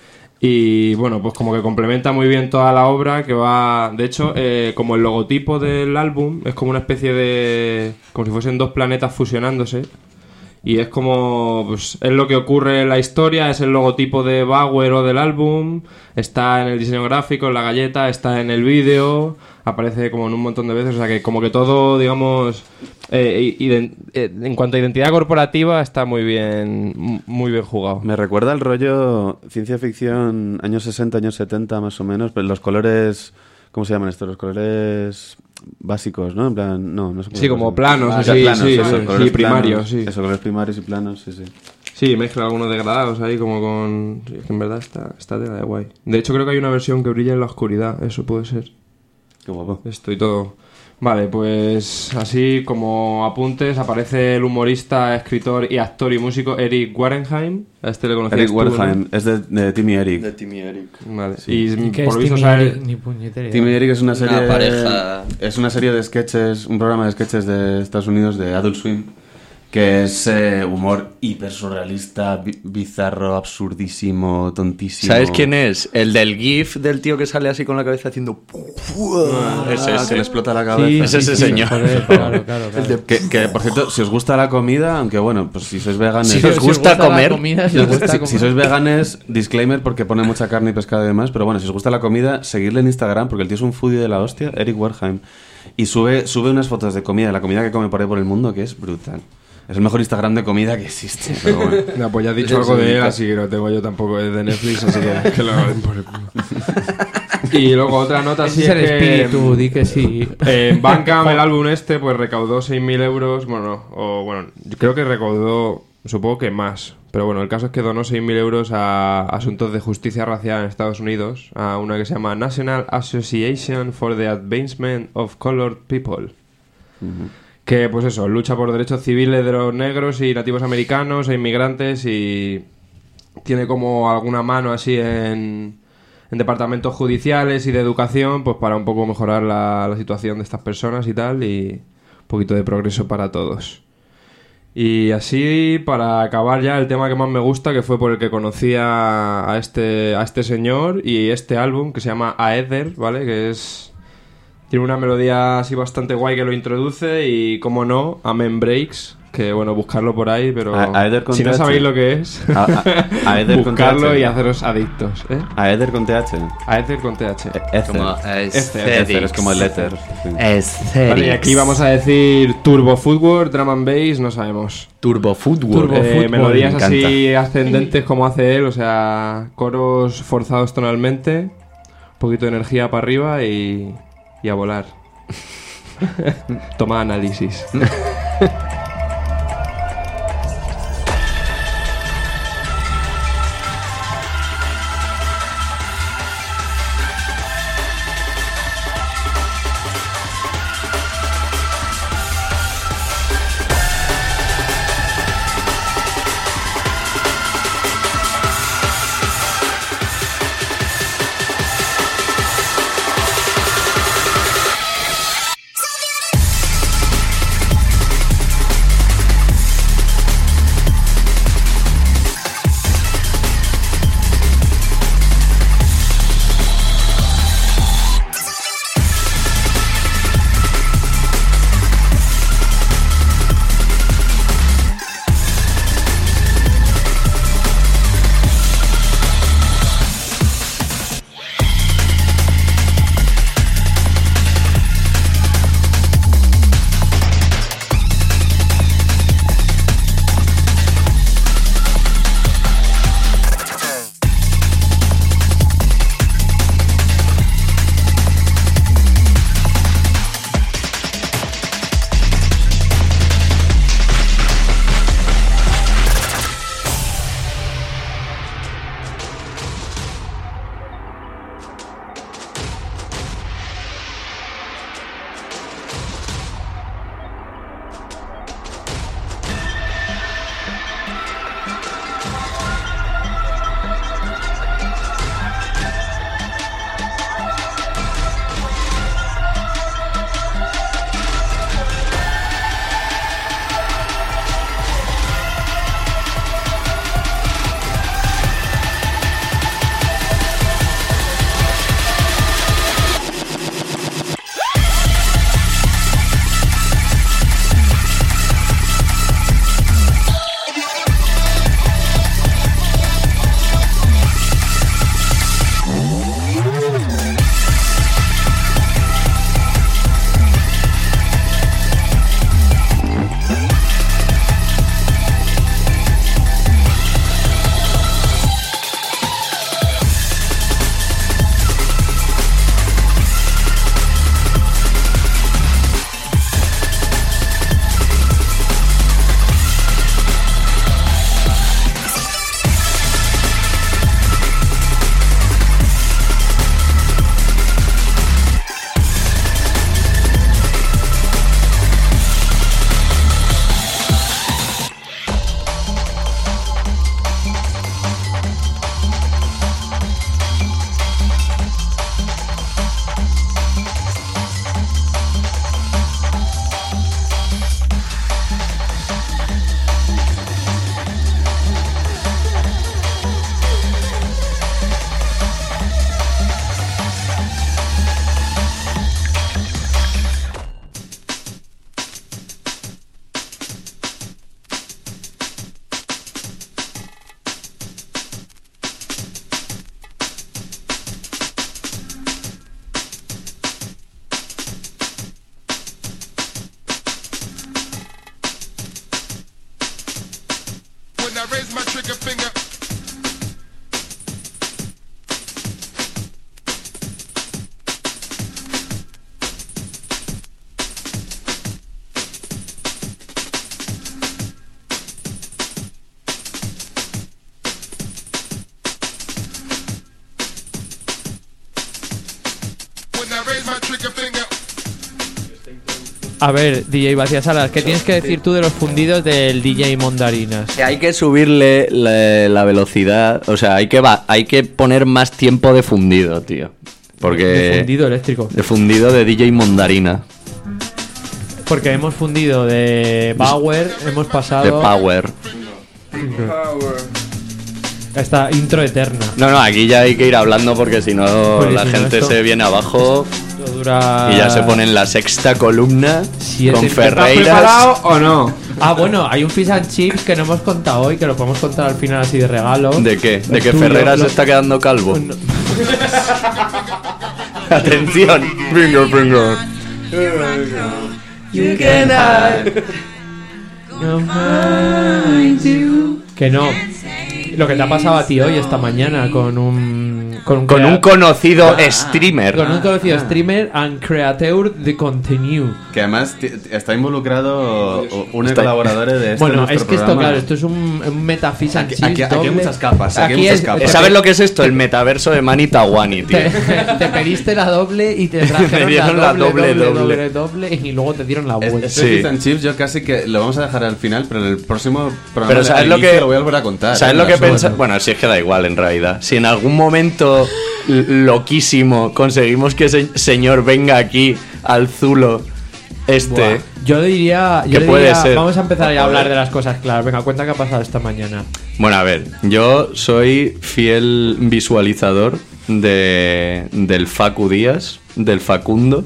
Y bueno, pues como que complementa muy bien toda la obra, que va... De hecho, eh, como el logotipo del álbum es como una especie de... como si fuesen dos planetas fusionándose. Y es como... pues es lo que ocurre en la historia, es el logotipo de Bauer o del álbum, está en el diseño gráfico, en la galleta, está en el vídeo, aparece como en un montón de veces, o sea que como que todo, digamos... Eh, ident- eh, en cuanto a identidad corporativa está muy bien, muy bien jugado.
Me recuerda el rollo ciencia ficción años sesenta, años setenta más o menos, pero los colores, ¿cómo se llaman estos? Los colores básicos, ¿no? En plan, no, no sé cómo
Sí,
se
como
llama.
planos,
Ah,
así,
planos,
sí,
eso,
sí,
colores
sí, primarios,
planos,
sí.
Eso, colores primarios y planos, sí, sí.
Sí, mezcla algunos degradados ahí como con... Sí, es que en verdad está, está tela de guay. De hecho creo que hay una versión que brilla en la oscuridad, eso puede ser.
Qué guapo.
Esto y todo. Vale, pues así como apuntes, aparece el humorista, escritor y actor y músico Eric Wareheim. A este le conocías
Eric
tú,
Wareheim,
¿no?
es de, de Timmy Eric.
De Timmy Eric.
Vale.
Sí.
Y,
¿Y qué
por
es
lo visto
Timmy
sabe...
Eric? Ni puñetera idea.
Timmy Eric es una serie...
Una pareja...
Es una serie de sketches, un programa de sketches de Estados Unidos, de Adult Swim, que es eh, humor hiper surrealista, bi- bizarro, absurdísimo, tontísimo.
¿Sabes quién es? El del GIF del tío que sale así con la cabeza haciendo...
Ah,
Es ese.
que le explota la cabeza.
Sí,
Es ese
sí,
señor.
joder, claro, claro, claro.
El de- que, que, por cierto, si os gusta la comida, aunque bueno, pues si sois veganes...
Si os gusta
la
comer,
comida, si os gusta
Si,
comer.
si sois veganes, disclaimer porque pone mucha carne y pescado y demás, pero bueno, si os gusta la comida, seguidle en Instagram porque el tío es un foodie de la hostia, Eric Wareheim, y sube, sube unas fotos de comida, de la comida que come por ahí por el mundo, que es brutal. Es el mejor Instagram de comida que existe. Pero bueno.
No, pues ya has dicho
Sí,
algo
sí,
de él,
sí.
así que no tengo yo tampoco es de Netflix, así que, que lo den por el culo. Y luego otra nota
Ese
así
es el
es que...
espíritu, di que sí.
Eh, Bandcamp, el álbum este, pues recaudó seis mil euros, bueno, o bueno, yo creo que recaudó, supongo que más, pero bueno, el caso es que donó seis mil euros a asuntos de justicia racial en Estados Unidos, a una que se llama National Association for the Advancement of Colored People.
Ujú.
Que, pues eso, lucha por derechos civiles de los negros y nativos americanos e inmigrantes y tiene como alguna mano así en, en departamentos judiciales y de educación, pues para un poco mejorar la, la situación de estas personas y tal, y un poquito de progreso para todos. Y así, para acabar ya, el tema que más me gusta, que fue por el que conocí a, a, este, a este señor y este álbum, que se llama Aether, ¿vale? Que es... Tiene una melodía así bastante guay que lo introduce y, como no, Amen Breaks, que bueno, buscarlo por ahí, pero
A- Aether con
si no
T H.
sabéis lo que es,
A- a- Aether con
buscarlo
T H.
y haceros adictos, ¿eh?
Aether con T H.
Aether con T H.
Ether.
Como
Ether, Ether, es como el éter.
Vale, y aquí vamos a decir Turbo Footwork, Drum and Bass, no sabemos.
Turbo Footwork.
Turbo
Eh,
Football,
melodías
me
así ascendentes como hace él, o sea, coros forzados tonalmente, un poquito de energía para arriba y, y a volar. Toma análisis.
A ver, D J Vacías Salas, ¿qué tienes que decir tú de los fundidos del D J Mondarinas?
Que hay que subirle la, la velocidad, o sea, hay que va, hay que poner más tiempo de fundido, tío. Porque
De fundido eléctrico.
De fundido de D J Mondarina.
Porque hemos fundido de Power, hemos pasado...
De Power.
Esta intro eterna.
No, no, aquí ya hay que ir hablando porque si no
Pues
la
si no,
gente
esto-
se viene abajo
Esto dura...
y ya se pone en la sexta columna
Siete-
con
¿Estás
Ferreiras.
¿Preparado o no?
Ah, bueno, hay un fish and chips que no hemos contado hoy, que lo podemos contar al final así de regalo.
¿De qué? ¿De
El
que
tuyo,
Ferreras
lo-
se está quedando calvo? Atención. Finger, finger.
You can hide. Que no. Lo que te ha pasado a ti hoy, esta mañana, con un... Con un,
Con
crea-
un conocido streamer.
Con un conocido streamer and creator de contenido.
Que además t- t- está involucrado un
Está-
colaborador de este
Bueno,
nuestro
es que esto,
programa.
claro, esto es un, un metafish and
Aquí-
chips
aquí- aquí hay
doble.
muchas capas, aquí hay muchas
es-
capas.
¿Sabes lo que es esto? El metaverso de Mani Tawani, tío.
Te, te pediste la doble y te trajeron
Me dieron
la
la
doble,
doble,
doble,
doble.
doble, doble, y luego te dieron la vuelta.
Este
Sí.
Fish and Chips yo casi que lo vamos a dejar al final, pero en el próximo programa
Pero ¿sabes
al
lo
inicio
que
lo voy a volver a contar.
¿Sabes
¿eh?
lo que
La subo,
pensa?
¿no?
Bueno, si es que da igual en realidad. Si en algún momento l- loquísimo conseguimos que ese señor venga aquí al Zulo este
Buah. Yo diría, yo
¿Qué
le
puede
diría-
ser?
vamos a empezar ya a hablar de las cosas claras. Venga, cuenta qué ha pasado esta mañana.
Bueno, a ver, yo soy fiel visualizador de, del Facu Díaz, del Facundo,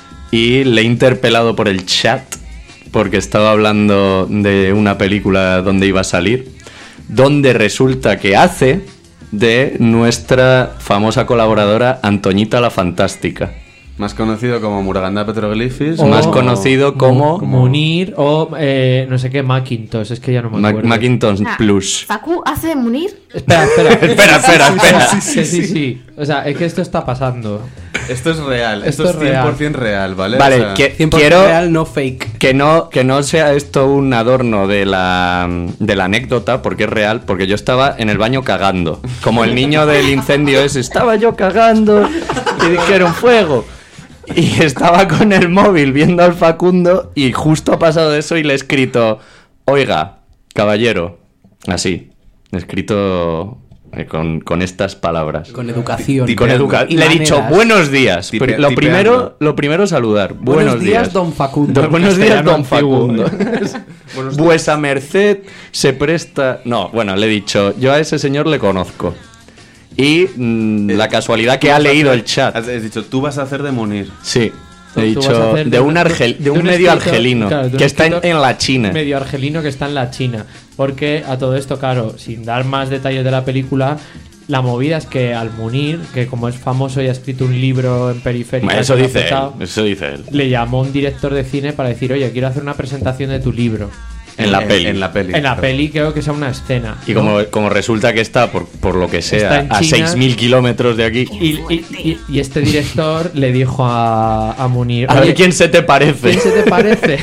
y le he interpelado por el chat porque estaba hablando de una película donde iba a salir, donde resulta que hace de nuestra famosa colaboradora Antoñita la Fantástica.
Más conocido como Muraganda Petroglifis.
O-
Más conocido como
Mu- Munir o eh, no sé qué, Macintosh. Es que ya no me
Mac-
acuerdo.
Macintosh
Ah,
Plus.
¿Facu hace de Munir?
Espera, espera.
Espera, espera, espera.
Sí, sí, sí, sí. O sea, es que esto está pasando.
Esto es real, esto,
Esto
es
es
cien por ciento real, ¿vale?
Vale,
O sea,
que-
cien por ciento
quiero
real, no fake.
que no, que no sea esto un adorno de la, de la anécdota, porque es real, porque yo estaba en el baño cagando. Como el niño del incendio ese, estaba yo cagando y dijeron fuego. Y estaba con el móvil viendo al Facundo y justo ha pasado eso y le he escrito, oiga, caballero, así, he escrito eh, con, con estas palabras.
Con educación.
Y con
Tipeando.
educa-
Y
Le he dicho
maneras.
buenos días.
Tipe-
Pri- lo
tipeando.
primero, lo primero saludar. Buenos,
Buenos días, don Facundo.
Do- buenos días,
Castellano
don
antiguo.
Facundo. Vuesa merced se presta. No, bueno, le he dicho, yo a ese señor le conozco. Y mm, la casualidad que ha leído el chat.
Has, has dicho, tú vas a hacer de Munir.
Sí.
Tú-
He
tú vas a
dicho
hacer
de
de
un,
un-
argel- de
de
un
un
medio
escritor,
argelino
claro, de un
que está en,
escritor
en la China.
Medio argelino que está en la China. Porque a todo esto, claro, sin dar más detalles de la película, la movida es que al Munir, que como es famoso y ha escrito un libro en periférica,
Eso
que lo ha
dice él.
petado,
Eso dice él.
le llamó un director de cine para decir, oye, quiero hacer una presentación de tu libro.
En la peli.
En la peli.
En la
claro.
peli creo que sea una escena.
Y
¿no?
como, como resulta que está, por, por lo que
Está
sea,
en
a
China.
seis mil kilómetros de aquí.
Y, y- y- y este director le dijo a, a Munir,
A
"Oye,
ver quién se te parece.
¿quién se te parece?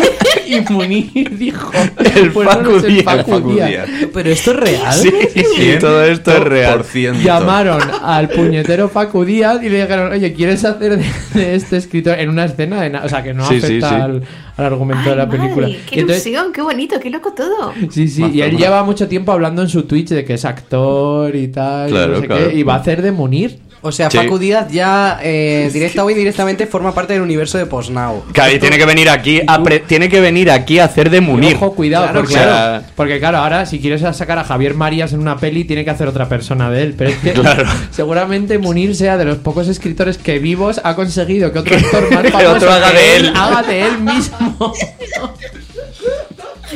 Y Munir dijo,
El
"Pues no,
Facu
no es el
Díaz".
Facu
Facu
Díaz".
Díaz.
Pero esto es real.
Sí, sí, todo esto es real.
Por ciento.
Llamaron al puñetero Facu Díaz y le dijeron, oye, ¿quieres hacer de, de este escritor en una escena? De na-?" O sea, que no
Sí,
afecta
sí, sí.
Al, al argumento
Ay,
de la
madre,
película.
qué
Y entonces-
ilusión, qué bonito, qué loco todo.
Sí, sí, y él lleva mucho tiempo hablando en su Twitch de que es actor y tal, y
Claro,
no sé
claro.
qué, y va a hacer de Munir.
O sea,
Sí.
Facu Díaz ya eh, directa o indirectamente forma parte del universo de Postnow.
Claro, y tiene que venir aquí a pre- tiene que venir aquí a hacer de
Y
Munir.
ojo, cuidado,
Claro,
porque,
claro.
porque claro, ahora si quieres sacar a Javier Marías en una peli, tiene que hacer otra persona de él. Pero es que
Claro.
seguramente Munir sea de los pocos escritores que vivos ha conseguido que otro actor más
Que
famoso
otro haga
que
de él.
haga de él mismo.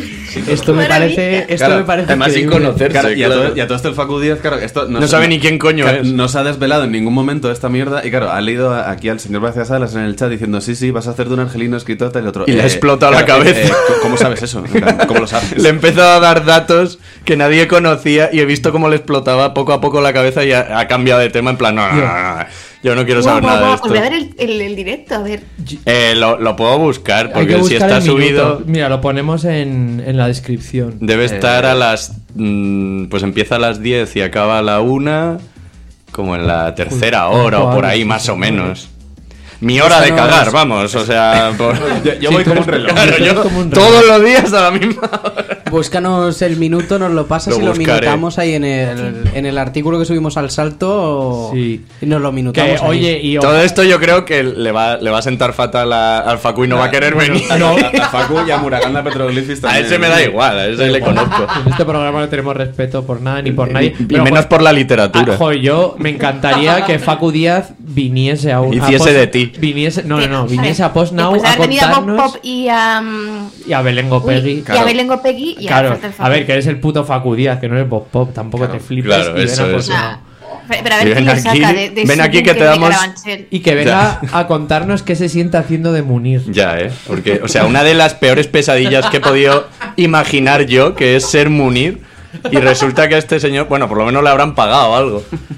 Esto me parece, esto
Claro,
me parece
además sin
increíble.
conocerse,
Claro, y, a
claro.
todo, y a todo esto el Facu Díaz, claro, esto
No sabe ni quién coño
claro,
es.
No se ha desvelado en ningún momento esta mierda. Y claro, ha leído aquí al señor García Salas en el chat diciendo: sí, sí, vas a hacer de un angelino escritor tal y otro.
Y le ha explotado la
claro,
cabeza.
eh, eh, ¿Cómo sabes eso? En plan, ¿Cómo lo sabes?
Le he empezado a dar datos que nadie conocía y he visto cómo le explotaba poco a poco la cabeza y ha, ha cambiado de tema en plan, no, no, no, no, yo no quiero
Guau,
saber
guau,
nada de
guau,
esto.
Os voy a ver el, el- el directo, a ver.
Eh, lo, lo puedo buscar
Hay
porque
que
si
buscar
está
el minuto.
subido
Mira, lo ponemos en, en la descripción.
debe estar
Eh.
a las... mm, pues empieza a las diez y acaba a la una, como en la tercera
Uy,
hora o por
joder,
ahí
sí,
más
sí,
o
sí.
menos. Mi hora de
Búscanos-
cagar, vamos, o sea... por-
Yo, yo
Sí,
voy
tú
como un
eres-
reloj.
Claro,
tú eres
yo
como un
todos
reloj.
los días a la misma hora.
Búscanos el minuto, nos lo pasas
Lo
y lo
buscaré.
minutamos ahí en el, en el artículo que subimos al salto.
Sí.
Y nos lo
Que,
minutamos. ahí.
oye, y
Todo esto yo creo que le va, le va a sentar fatal a- al Facu y no va a querer venir.
no.
A Facu y a Muraganda Petroglifis
A
también.
ese me da igual, a ese le conozco.
en este programa no tenemos respeto por nada ni por nadie.
Y
Pero,
menos
joder,
por la literatura.
ah, joder, yo me encantaría que Facu Díaz viniese a un. a
Hiciese
Post-
de ti.
Viniese, no, no, no,
A
viniese
ver,
a Post Now
después de
a
haber venido a Pop
contarnos.
Pop y a. mm,
Y a Belén Gopegui.
uy, y a Belén Gopegui y a
Claro,
Falta el
a
Facu.
ver, que eres el puto Facu Díaz, que no eres Bob Pop, tampoco te flipes.
claro,
y ven
eso
a
es.
Post Now.
Nah. Pero pero a
Y
ver quién
ven
le
aquí,
saca de, de
ven
su
aquí que
búnker
te
de
damos-
Carabanchel.
Y que venga a contarnos qué se siente haciendo de Munir.
Ya, ¿eh? Porque, o sea, una de las peores pesadillas que he podido imaginar yo, que es ser Munir, y resulta que a este señor, bueno, por lo menos le habrán pagado algo.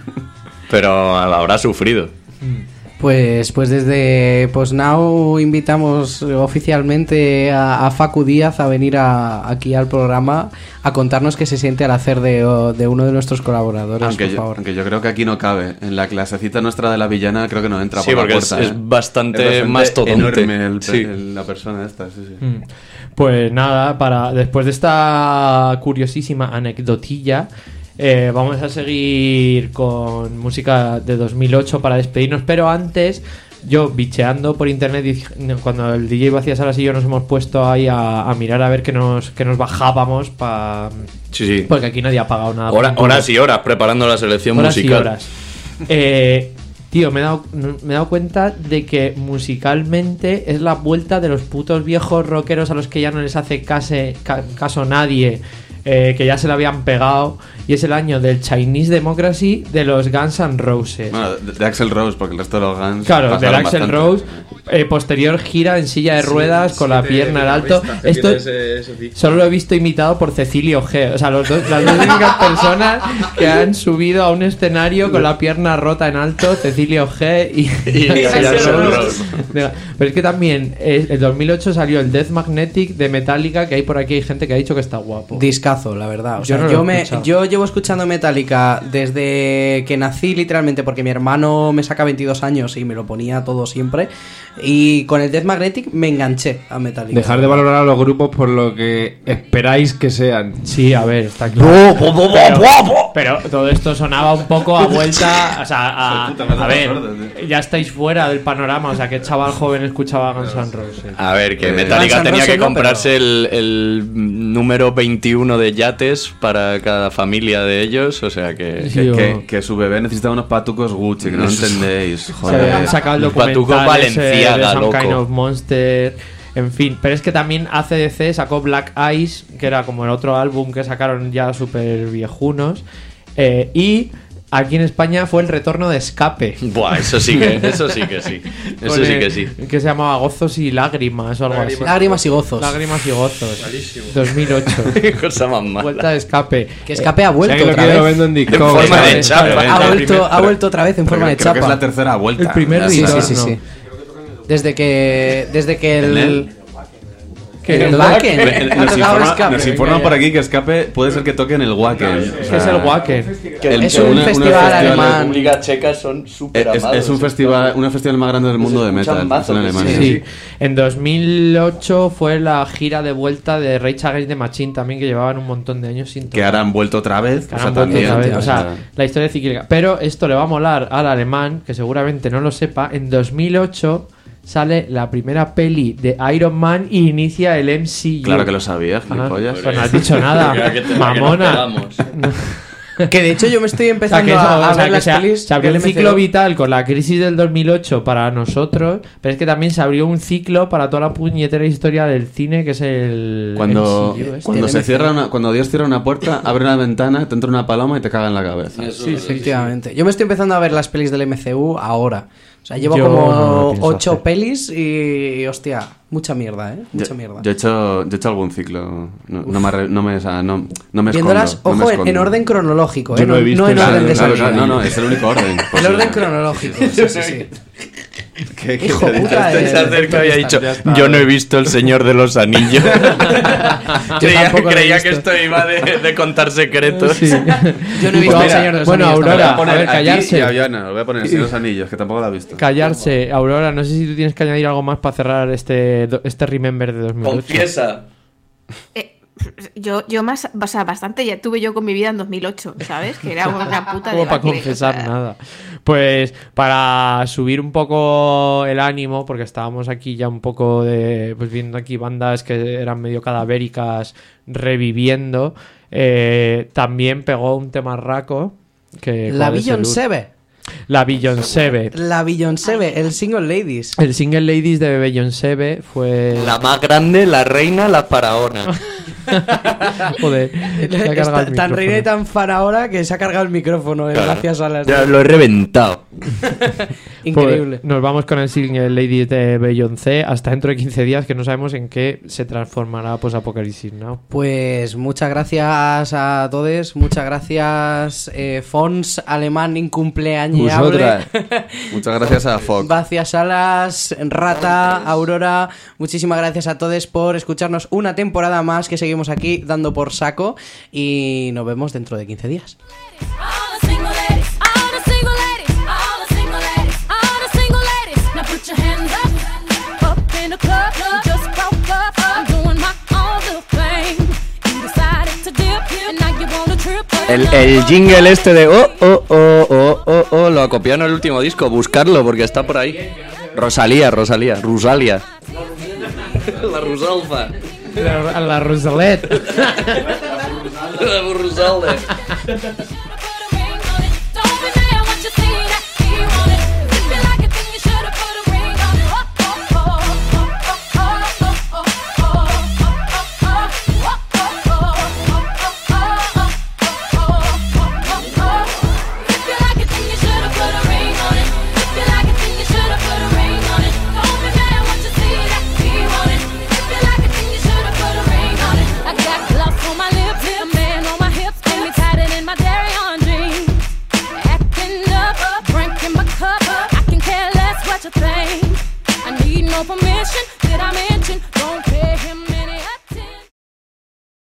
Pero habrá sufrido.
Pues, pues desde PostNow invitamos oficialmente a, a Facu Díaz a venir a- aquí al programa a contarnos qué se siente al hacer de, de uno de nuestros colaboradores,
Aunque
por
yo,
favor.
aunque yo creo que aquí no cabe. En la clasecita nuestra de la villana creo que no entra
Sí,
por la
porque es-
puerta.
es
¿eh?
bastante mastodonte.
enorme el,
Sí.
el- la persona esta, sí, sí.
Mm. Pues nada, para después de esta curiosísima anecdotilla, eh, vamos a seguir con música de dos mil ocho para despedirnos, pero antes, yo bicheando por internet, dije- cuando el D J Vacías Salas y yo nos hemos puesto ahí a, a mirar a ver qué nos, qué nos bajábamos para...
Sí, sí.
Porque aquí nadie ha pagado nada. por
Hora-
un poco.
horas y horas preparando la selección
Horas y
musical.
horas. Eh, tío, me he, dado, me he dado cuenta de que musicalmente es la vuelta de los putos viejos rockeros a los que ya no les hace case- ca- caso nadie, eh, que ya se le habían pegado. Y es el año del Chinese Democracy de los Guns N' Roses.
Bueno, de, de Axl Rose, porque el resto de los Guns.
Claro, del
pasaron
Axl
bastante.
Rose, eh, posterior gira en silla de ruedas con la pierna al alto. Esto solo lo he visto imitado por Cecilio G. O sea, los dos, las dos únicas personas que han subido a un escenario con la pierna rota en alto, Cecilio G y,
Y
Axl
Axl
Rose.
Rose.
Pero es que también eh, en dos mil ocho salió el Death Magnetic de Metallica, que hay por aquí hay gente que ha dicho que está guapo.
Discazo, la verdad. O
Yo
sea,
no lo
yo,
he
me,
escuchado.
yo llevo escuchando Metallica desde que nací, literalmente, porque mi hermano me saca veintidós años y me lo ponía todo siempre. Y con el Death Magnetic me enganché a Metallica.
Dejar de valorar a los grupos por lo que esperáis que sean.
Sí, a ver, está claro. Pero, pero todo esto sonaba un poco a vuelta. O sea, a,
Puta, me has
a
dado
ver,
suerte,
ya estáis fuera del panorama. O sea, que chaval joven escuchaba Guns N' Roses.
A ver, que
Eh,
Metallica
Guns N'
tenía
Roses
que
no,
comprarse el, el número veintiuno de yates para cada familia de ellos, o sea que...
Sí,
Que,
o-
que, que su bebé necesitaba unos patucos Gucci, que no entendéis.
Se
Joder.
habían sacado el
Un patuco
documental ese de
Balenciaga,
Some
loco.
Kind of Monster. En fin, pero es que también A C D C sacó Black Eyes, que era como el otro álbum que sacaron ya súper viejunos. Eh, y aquí en España fue el retorno de Escape.
Buah, eso sí que, eso sí que sí. Eso
Con
sí
el-
que sí.
Que se llamaba Gozos y Lágrimas o algo así.
Lágrimas y gozos.
Lágrimas y Gozos. dos mil ocho.
Cosa más mala.
Vuelta de Escape.
Que Escape ha
Si
vuelto
alguien lo
otra
quiere, lo
vez.
vendo en
En
Discord.
forma de
Claro,
chapa.
claro.
¿eh?
Ha
el
vuelto,
primer-
ha vuelto otra vez en
Creo
forma de
que- creo que es
chapa.
la tercera vuelta.
El primer
Ya
Sí,
está.
sí, sí, sí. Desde que, desde que
¿En
el...
él?
Que el
Eh,
Wacken.
Nos,
Ha tocado
informa-
Escape.
nos informan por aquí que Escape puede ser que toque en el Wacken. O
¿Qué es
sea,
el Wacken?
el-
Es un
una- una
festival alemán.
República Checa son súper
Es, es un festival, una festival más grande del mundo de
escuchan
metal.
mazo
Es en
que
Alemania.
Sí. En dos mil ocho fue la gira de vuelta de Rage Against the Machine también, que llevaban un montón de años sin
Que ahora han vuelto otra vez.
Que
o sea,
han vuelto
también.
otra vez, o sea,
o sea,
la historia cíclica. Pero esto le va a molar al alemán, que seguramente no lo sepa. En dos mil ocho sale la primera peli de Iron Man y inicia el M C U.
Claro que lo sabía,
Ah,
gilipollas.
pues no has dicho nada,
Creo que te-
mamona.
que nos pegamos.
Que de hecho yo me estoy
O sea,
empezando
que eso,
a, a
o sea,
ver
que
las
se, ha-
pelis
se abrió
del
un ciclo
M C U.
vital con la crisis del dos mil ocho para nosotros, pero es que también se abrió un ciclo para toda la puñetera historia del cine, que es el
Cuando,
M C U este.
cuando,
el
se
M C U.
cierra una, cuando Dios cierra una puerta, abre una ventana, te entra una paloma y te caga en la cabeza.
Sí, efectivamente. Yo me estoy empezando a ver las pelis del M C U ahora. O sea, llevo
Yo
como
no lo pienso
ocho
hacer.
pelis y, y, hostia, mucha mierda, ¿eh? Mucha
Yo,
mierda.
yo he hecho, yo he hecho algún ciclo. No, no me, arre- no me, o sea, no, no me escondo.
Viéndolas,
no me
ojo, en,
escondo.
en orden cronológico, ¿eh?
Yo no he visto
no en
esa-
orden de
Claro,
salida.
claro, no, no, es el único orden.
El
posible.
orden cronológico, sí, sí, sí.
¿Qué- qué
Hijo
te he dicho?
puta,
Se
eh,
acerca y ha dicho,
ya está.
yo no he visto El Señor de los Anillos. creía
tampoco lo he
creía
visto.
que esto iba de, de contar secretos.
Yo no he visto
Pues
El
mira,
Señor de los
bueno,
Anillos
Aurora,
Voy
tampoco.
a poner
a ver,
a ti
callarse.
y a Viana, lo voy a poner en los anillos, que tampoco la ha visto.
Callarse. Aurora, no sé si tú tienes que añadir algo más para cerrar este, do- este Remember de dos mil ocho.
Confiesa.
Eh, yo, yo más, o sea, bastante ya tuve yo con mi vida en dos mil ocho, ¿sabes? Que era una puta
Como para
debacle,
confesar
o sea,
nada. Pues para subir un poco el ánimo, porque estábamos aquí ya un poco de, pues viendo aquí bandas que eran medio cadavéricas reviviendo, eh, también pegó un tema raco. Que,
La
¿cuál es el
Beyoncé.
ul- La Beyoncé.
La Beyoncé, el Single Ladies.
El single Ladies de Beyoncé fue...
La más grande, la reina, la faraona.
Joder, se ha cargado
Está
el
tan
micrófono.
reina y tan faraona que se ha cargado el micrófono, eh,
Claro.
gracias a las...
Ya lo he reventado.
Increíble.
Pues nos vamos con el single Ladies de Beyoncé hasta dentro de quince días, que no sabemos en qué se transformará Post-Apocalipsis Now.
Pues muchas gracias a todos, muchas gracias eh, Fons, alemán incumpleañable.
Vosotras. Muchas gracias a Fox.
Gracias Salas, Rata, Aurora, muchísimas gracias a todos por escucharnos una temporada más, que seguimos aquí dando por saco y nos vemos dentro de quince días.
All the single ladies, all the single ladies, all the single ladies, all the single ladies. Now put your hands up, up in the club. You just broke up. I'm doing my own little thing. You decided to dip, and now you wanna trip.
El, el jingle este de oh, oh, oh, oh, oh, oh, lo acopiaron en el último disco. Buscarlo porque está por ahí. Rosalía, Rosalía, Rusalia. La Rusalfa.
La, la Rosalet.
La Rusalde.
Don't be mad what you see that he want it. If you like it, then you should've put a ring on it. Oh, oh, oh, oh, oh, oh, oh, oh, oh, oh. If you like it, then you should've put a ring on it. If you like it, then you should've put a ring on it. Don't be mad what you see that he want it. If you like it, then you should've put a ring on it. I got gloves on my lips, a man on my hips, and me tied it in my dairy on jeans. Acting up, drinking my cup. I can care less what you think. I need no permission. Did I mean?